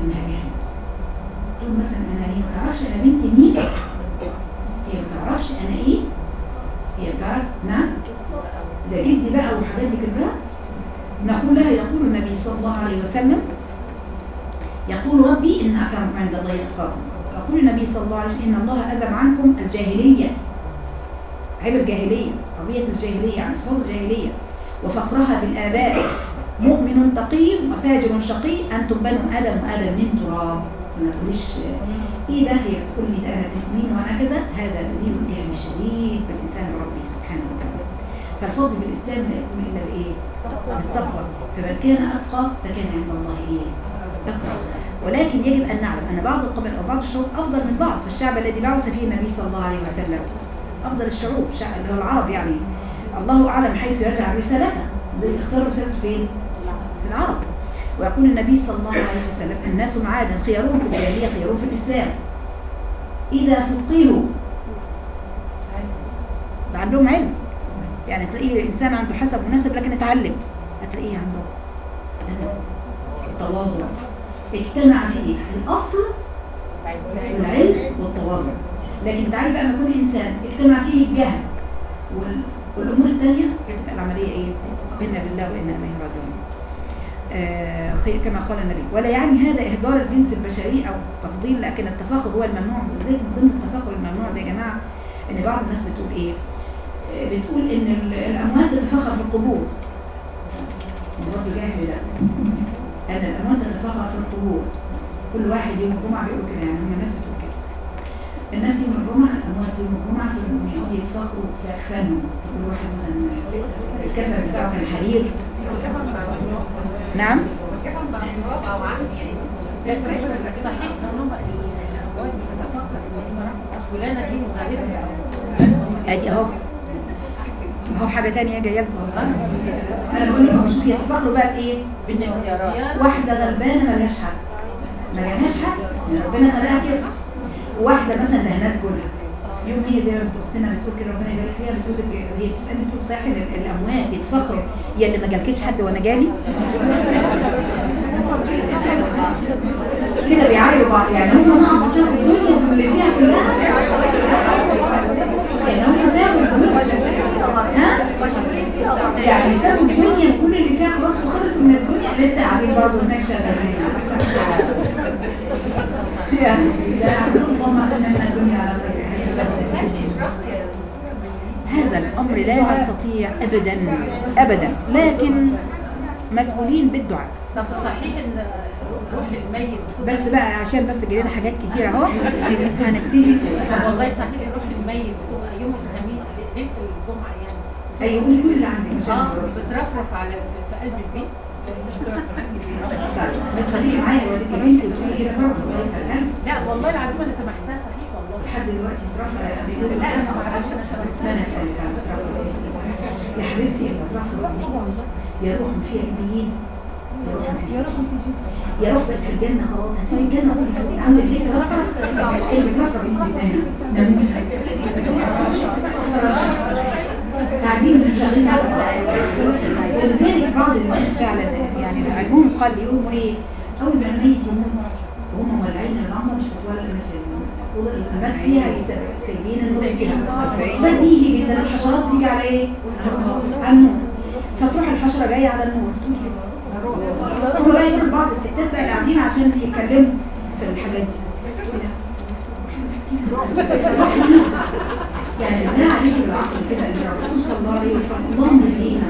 انها جاهله. تقول مثلا انا ايه، ما تعرفش انا بنتي مين؟ هي ما تعرفش انا ايه؟ هي بتعرف؟ نعم؟ ده جدي بقى وحاجات دي كده. نقول لها يقول النبي صلى الله عليه وسلم، يقول ربي إن أكرمكم عند الله أتقاكم. يقول النبي صلى الله عليه وسلم إن الله أذهب عنكم الجاهلية، عيب الجاهلية، قضية الجاهلية عن صفات الجاهلية وفخرها بالآباء، مؤمن تقي وفاجر شقي، أنتم بنو آدم وآدم من تراب. ما تقوليش إيه ده، هي بتقول لي ده أنا بنت مين وأنا كذا، هذا دليل الجهل الشديد بالإنسان بربه سبحانه وتعالى. فالفضل بالإسلام لا يكون إلا بإيه؟ التقوى. فمن كان أتقى فكان عند الله إيه؟ أقرب. ولكن يجب أن نعلم أن بعض القبائل أو بعض الشعوب أفضل من بعض. فالشعب الذي بعث فيه النبي صلى الله عليه وسلم أفضل الشعوب، الشعب اللي هو العرب يعني، الله أعلم حيث يجعل رسالته، زي اختار رسالته فين؟ في العرب. ويقول النبي صلى الله عليه وسلم الناس معادن خيارهم في الجاهلية خيارهم في الإسلام إذا فقهوا، عندهم علم. يعني تلاقيه إنسان عنده حسب مناسب لكن اتعلم، هتلاقيه عنده أدب، التواضع، اجتمع فيه الأصل والعلم والتواضع. لكن تعالي بقى ما يكون الإنسان اجتمع فيه الجهل والأمور الثانية، بتبقى العملية إيه؟ إنا لله وإنا إليه راجعون. آه كما قال النبي. ولا يعني هذا إهدار الجنس البشري أو تفضيل، لكن التفاخر هو الممنوع. زي من ضمن التفاخر الممنوع ده يا جماعة إن بعض الناس بتقول إيه؟ بتقول إن الأموات تتفاخر في القبور. برضه جاهل ده. أن الأموات تتفاخر في القبور. كل واحد يوم الجمعة بيقول كده، يعني هم الناس بتقول كده. الناس يوم الجمعة، الأموات يوم الجمعة كلهم يقعدوا يتفاخروا في أكفانهم. كل واحد مثلا الكفن بتاعه كان حرير. نعم؟ صحيح طالما الأزواج بتتفاخر فلانة دي زعلتها ادي اهو اهو حاجه ثانيه جايه لكم. انا بقول لكم شوفي يتفاخروا بقى بايه؟ بالنيارات. واحده غلبانه مالهاش حق، مالهاش حق، ربنا خلقها كده. وواحده مثلا لها ناس جولها يوم، هي زي ما اختنا بتقول كده ربنا يبارك فيها، بتقول هي بتسالني بتقول صحيح الاموات يتفاخروا يا اللي ما جالكيش حد وانا جالي كده بيعايروا بعض، يعني هم ناقص شر الدنيا اللي فيها كلها، يعني هم سابوا الدنيا، ها؟ يعني سابوا الدنيا كل اللي فيها خلاص وخلصوا من الدنيا، لسه قاعدين برضه هناك شغالين يعني ده اللهم اخذنا من الدنيا على خير. هذا الامر لا نستطيع ابدا ابدا، لكن مسؤولين بالدعاء. طب صحيح ان روح الميت بس بقى عشان بس جايين حاجات كتير اهو هنبتدي. طب والله صحيح روح الميت بتبقى يوم الخميس ليله الجمعه يعني. ايوه قولي كل اللي عندك. اه بترفرف على في قلب البيت. بتخليكي معايا وديكي بنتي وتقولي كده برضه كويس الكلام. لا والله العظيم انا سمحتها صحيح والله. لحد دلوقتي بترفع بيقولوا لا انا ما اعرفش انا سمحتها. لا انا اسالك عن بترفع يا حبيبتي بترفع يا روح في علميين، يا روح في يا روح بقت في الجنه خلاص، هسيب الجنه وتقولي عامل ايه ترفع اللي بترفع بايدي ناموسه قاعدين بنشغلين على بعض. ولذلك بعض الناس فعلا يعني علمهم قال يقوموا ايه؟ اول ما الميت يموت وهم مولعين العمر مش بتولع مش المات فيها سايبين النور فيها، بديهي جدا الحشرات بتيجي على ايه؟ على النور، فتروح الحشره جايه على النور هم بقى يقولوا بعض الستات بقى قاعدين عشان يتكلموا في الحاجات دي يعني لا عليك العقل كده ان الرسول صلى الله عليه وسلم اللهم اهدينا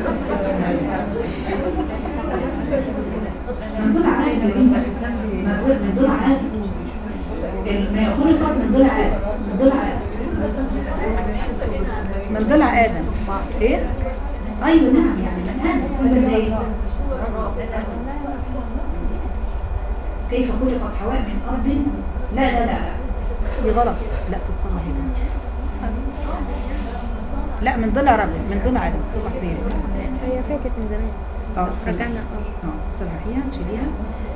من ضلع عاد من ضلع عاد ما خلق من ضلع عاد من ضلع عاد من ضلع ادم ايه؟ ايوه نعم يعني من ادم ادم ايه؟ كيف خلقت حواء من ارض؟ لا لا لا دي غلط، لا تتصلح هنا. لا من ضلع رجل من ضلع ادم صلح فيها. هي فاتت من زمان. اه رجعنا اه اه صلحيها شيليها.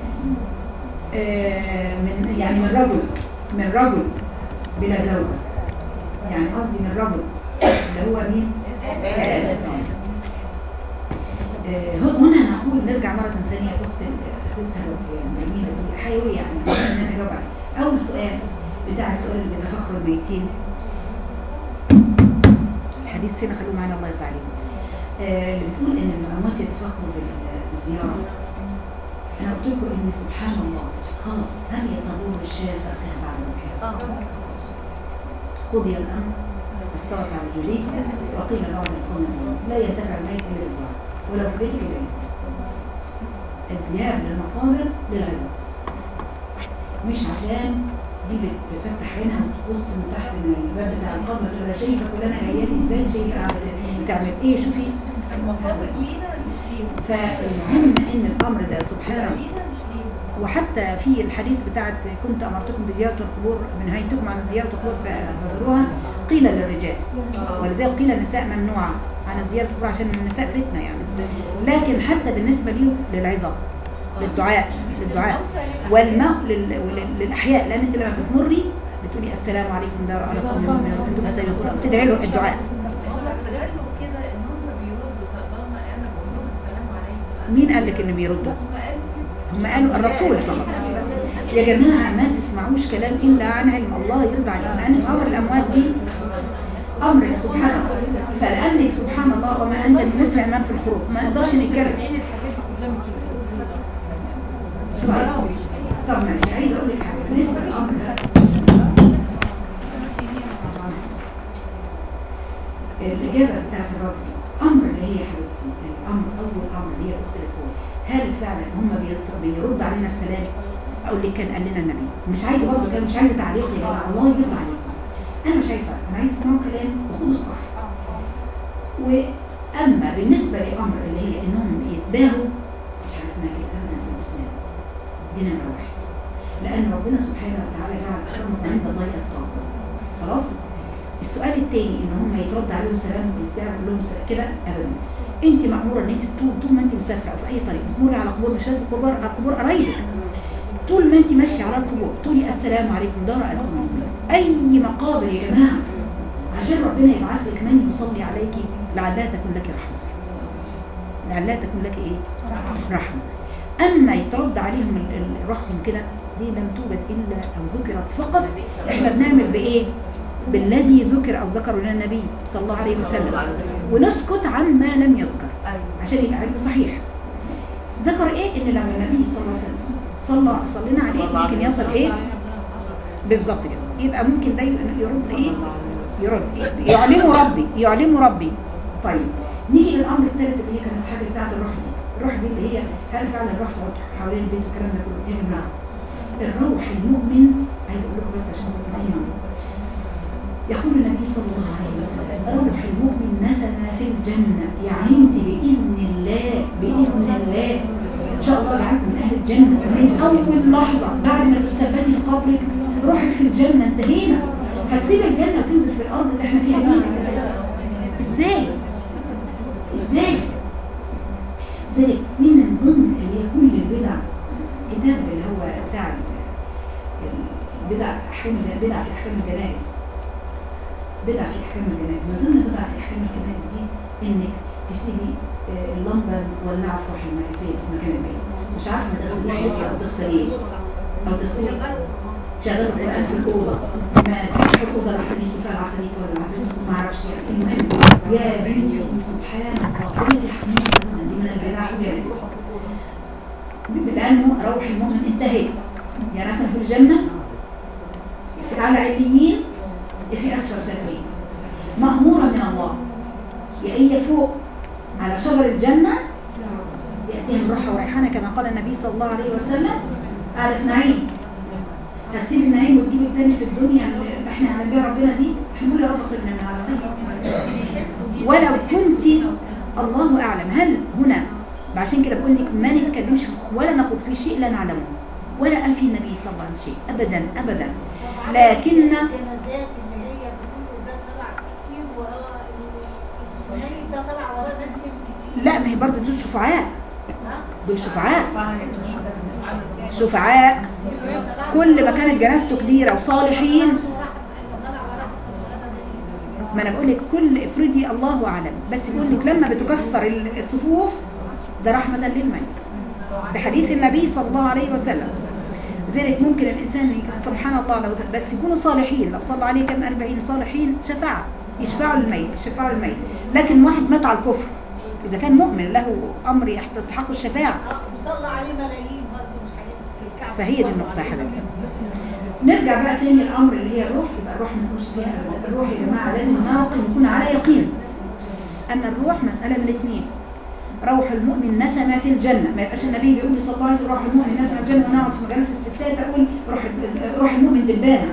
آه من يعني من رجل من رجل بلا زوج، يعني قصدي من رجل اللي هو مين؟ آه هنا نقول نعود نرجع مرة ثانية لأخت أسئلتها جميلة دي حيوية يعني إن أنا أجاوب عليها. أول سؤال بتاع السؤال اللي بيتفخر الميتين الحديث هنا خلوه معانا الله يرضى عليكم. آه اللي بتقول إن الأموات يتفخروا بالزيارة. أنا قلت لكم إن سبحان الله خلاص هل يطلون الشاة سرقها بعد ذبحها؟ قضي الأمر استوت على الجديد وقيل بعض القوم لا ينتفع الميت إلا بالدعاء ولو في بيتك العلم. الذهاب للمقابر للعزاء مش عشان دي بتفتح عينها وتبص من تحت الباب بتاع القبر تبقى شايفه فلانه جايه لي ازاي، شايفه قاعده تعمل ايه، شوفي المقابر لينا مش ليهم. فالمهم ان الامر ده سبحان الله. وحتى في الحديث بتاعت كنت امرتكم بزياره القبور نهيتكم عن زياره القبور فزوروها قيل للرجال ولذلك قيل النساء ممنوعه عن زياره القبور عشان النساء فتنه يعني. لكن حتى بالنسبه ليهم للعظه للدعاء للدعاء والماء للاحياء، لان انت لما بتمري بتقولي السلام عليكم دار على قوم مؤمنين انتم بالسيئات تدعي له الدعاء. هم استغلوا كده ان هم بيردوا طالما انا بقول لهم السلام عليكم. مين قال لك ان بيردوا؟ هم قالوا الرسول فقط. يا جماعه ما تسمعوش كلام الا عن علم الله يرضى عليكم، لان في امر الاموات دي امر سبحان الله. فلانك سبحان الله وما انت بمسمع من في الخروج ما نقدرش نتكلم. طب ماشي عايز اقول لك حاجه بالنسبه للامر ده الاجابه بتاعت الراجل امر اللي هي حبيبتي الامر اول امر اللي هي اخت الكون هل فعلا هم بيرد علينا السلام؟ اقول لك كان قال لنا النبي. مش عايزه برضه كان مش عايزه تعليق يا جماعه الله يرضى عليكم. انا مش عايزه انا عايزه اسمعوا كلام وخدوا الصح. واما بالنسبه لامر اللي هي انهم يتباهوا مش حاجه اسمها كده ابدا في الاسلام. دي نمره واحد. لان ربنا سبحانه وتعالى جعل اكرمكم عند الله اتقاكم. خلاص؟ السؤال الثاني ان هم يترد عليهم سلام ويستعملوا لهم كده ابدا. انت ماموره ان انت طول طول ما انت مسافره او في اي طريق تمري على قبور مش لازم قبور على قبور قرايبك. طول ما انت ماشيه على القبور تقولي السلام عليكم دار القبور. اي مقابر يا جماعه عشان ربنا يبعث لك من يصلي عليك لعلها تكون لك رحمه. لعلها تكون لك ايه؟ رحمه. اما يترد عليهم روحهم كده دي لم توجد الا او ذكرت فقط. احنا بنعمل بايه؟ بالذي ذكر او ذكر لنا النبي صلى الله عليه وسلم ونسكت عما لم يذكر عشان يبقى علم صحيح. ذكر ايه؟ ان لما النبي صلى الله عليه وسلم صلى صلينا عليه ممكن يصل ايه؟ بالظبط كده. يبقى ممكن ده يرد ايه؟ يرد إيه؟ يعلمه ربي يعلمه ربي. طيب نيجي للامر الثالث اللي هي كانت الحاجه بتاعت الروح دي. الروح دي اللي هي هل فعلا الروح تقعد حوالين البيت والكلام ده كله؟ ايه نعم. الروح المؤمن عايز اقول لكم بس عشان تطمئنوا. يقول النبي صلى الله عليه وسلم روح المؤمن نسمة في الجنة. يعني انت باذن الله باذن الله ان شاء الله جعلت من اهل الجنه من اول لحظه بعد ما تثبتي في قبرك روحك في الجنه. انتهينا. هتسيب الجنه وتنزل في الارض اللي احنا فيها دي ازاي؟ ازاي؟ زي من ضمن اللي هي كل البدع كتاب اللي هو بتاع البدع احكام البدع في احكام الجنائز. بدع في احكام الجنائز. من ضمن البدع في احكام الجنائز دي انك تسيبي اللمبه مولعه في روح المكان في مكان البيت. مش عارفه ما تغسليش او تغسليه او تغسلي شغال القران في الاوضه ما تفتحي الاوضه العسليه فيها العفاريت ولا العفاريت ما اعرفش. المهم يا بنتي سبحان الله كل الحمد دي من البدع والجنائز. لانه روح المؤمن انتهت. يعني مثلا في الجنه في اعلى عليين في اسفل سافلين ماموره من الله. يا هي فوق على شجر الجنة يأتيها الروح وريحانة كما قال النبي صلى الله عليه وسلم. أعرف نعيم هتسيب النعيم وتجيب التاني في الدنيا اللي احنا عمل بيها ربنا دي. نقول يا رب اخرجنا من على خير. ولو كنت الله أعلم. هل هنا عشان كده بقول لك ما نتكلمش ولا نقول في شيء لا نعلمه ولا قال فيه النبي صلى الله عليه وسلم شيء أبدا أبدا. لكن لا ما هي برضه دول شفعاء. دول شفعاء شفعاء كل ما كانت جنازته كبيره وصالحين. ما انا بقول لك كل افرضي الله اعلم. بس بقول لك لما بتكثر الصفوف ده رحمة للميت بحديث النبي صلى الله عليه وسلم. لذلك ممكن الإنسان سبحان الله لو بس يكونوا صالحين، لو صلى عليه كم أربعين صالحين شفاعة يشفعوا للميت يشفعوا للميت. لكن واحد مات على الكفر إذا كان مؤمن له أمر يستحق الشفاعة صلى عليه ملايين برضه مش هينفع. فهي دي النقطة يا حبيبتي. نرجع بقى تاني الأمر اللي هي الروح. يبقى الروح ما نخش فيها أبدا. الروح يا جماعة لازم نعرف نكون على يقين أن الروح مسألة من الاثنين. روح المؤمن نسمة في الجنة، ما يبقاش النبي بيقول لي صلى الله عليه وسلم روح المؤمن نسمة في الجنة ونقعد في مجالس الستات أقول روح روح المؤمن دبانة.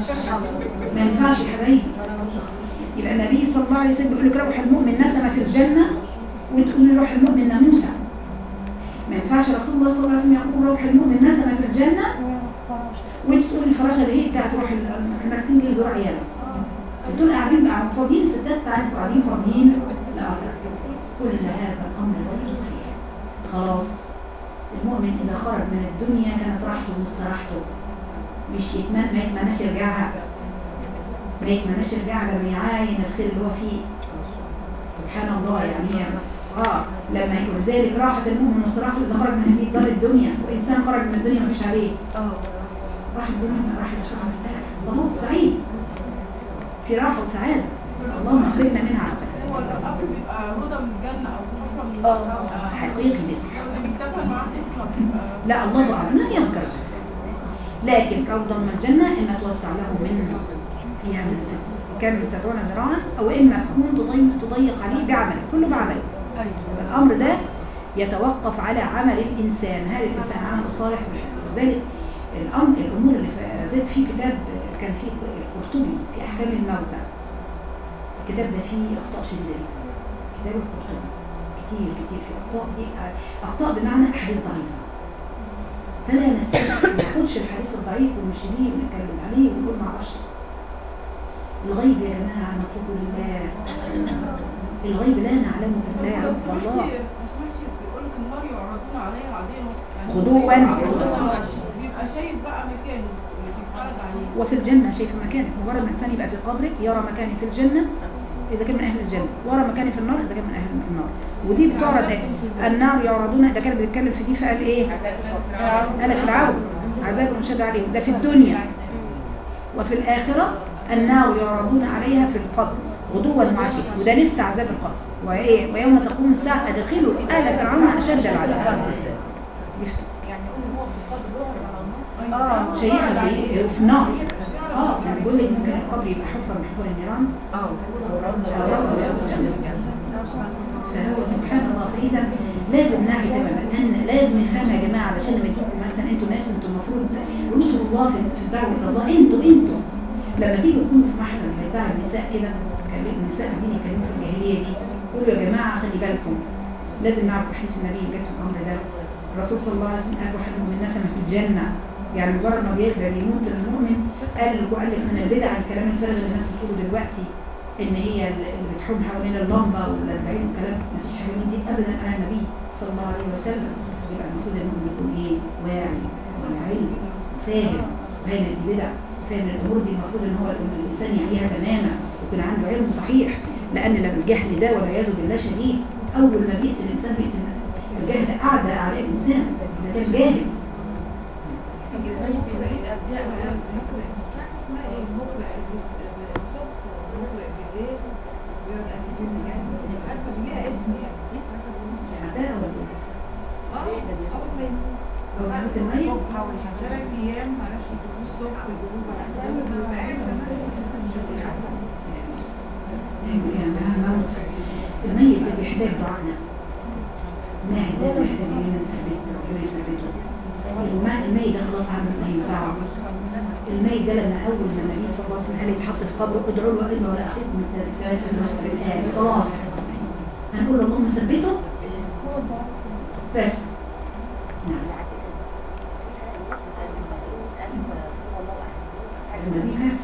ما ينفعش يا حبايبي. يبقى النبي صلى الله عليه وسلم بيقول لك روح المؤمن نسمة في الجنة وتقول لي روح المؤمن ناموسة. ما ينفعش رسول الله صلى الله عليه وسلم يقول روح المؤمن نسمة في الجنة وانت تقول الفراشه اللي هي بتاعت روح المسكين اللي يزور عياله. دول قاعدين بقى فاضيين ستات ساعات قاعدين فاضيين لأثر. كل هذا الامر غير صحيح. خلاص المؤمن اذا خرج من الدنيا كانت راحته ومستراحته، مش يتمنى ما يتمناش يرجعها، ما يتمناش يرجعها لما يعاين الخير اللي هو فيه. سبحان الله. يعني اه لما يقول ذلك راحت المؤمن ومستراحته اذا خرج من هذه دار الدنيا. وانسان خرج من الدنيا ما فيش عليه اه راح الدنيا راح الشغل بتاعك خلاص سعيد في راحه وسعاده. اللهم اخرجنا منها عافيه. هو الاب بيبقى هدى من الجنه او حفره من النار. اه حقيقي لسه اللي بيتفق معاه تفهم. لا الله اعلم لن يذكر. لكن روضا من الجنه اما توسع له من فيها من السجن كان سبعون ذراعا او اما تكون تضيق تضيق عليه بعمل كله بعمل. الامر ده يتوقف على عمل الانسان. هل الانسان عمل صالح؟ وذلك الامر الامور اللي زاد في كتاب كان فيه القرطبي في احكام الموتى. الكتاب ده فيه اخطاء شديده. كتاب القرطبي كتير كتير فيه اخطاء. دي اخطاء بمعنى احاديث ضعيفه. فلا نستطيع ما ناخدش الحديث الضعيف ونشيله ونتكلم عليه ونقول ما اعرفش. الغيب يا جماعه نطلبه لله. الغيب لا نعلمه الا يعلمه الله. ما سمعتش بيقول لك النار يعرضون عليها عاديه غدوا بيبقى شايف بقى مكانه اللي بيتعرض عليه. وفي الجنه شايف مكانك. مجرد ما الانسان يبقى في قبرك يرى مكاني في الجنه اذا كان من اهل الجنه، ورى مكاني في النار اذا كان من اهل النار. ودي بتعرض ايه؟ النار يعرضون. ده كان بيتكلم في دي فقال ايه؟ انا في العون عذاب مشد عليهم. ده في الدنيا. وفي الاخره النار يعرضون عليها في القبر غدوا وعشيا. وده لسه عذاب القبر. وايه؟ ويوم تقوم الساعه ادخلوا ال فرعون اشد العذاب. يعني هو في القبر اه شايفها في النار. اه يعني بيقول لك ممكن القبر يبقى حفره من حفر النيران. اه فهو سبحان الله. فاذا لازم نعي تماما ان لازم نفهم يا جماعه علشان لما تيجوا مثلا انتوا ناس انتوا المفروض رسل الله في الدعوه الى الله. انتوا انتوا لما تيجوا تكونوا في محفل بتاع النساء كده النساء قاعدين يتكلموا في الجاهليه دي قولوا يا جماعه خلي بالكم لازم نعرف حديث النبي جت في الامر ده. الرسول صلى الله عليه وسلم قال واحد من الناس في الجنه. يعني مجرد ما بيقدر يموت المؤمن قال وقال لك من البدع الكلام الفارغ اللي الناس بتقوله دلوقتي ان هي اللي بتحوم حوالين اللمبه والاربعين والكلام ما فيش حاجه من دي ابدا. انا النبي صلى الله عليه وسلم يبقى المفروض المؤمن يكون ايه؟ واعي وعلم فاهم فاهم البدع فاهم الامور دي. المفروض ان هو الانسان يعيها تماما ويكون عنده علم صحيح. لان لما الجهل ده والعياذ بالله شديد اول ما بيقتل الانسان بيقتل الجهل اعدى على الانسان اذا كان جاهل. اسمها ايه؟ مقرئ الصبح ومقرئ بالليل عارفه ليها اسم يعني ده ولا اه اول ما هو عملت الميت ثلاث ايام معرفش يجيبوه الصبح ويجيبوه بعد الميت ده بيحتاج دعائنا. الميت ده بيحتاج ان نثبته ربنا يثبته. الميت ده خلاص عمل ما ينفعه. الميت ده لما اول ما النبي صلى الله عليه وسلم قال يتحط في قبره ادعوا له الا ولا اخذكم من ثلاث المسجد الان خلاص هنقول له اللهم ثبته بس. نعم النبي كاس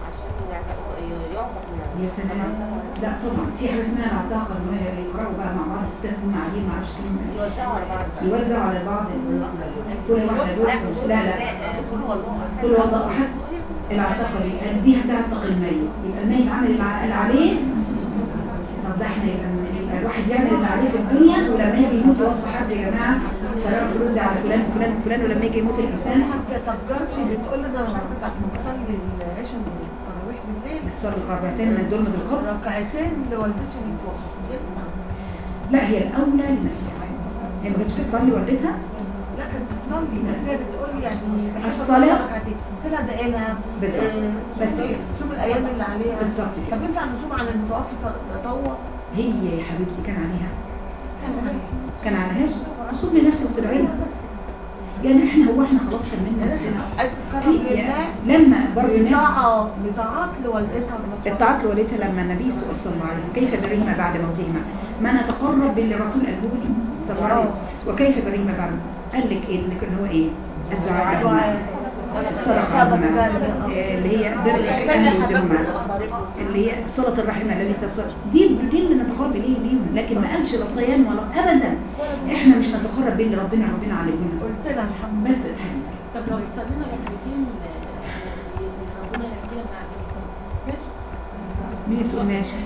يا سلام. لا طبعا في حاجه اسمها العتاقه اللي هي يقراوا بقى مع بعض ستات مع عديد ما اعرفش كم يوزعوا على بعض كل واحده. لا لا كل وضع احد العتاقه دي دي هتعتق الميت. يبقى الميت عامل اللي عليه. طب ده احنا يبقى الواحد يعمل اللي عليه في الدنيا، ولما يجي يموت يوصي حد يا جماعه فرقوا الفلوس دي على فلان وفلان وفلان، ولما يجي يموت الانسان طب جارتي بتقول لنا بعد ما تصلي العشاء والتراويح بالليل بتصلي ركعتين من دول من القبر، ركعتين لوالدتي اللي توفت. لا هي الاولى لنفسها، هي ما كانتش بتصلي والدتها. لا كانت بتصلي بس هي بتقول يعني بحب الصلاة ركعتين، قلت لها ادعي لها بالظبط. بس صوم الايام اللي عليها بالظبط كده. طب ينفع نصوم على المتوفي تطوع؟ هي يا حبيبتي كان عليها كان عليها كان عليهاش تصوم لنفسك وتدعي لها. يعني احنا هو احنا خلاص كملنا نفسنا عايز تتقرب لله لما برضه بطاعة بطاعات لوالدتها. الطاعات لوالدتها لما النبي صلى الله عليه وسلم كيف برهما بعد موتهما ما نتقرب باللي الرسول قاله لي صلى الله عليه وسلم، وكيف برهما بعد قال لك ايه اللي هو ايه الدعاء لهما، الصدقه لهما، اللي هي بر الاهل ودهما، اللي هي صله الرحم التي تصل دي دي اللي نتقرب اليه ليهم، لكن ما قالش لا صيام ولا ابدا. احنا مش نتقرب باللي ربنا ربنا علمنا. قلت لها الحمد بس الحديث طب لو صلينا ركعتين ربنا يهدينا مع زميلكم مين بتقول ماشي؟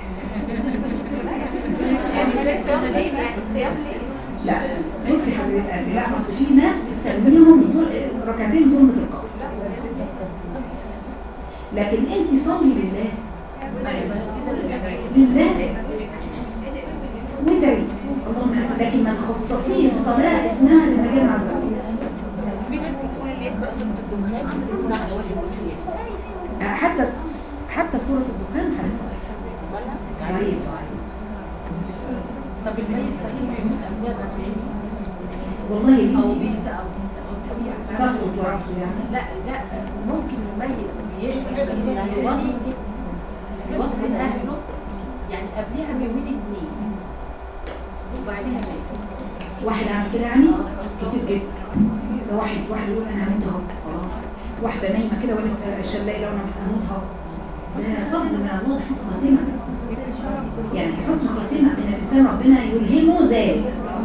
لا بصي يا حبيبه قلبي، لا اصل في ناس بتسميهم ركعتين ظلمة القبر، لكن انت صلي لله لله وادعي اللهم، لكن ما تخصصيش الصلاه اسمها للمجال عز وجل. في ناس بتقول اللي يقرأ سورة الدخان حتى حتى سورة الدخان حديث ضعيف. طب الميت صحيح بيموت أمجاد أربعين والله يا أو بنتي بيسا أو تسقط ورقته يعني. لا لا ممكن الميت بيوصي يوصي أهله يعني قبلها بيومين اتنين وبعدها ميت. واحد عامل كده يعني كتير جدا. ده واحد واحد يقول انا هموت اهو خلاص، واحده نايمه كده ولا الشلايه لو انا هموت اهو، ده فضل من الله حسن خاتمه، يعني حسن خاتمه من الانسان ربنا يلهمه ذلك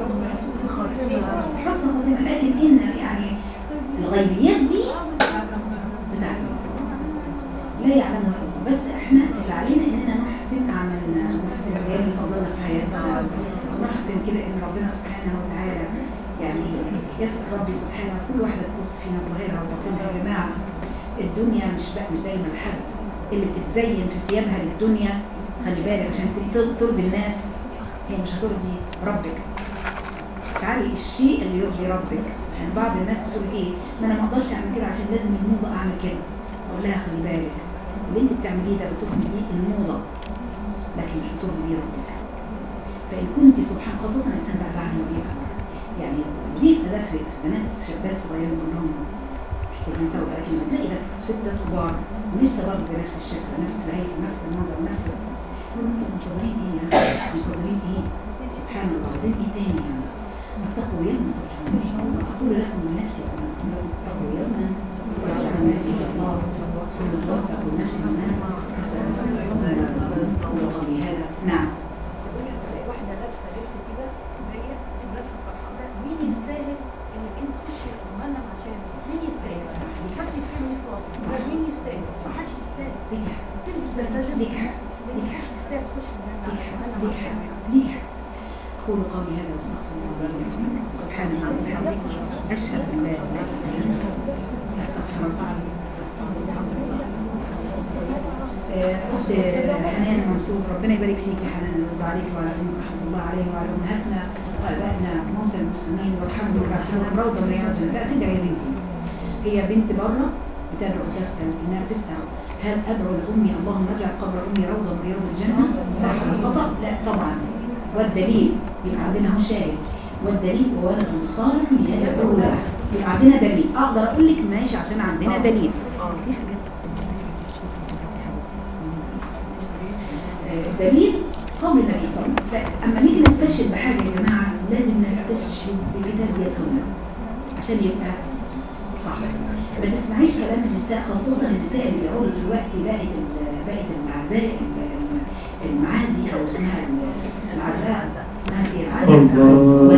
حسن خاتمه. لكن ان يعني الغيبيات دي بتاعتنا لا يعلمها الله، بس احنا اللي علينا اننا نحسن عملنا، نحسن رجال فضلنا في حياتنا، نحسن كده ان ربنا سبحانه وتعالى يعني يسأل ربي سبحانه كل واحده تبص فينا ظاهرها وباطنها. يا جماعه الدنيا مش بقى مش دايما لحد، اللي بتتزين في ثيابها للدنيا خلي بالك عشان ترضي الناس هي مش هترضي ربك. تعالي الشيء اللي يرضي ربك. يعني بعض الناس تقول ايه ما انا ما اقدرش اعمل كده عشان لازم الموضه اعمل كده، اقول لها خلي بالك اللي انت بتعمليه ده بترضي بيه الموضه لكن مش بترضي بيه ربك. فان كنت سبحان خاصه الانسان بقى بعد ما بيكبر يعني ليه تدفق بنات شابات صغيرين كلهم محتاجين توبه، لكن لما تلاقي ده ستة كبار ولسه برضه بنفس الشكل نفس الهيئه نفس المنظر نفس يقولوا انتوا منتظرين ايه يعني؟ منتظرين ايه؟ سبحان الله عايزين ايه تاني يعني؟ اتقوا يوما ترجعون، اقول لكم من نفسي اتقوا يوما ترجعون فيه الله ثم توفى نفسي ما كسبت وهذا بهذا. نعم واحده لابسه لبس كده ضيق ولابسه فرحانه، مين يستاهل انك انت تخشي المهنم عشان مين يستاهل؟ حد فيهم يفرص مين يستاهل؟ محدش يستاهل تلبس ده ليك حق ليك حق محدش يستاهل تخش المهنم ليك حق ليك حق. أقول قولي هذا واستغفر الله لي ولكم سبحانه وتعالى أشهد أن لا إله إلا الله أستغفر الله. أخت حنان منصور ربنا يبارك فيك يا حنان ويرضى عليك وعلى أمك رحمة الله عليه وعلى أمهاتنا وآبائنا موتى المسلمين وارحمهم وارحمهم روضة من رياض الجنة. لا تدعي يا بنتي، هي بنت بره بتدعو تسأل إنها تسأل هل أدعو لأمي اللهم اجعل قبر أمي روضة من رياض الجنة؟ صح الخطأ؟ لا طبعا. والدليل يبقى عندنا هو شاهد، والدليل وولد صالح يدعو له، يبقى عندنا دليل. اقدر اقول لك ماشي عشان عندنا دليل. في حاجات الدليل قول النبي صلى الله عليه وسلم. فاما نيجي نستشهد بحاجه يا جماعه لازم نستشهد بكتاب يا سنه عشان يبقى صح. ما تسمعيش كلام النساء خاصه النساء اللي بيقولوا دلوقتي بقت بقت المعزاء المعازي او اسمها العزاء اسمها ايه؟ العزاء